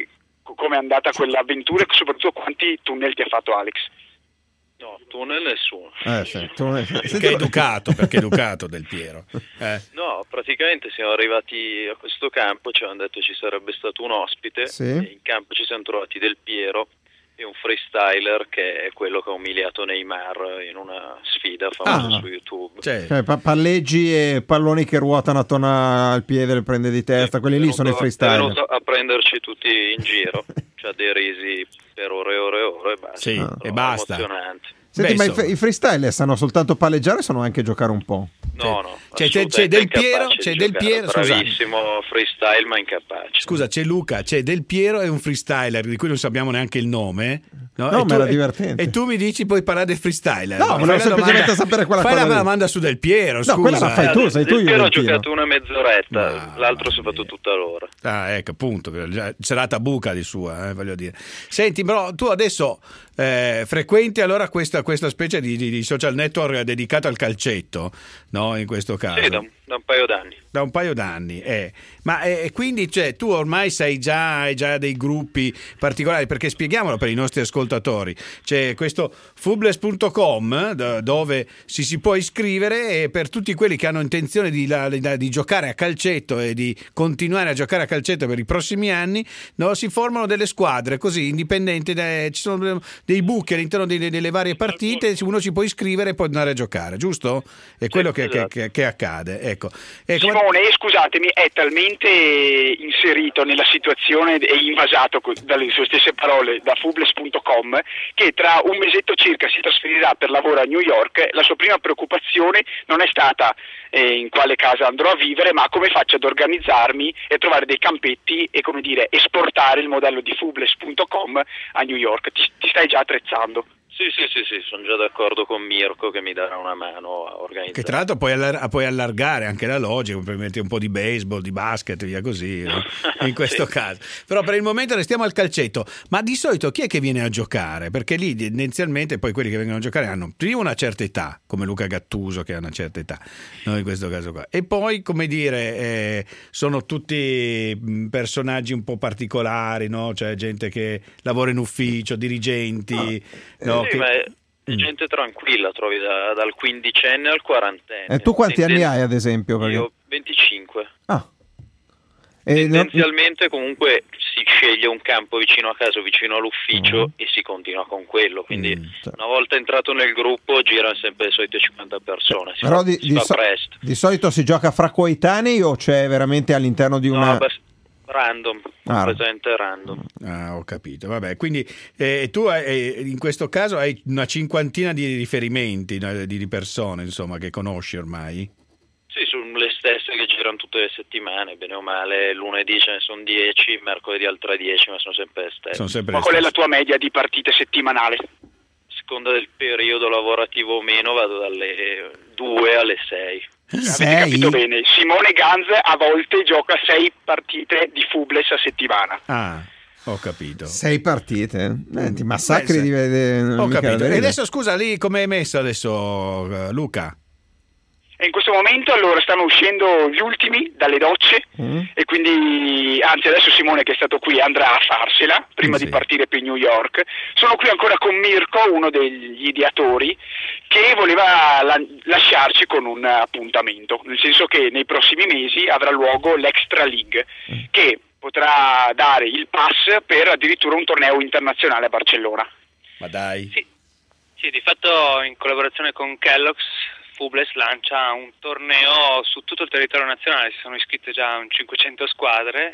S7: come è andata quell'avventura e soprattutto quanti tunnel ti ha fatto Alex.
S9: No, tunnel nessuno.
S3: Perché è educato Del Piero.
S9: No, praticamente siamo arrivati a questo campo, ci hanno detto ci sarebbe stato un ospite,
S4: sì.
S9: E in campo ci siamo trovati Del Piero e un freestyler che è quello che ha umiliato Neymar in una sfida famosa su YouTube.
S4: Cioè, palleggi e palloni che ruotano attorno al piede, le prende di testa, quelli lì sono i freestyler.
S9: È venuto a prenderci tutti in giro, ci ha derisi per ore e basta.
S3: Sì, e basta.
S9: Emozionante.
S4: Senti, ma i freestyler sanno soltanto palleggiare o sanno anche giocare un po'?
S9: No,
S3: c'è Del Piero,
S9: bravissimo freestyle ma incapace.
S3: Scusa, c'è Luca, c'è Del Piero e un freestyler di cui non sappiamo neanche il nome.
S4: No, ma era divertente.
S3: E tu mi dici puoi parlare del freestyler?
S4: No, volevo semplicemente sapere quella cosa.
S3: Fai la domanda su Del Piero, scusa.
S4: No, quella la fai tu, sei tu.
S9: Del Piero ha giocato una mezz'oretta, l'altro si è fatto tutta l'ora.
S3: Ecco, appunto, serata buca di sua, voglio dire. Senti, bro, tu adesso frequenti allora questa specie di social network dedicato al calcetto, no? In questo caso.
S9: Sì, da un paio d'anni.
S3: Da un paio d'anni, ma quindi cioè, tu ormai hai già dei gruppi particolari, perché spieghiamolo per i nostri ascoltatori, c'è questo fubles.com dove si può iscrivere, e per tutti quelli che hanno intenzione di giocare a calcetto e di continuare a giocare a calcetto per i prossimi anni, no, si formano delle squadre così indipendenti, ci sono dei buchi all'interno delle varie partite, uno ci può iscrivere e può andare a giocare, giusto? È quello che accade, ecco.
S7: Simone, scusatemi, è talmente inserito nella situazione e invasato dalle sue stesse parole da fubles.com che tra un mesetto circa si trasferirà per lavoro a New York. La sua prima preoccupazione non è stata in quale casa andrò a vivere, ma come faccio ad organizzarmi e trovare dei campetti e, come dire, esportare il modello di fubles.com a New York. Ti stai già attrezzando?
S9: Sì, sono già d'accordo con Mirko che mi darà una mano a organizzare.
S3: Che tra l'altro puoi allargare anche la logica, puoi mettere un po' di baseball, di basket, via così, no? In questo caso. Però per il momento restiamo al calcetto. Ma di solito chi è che viene a giocare? Perché lì tendenzialmente poi quelli che vengono a giocare hanno prima una certa età, come Luca Gattuso che ha una certa età, no? In questo caso qua. E poi, come dire, sono tutti personaggi un po' particolari, no? Cioè gente che lavora in ufficio, dirigenti, no?
S9: Sì, ma è gente tranquilla, trovi dal quindicenne al quarantenne.
S4: Tu quanti anni hai, ad esempio? Perché...
S9: Io 25.
S4: E
S9: tendenzialmente comunque si sceglie un campo vicino a casa, vicino all'ufficio, e si continua con quello, quindi una volta entrato nel gruppo girano sempre le solite 50 persone, si fa presto.
S4: Di solito si gioca fra coetanei o c'è veramente all'interno di una...
S9: No, random, presente random.
S3: Ho capito, vabbè, quindi tu in questo caso hai una cinquantina di riferimenti, di persone, insomma, che conosci ormai?
S9: Sì, sono le stesse che girano tutte le settimane, bene o male. Lunedì ce ne sono 10, mercoledì altre 10, ma sono sempre le stesse.
S7: Ma qual è la tua media di partite settimanale?
S9: A seconda del periodo lavorativo o meno vado dalle 2 alle 6.
S7: Avete capito bene, Simone Ganz a volte gioca 6 partite di Fubles a settimana.
S3: Ho capito.
S4: 6 partite? Ti massacri di vedere.
S3: Ho capito. E adesso scusa, lì come è messo adesso, Luca?
S7: E in questo momento allora stanno uscendo gli ultimi dalle docce e quindi, anzi adesso Simone che è stato qui andrà a farsela prima di partire per New York. Sono qui ancora con Mirko, uno degli ideatori, che voleva lasciarci con un appuntamento, nel senso che nei prossimi mesi avrà luogo l'Extra League, che potrà dare il pass per addirittura un torneo internazionale a Barcellona.
S3: Ma dai!
S18: Sì, di fatto in collaborazione con Kellogg's Fubles lancia un torneo su tutto il territorio nazionale, si sono iscritte già 500 squadre,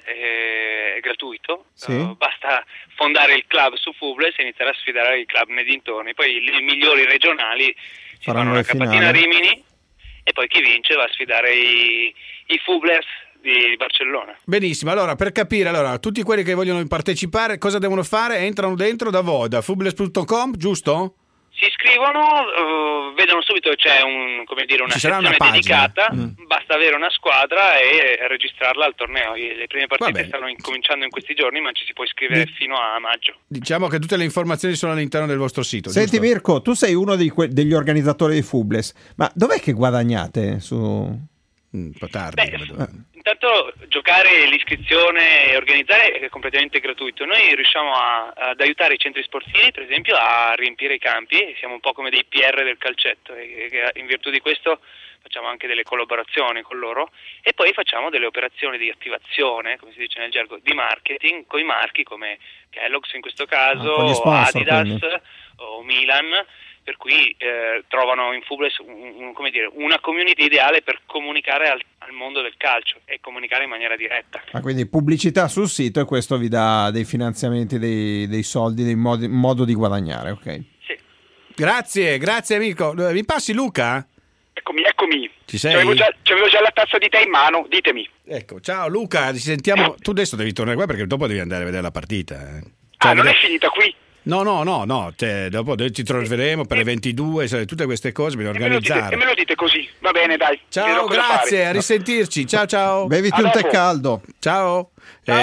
S18: è gratuito, basta fondare il club su Fubles e iniziare a sfidare i club nei dintorni, poi le migliori regionali faranno una capatina a Rimini e poi chi vince va a sfidare i Fublers di Barcellona.
S3: Benissimo, allora per capire, tutti quelli che vogliono partecipare cosa devono fare? Entrano dentro da voi, da fubles.com, giusto?
S18: Si iscrivono, vedono subito che c'è una sezione dedicata, basta avere una squadra e registrarla al torneo. Le prime partite stanno incominciando in questi giorni, ma ci si può iscrivere fino a maggio.
S3: Diciamo che tutte le informazioni sono all'interno del vostro sito.
S4: Senti,
S3: giusto?
S4: Mirko, tu sei uno degli organizzatori di Fubles, ma dov'è che guadagnate su...
S3: Un po' tardi.
S18: Intanto giocare, l'iscrizione e organizzare è completamente gratuito. Noi riusciamo ad aiutare i centri sportivi, per esempio, a riempire i campi, siamo un po' come dei PR del calcetto e in virtù di questo facciamo anche delle collaborazioni con loro e poi facciamo delle operazioni di attivazione, come si dice nel gergo, di marketing con i marchi come Kellogg's in questo caso, sponsor, Adidas quindi. O Milan, per cui trovano in Fubles una community ideale per comunicare al mondo del calcio e comunicare in maniera diretta.
S4: Quindi pubblicità sul sito e questo vi dà dei finanziamenti, dei soldi, dei modo di guadagnare, ok?
S18: Sì.
S3: Grazie amico. Mi passi Luca?
S7: Eccomi.
S3: Ci sei?
S7: C'avevo già la tazza di tè in mano, ditemi.
S3: Ecco, ciao Luca, ci sentiamo. Tu adesso devi tornare qua perché dopo devi andare a vedere la partita.
S7: Non è finita qui?
S3: No, dopo ci troveremo per le 22, tutte queste cose bisogna organizzare.
S7: E me lo dite così, va bene, dai.
S3: Ciao, grazie, a risentirci. Ciao.
S4: Beviti un tè caldo.
S3: Ciao.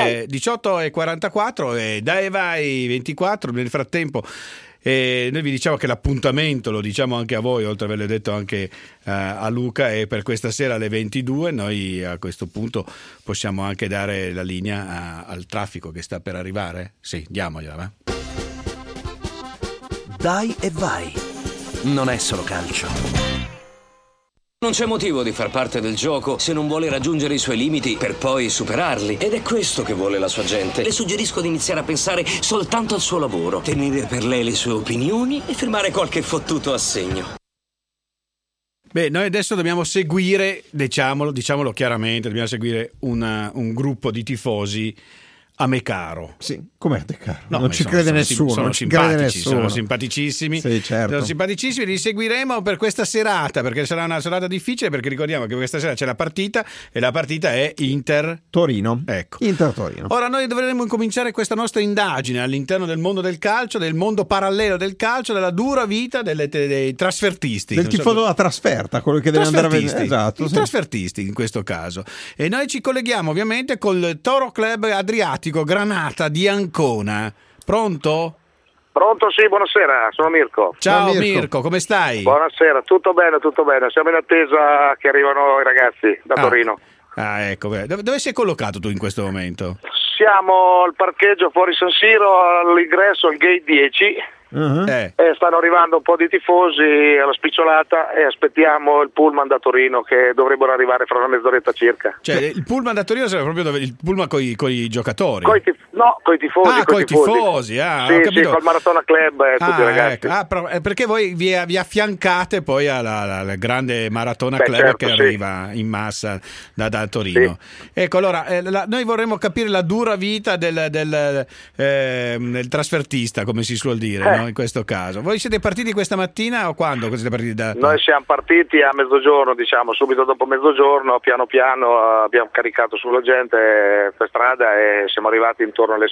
S3: 18:44 e dai vai 24 nel frattempo. Noi vi diciamo che l'appuntamento, lo diciamo anche a voi, oltre a averlo detto anche a Luca, è per questa sera alle 22. Noi a questo punto possiamo anche dare la linea al traffico che sta per arrivare. Sì, diamogliela, va.
S1: Dai e vai. Non è solo calcio. Non c'è motivo di far parte del gioco se non vuole raggiungere i suoi limiti per poi superarli. Ed è questo che vuole la sua gente. Le suggerisco di iniziare a pensare soltanto al suo lavoro, tenere per lei le sue opinioni e firmare qualche fottuto assegno.
S3: Beh, noi adesso dobbiamo seguire, diciamolo chiaramente, dobbiamo seguire un gruppo di tifosi a me caro.
S4: Sì, com'è te caro? No, non ci crede nessuno.
S3: Sono simpaticissimi.
S4: Sì, certo.
S3: Sono simpaticissimi, li seguiremo per questa serata, perché sarà una serata difficile, perché ricordiamo che questa sera c'è la partita e la partita è Inter-Torino. Ecco.
S4: Inter-Torino.
S3: Ora noi dovremmo incominciare questa nostra indagine all'interno del mondo del calcio, del mondo parallelo del calcio, della dura vita dei trasfertisti.
S4: Del tifoso da trasferta, quello che deve andare a vedere. Esatto,
S3: i trasfertisti in questo caso. E noi ci colleghiamo ovviamente col Toro Club Adriatico Granata di Ancona. Pronto?
S8: Pronto, sì, buonasera, sono Mirko.
S3: Ciao Mirko, come stai?
S8: Buonasera, tutto bene, siamo in attesa che arrivano i ragazzi da Torino.
S3: Ecco, dove sei collocato tu in questo momento?
S8: Siamo al parcheggio fuori San Siro, all'ingresso al gate 10. Stanno arrivando un po' di tifosi alla spicciolata e aspettiamo il pullman da Torino che dovrebbero arrivare fra una mezz'oretta circa.
S3: Cioè il pullman da Torino sarà proprio il pullman con i giocatori?
S8: Coi tifosi.
S3: Coi tifosi.
S8: Sì, col Maratona Club e tutti i ragazzi.
S3: Ecco. Perché voi vi affiancate poi alla grande Maratona Club che arriva in massa da Torino. Sì. Ecco, allora noi vorremmo capire la dura vita del trasfertista, come si suol dire. No? In questo caso voi siete partiti questa mattina o quando siete partiti
S8: Noi siamo partiti a mezzogiorno, subito dopo mezzogiorno, piano piano abbiamo caricato sulla gente per strada e siamo arrivati intorno alle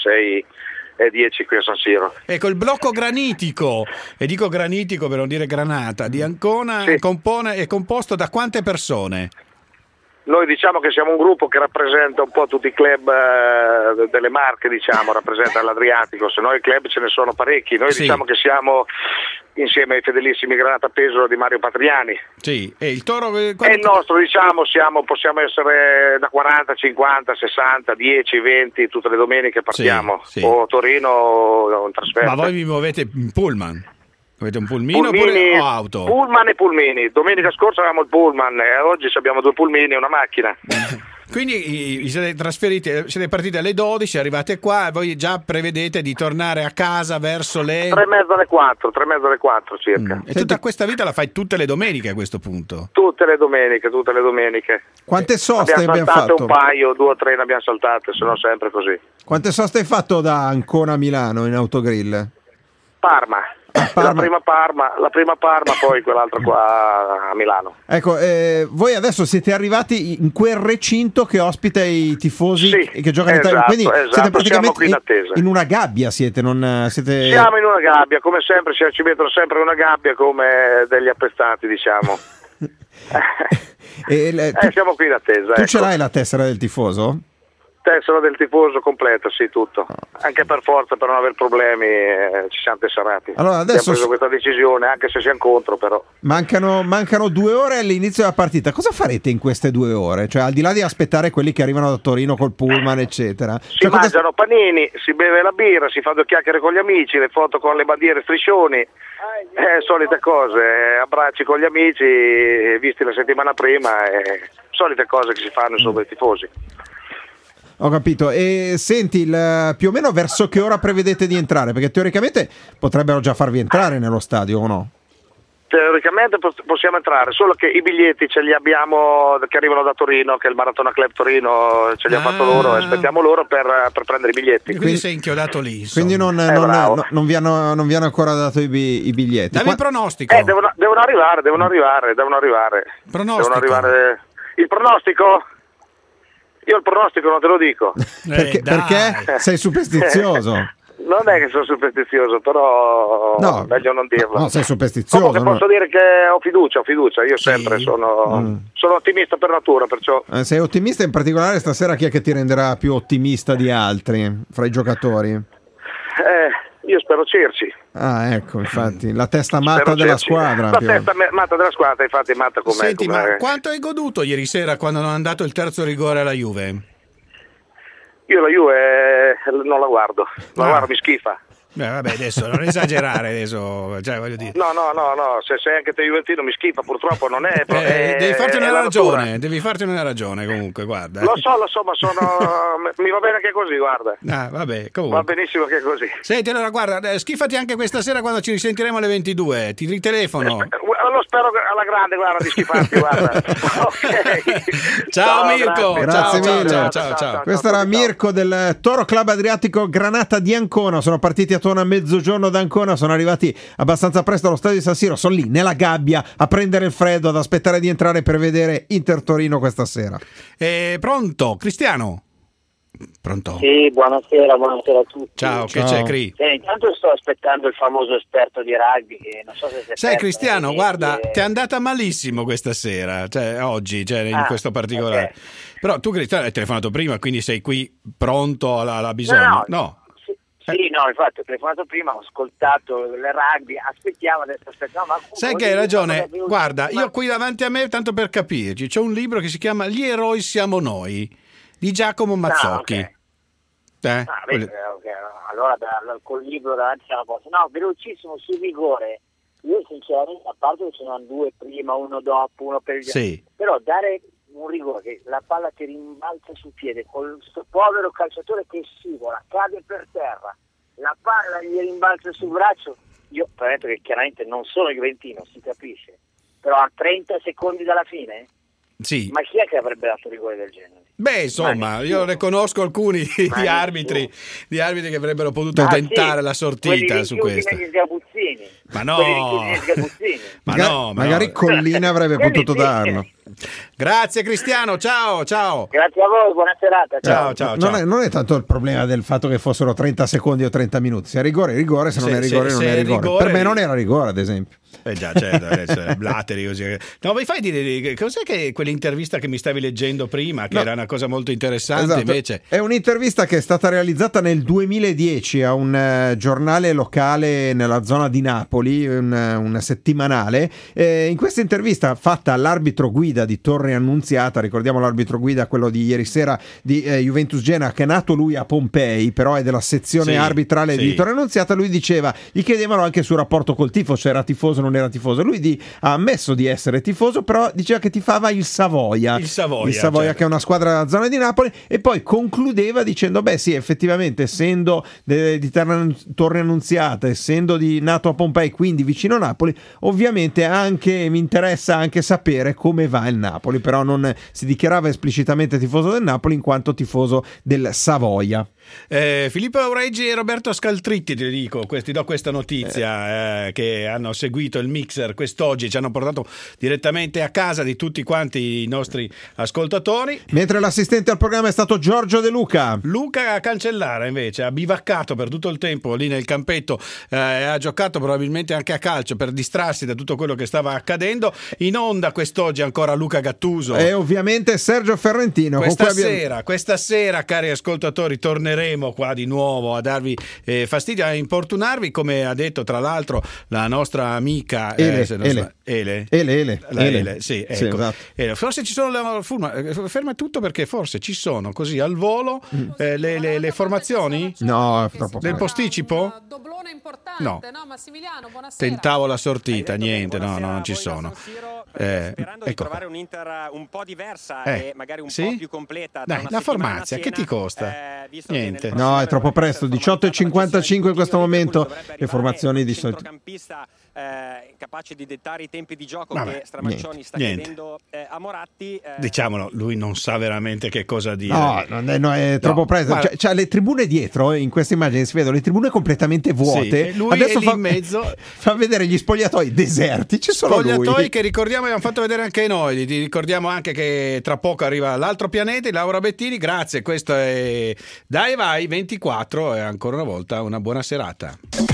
S8: 6:10 qui a San Siro.
S3: Ecco, il blocco granitico, e dico granitico per non dire granata, di Ancona è composto da quante persone?
S8: Noi diciamo che siamo un gruppo che rappresenta un po' tutti i club delle Marche, rappresenta l'Adriatico, se no i club ce ne sono parecchi. Noi diciamo che siamo insieme ai fedelissimi Granata Pesaro di Mario Patriani.
S3: Sì, e il Toro
S8: è il nostro, possiamo essere da 40, 50, 60, 10, 20 tutte le domeniche partiamo, o Torino o in trasferta.
S3: Ma voi vi muovete in pullman? Avete un pulmino oppure o auto?
S8: Pullman e pulmini. Domenica scorsa avevamo il pullman e oggi abbiamo 2 pulmini e una macchina.
S3: Quindi siete trasferiti, siete partiti alle 12, arrivate qua e voi già prevedete di tornare a casa verso le
S8: 3:30 alle 4 circa.
S3: E tutta questa vita la fai tutte le domeniche a questo punto?
S8: Tutte le domeniche.
S4: Quante soste abbiamo
S8: fatto?
S4: Un
S8: paio, 2 o 3 ne abbiamo saltate, se no sempre così.
S4: Quante soste hai fatto da Ancona a Milano in autogrill?
S8: Parma. La prima Parma, poi quell'altra qua a Milano.
S4: Ecco, voi adesso siete arrivati in quel recinto che ospita i tifosi che giocano in Italia, quindi siete praticamente
S8: qui in attesa.
S4: In una gabbia siete.
S8: Siamo in una gabbia, come sempre, ci mettono sempre in una gabbia come degli appestati,
S4: Siamo
S8: qui in attesa.
S4: Tu ce l'hai la tessera del tifoso?
S8: Tessera del tifoso completa, sì, tutto. Anche per forza, per non avere problemi, ci siamo tesserati.
S4: Allora, adesso
S8: abbiamo preso questa decisione, anche se siamo contro, però.
S4: Mancano 2 ore all'inizio della partita. Cosa farete in queste 2 ore? Cioè, al di là di aspettare quelli che arrivano da Torino col pullman, eccetera.
S8: Si mangiano panini, si beve la birra, si fa 2 chiacchiere con gli amici, le foto con le bandiere striscioni, solite cose, abbracci con gli amici, visti la settimana prima, solite cose che si fanno sopra i tifosi.
S4: Ho capito. E senti, più o meno verso che ora prevedete di entrare? Perché teoricamente potrebbero già farvi entrare nello stadio, o no?
S8: Teoricamente possiamo entrare, solo che i biglietti ce li abbiamo che arrivano da Torino, che il Maratona Club Torino ce li ha fatto loro, e aspettiamo loro per prendere i biglietti.
S3: Quindi sei inchiodato lì.
S4: Quindi non vi hanno ancora dato i biglietti.
S3: Dammi il pronostico.
S8: Devono arrivare.
S3: Pronostico.
S8: Devono arrivare. Il pronostico? Io il pronostico non te lo dico.
S4: Perché sei superstizioso?
S8: Non è che sono superstizioso, però meglio non dirlo.
S4: No, sei superstizioso.
S8: Comunque posso dire che ho fiducia. Io sempre sono ottimista per natura, perciò.
S4: Sei ottimista, in particolare stasera chi è che ti renderà più ottimista di altri fra i giocatori?
S8: Io spero Cerci.
S4: Ah, ecco, infatti, la testa matta della squadra.
S8: La testa matta della squadra, infatti, matta come.
S3: Senti, ma quanto hai goduto ieri sera quando non è andato il terzo rigore alla Juve?
S8: Io la Juve non la guardo, mi schifa.
S3: Beh, vabbè, adesso non esagerare, adesso, cioè, voglio dire.
S8: No, se sei anche te juventino mi schifa, purtroppo non è.
S3: Devi farti una ragione, comunque, guarda.
S8: Lo so, ma mi va bene anche così, guarda.
S3: Vabbè, comunque.
S8: Va benissimo che è così.
S3: Senti, allora, guarda, schifati anche questa sera quando ci risentiremo alle 22, ti ritelefono.
S8: Lo spero alla grande, guarda, di schifarti, guarda. Ok.
S3: Ciao Mirko,
S4: grazie mille.
S3: Ciao.
S4: Questo era Mirko del Toro Club Adriatico Granata di Ancona. Sono partiti a mezzogiorno da Ancona, sono arrivati abbastanza presto allo stadio di San Siro, sono lì nella gabbia a prendere il freddo, ad aspettare di entrare per vedere Inter Torino questa sera.
S3: Pronto, Cristiano? Pronto?
S23: Sì, buonasera a tutti.
S3: Ciao. Che c'è, Cri?
S23: Intanto sto aspettando il famoso esperto di rugby che non so se
S3: sai Cristiano, guarda, ti è andata malissimo questa sera, cioè oggi, in questo particolare. Okay. Però tu Cristiano hai telefonato prima, quindi sei qui pronto alla bisogno. No.
S23: Sì, infatti ho telefonato prima, ho ascoltato le rugby, aspettiamo. Ma
S3: sai che hai ragione, guarda, io qui davanti a me, tanto per capirci, c'è un libro che si chiama Gli eroi siamo noi, di Giacomo Mazzocchi.
S23: Allora col libro davanti siamo a posto. No, velocissimo sul rigore, io sinceramente, a parte che ce ne hanno 2 prima, uno dopo, uno per il però dare un rigore che la palla ti rimbalza sul piede con questo povero calciatore che scivola, cade per terra, la palla gli rimbalza sul braccio. Io premetto che chiaramente non sono juventino, si capisce, però a 30 secondi dalla fine ma chi è che avrebbe dato un rigore del genere?
S3: Beh, insomma, io ne conosco alcuni di arbitri che avrebbero potuto tentare la sortita su questo. Ma no,
S4: magari Collina avrebbe potuto darlo.
S3: Grazie Cristiano, ciao.
S23: Grazie a voi, buona serata.
S3: Ciao.
S4: Non è tanto il problema del fatto che fossero 30 secondi o 30 minuti. Se è rigore, se non è rigore, non è rigore. Per me non era rigore, ad esempio.
S3: Già, certo, adesso Blatteri così. No, mi fai dire cos'è che quell'intervista che mi stavi leggendo prima, che era una cosa molto interessante, esatto. Invece
S4: è un'intervista che è stata realizzata nel 2010 a un giornale locale nella zona di Napoli, un settimanale. In questa intervista fatta all'arbitro guida di Torre Annunziata, ricordiamo l'arbitro guida, quello di ieri sera di Juventus Genoa, che è nato lui a Pompei, però è della sezione arbitrale di Torre Annunziata. Lui diceva, gli chiedevano anche sul rapporto col tifo, se era tifoso o non era tifoso. Lui ha ammesso di essere tifoso, però diceva che tifava il Savoia, certo. Che è una squadra della zona di Napoli, e poi concludeva dicendo effettivamente, essendo di Torre Annunziata, essendo nato a Pompei, quindi vicino a Napoli, ovviamente anche mi interessa anche sapere come va il Napoli, però non si dichiarava esplicitamente tifoso del Napoli in quanto tifoso del Savoia.
S3: Filippo Aureggi e Roberto Scaltritti, ti do questa notizia, che hanno seguito il mixer quest'oggi, ci hanno portato direttamente a casa di tutti quanti i nostri ascoltatori,
S4: mentre l'assistente al programma è stato Giorgio De Luca
S3: Cancellara. Invece ha bivaccato per tutto il tempo lì nel campetto, ha giocato probabilmente anche a calcio per distrarsi da tutto quello che stava accadendo. In onda quest'oggi ancora Luca Gattuso ottuso.
S4: E ovviamente Sergio Ferrentino.
S3: Questa sera, cari ascoltatori, torneremo qua di nuovo a darvi fastidio, a importunarvi, come ha detto tra l'altro la nostra amica
S4: Ele.
S3: Sì, ecco. Esatto. Forse ci sono ferma tutto, perché forse ci sono così al volo le formazioni?
S4: No, troppo
S3: del posticipo?
S10: Doblone importante,
S3: no.
S10: Massimiliano, buonasera.
S3: Tentavo la sortita, niente, no, non ci sono.
S19: Sperando di trovare un'Inter un po' diversa e magari un po' più completa.
S3: Dai, la Formazia, che ti costa? Niente.
S4: No, è troppo presto, 18:55 in questo momento. Le formazioni di solito.
S19: Capace di dettare i tempi di gioco che Stramaccioni sta chiedendo a Moratti.
S3: Diciamolo, lui non sa veramente che cosa dire.
S4: No, è troppo presto. C'ha le tribune dietro, in questa immagine si vedono le tribune completamente vuote.
S3: Sì, lui
S4: adesso
S3: fa in mezzo.
S4: Fa vedere gli spogliatoi deserti. Ci sono
S3: spogliatoi che ricordiamo, abbiamo fatto vedere anche noi. Ti ricordiamo anche che tra poco arriva l'altro pianeta, Laura Bettini. Grazie, questo è Dai Vai 24 e ancora una volta una buona serata.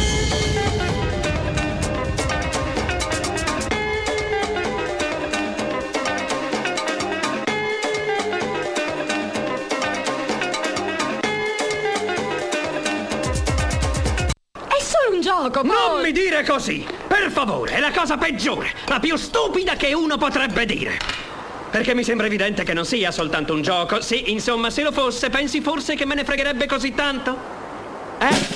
S10: Gioco,
S20: non mi dire così, per favore, è la cosa peggiore, la più stupida che uno potrebbe dire. Perché mi sembra evidente che non sia soltanto un gioco. Sì, insomma, se lo fosse, pensi forse che me ne fregherebbe così tanto?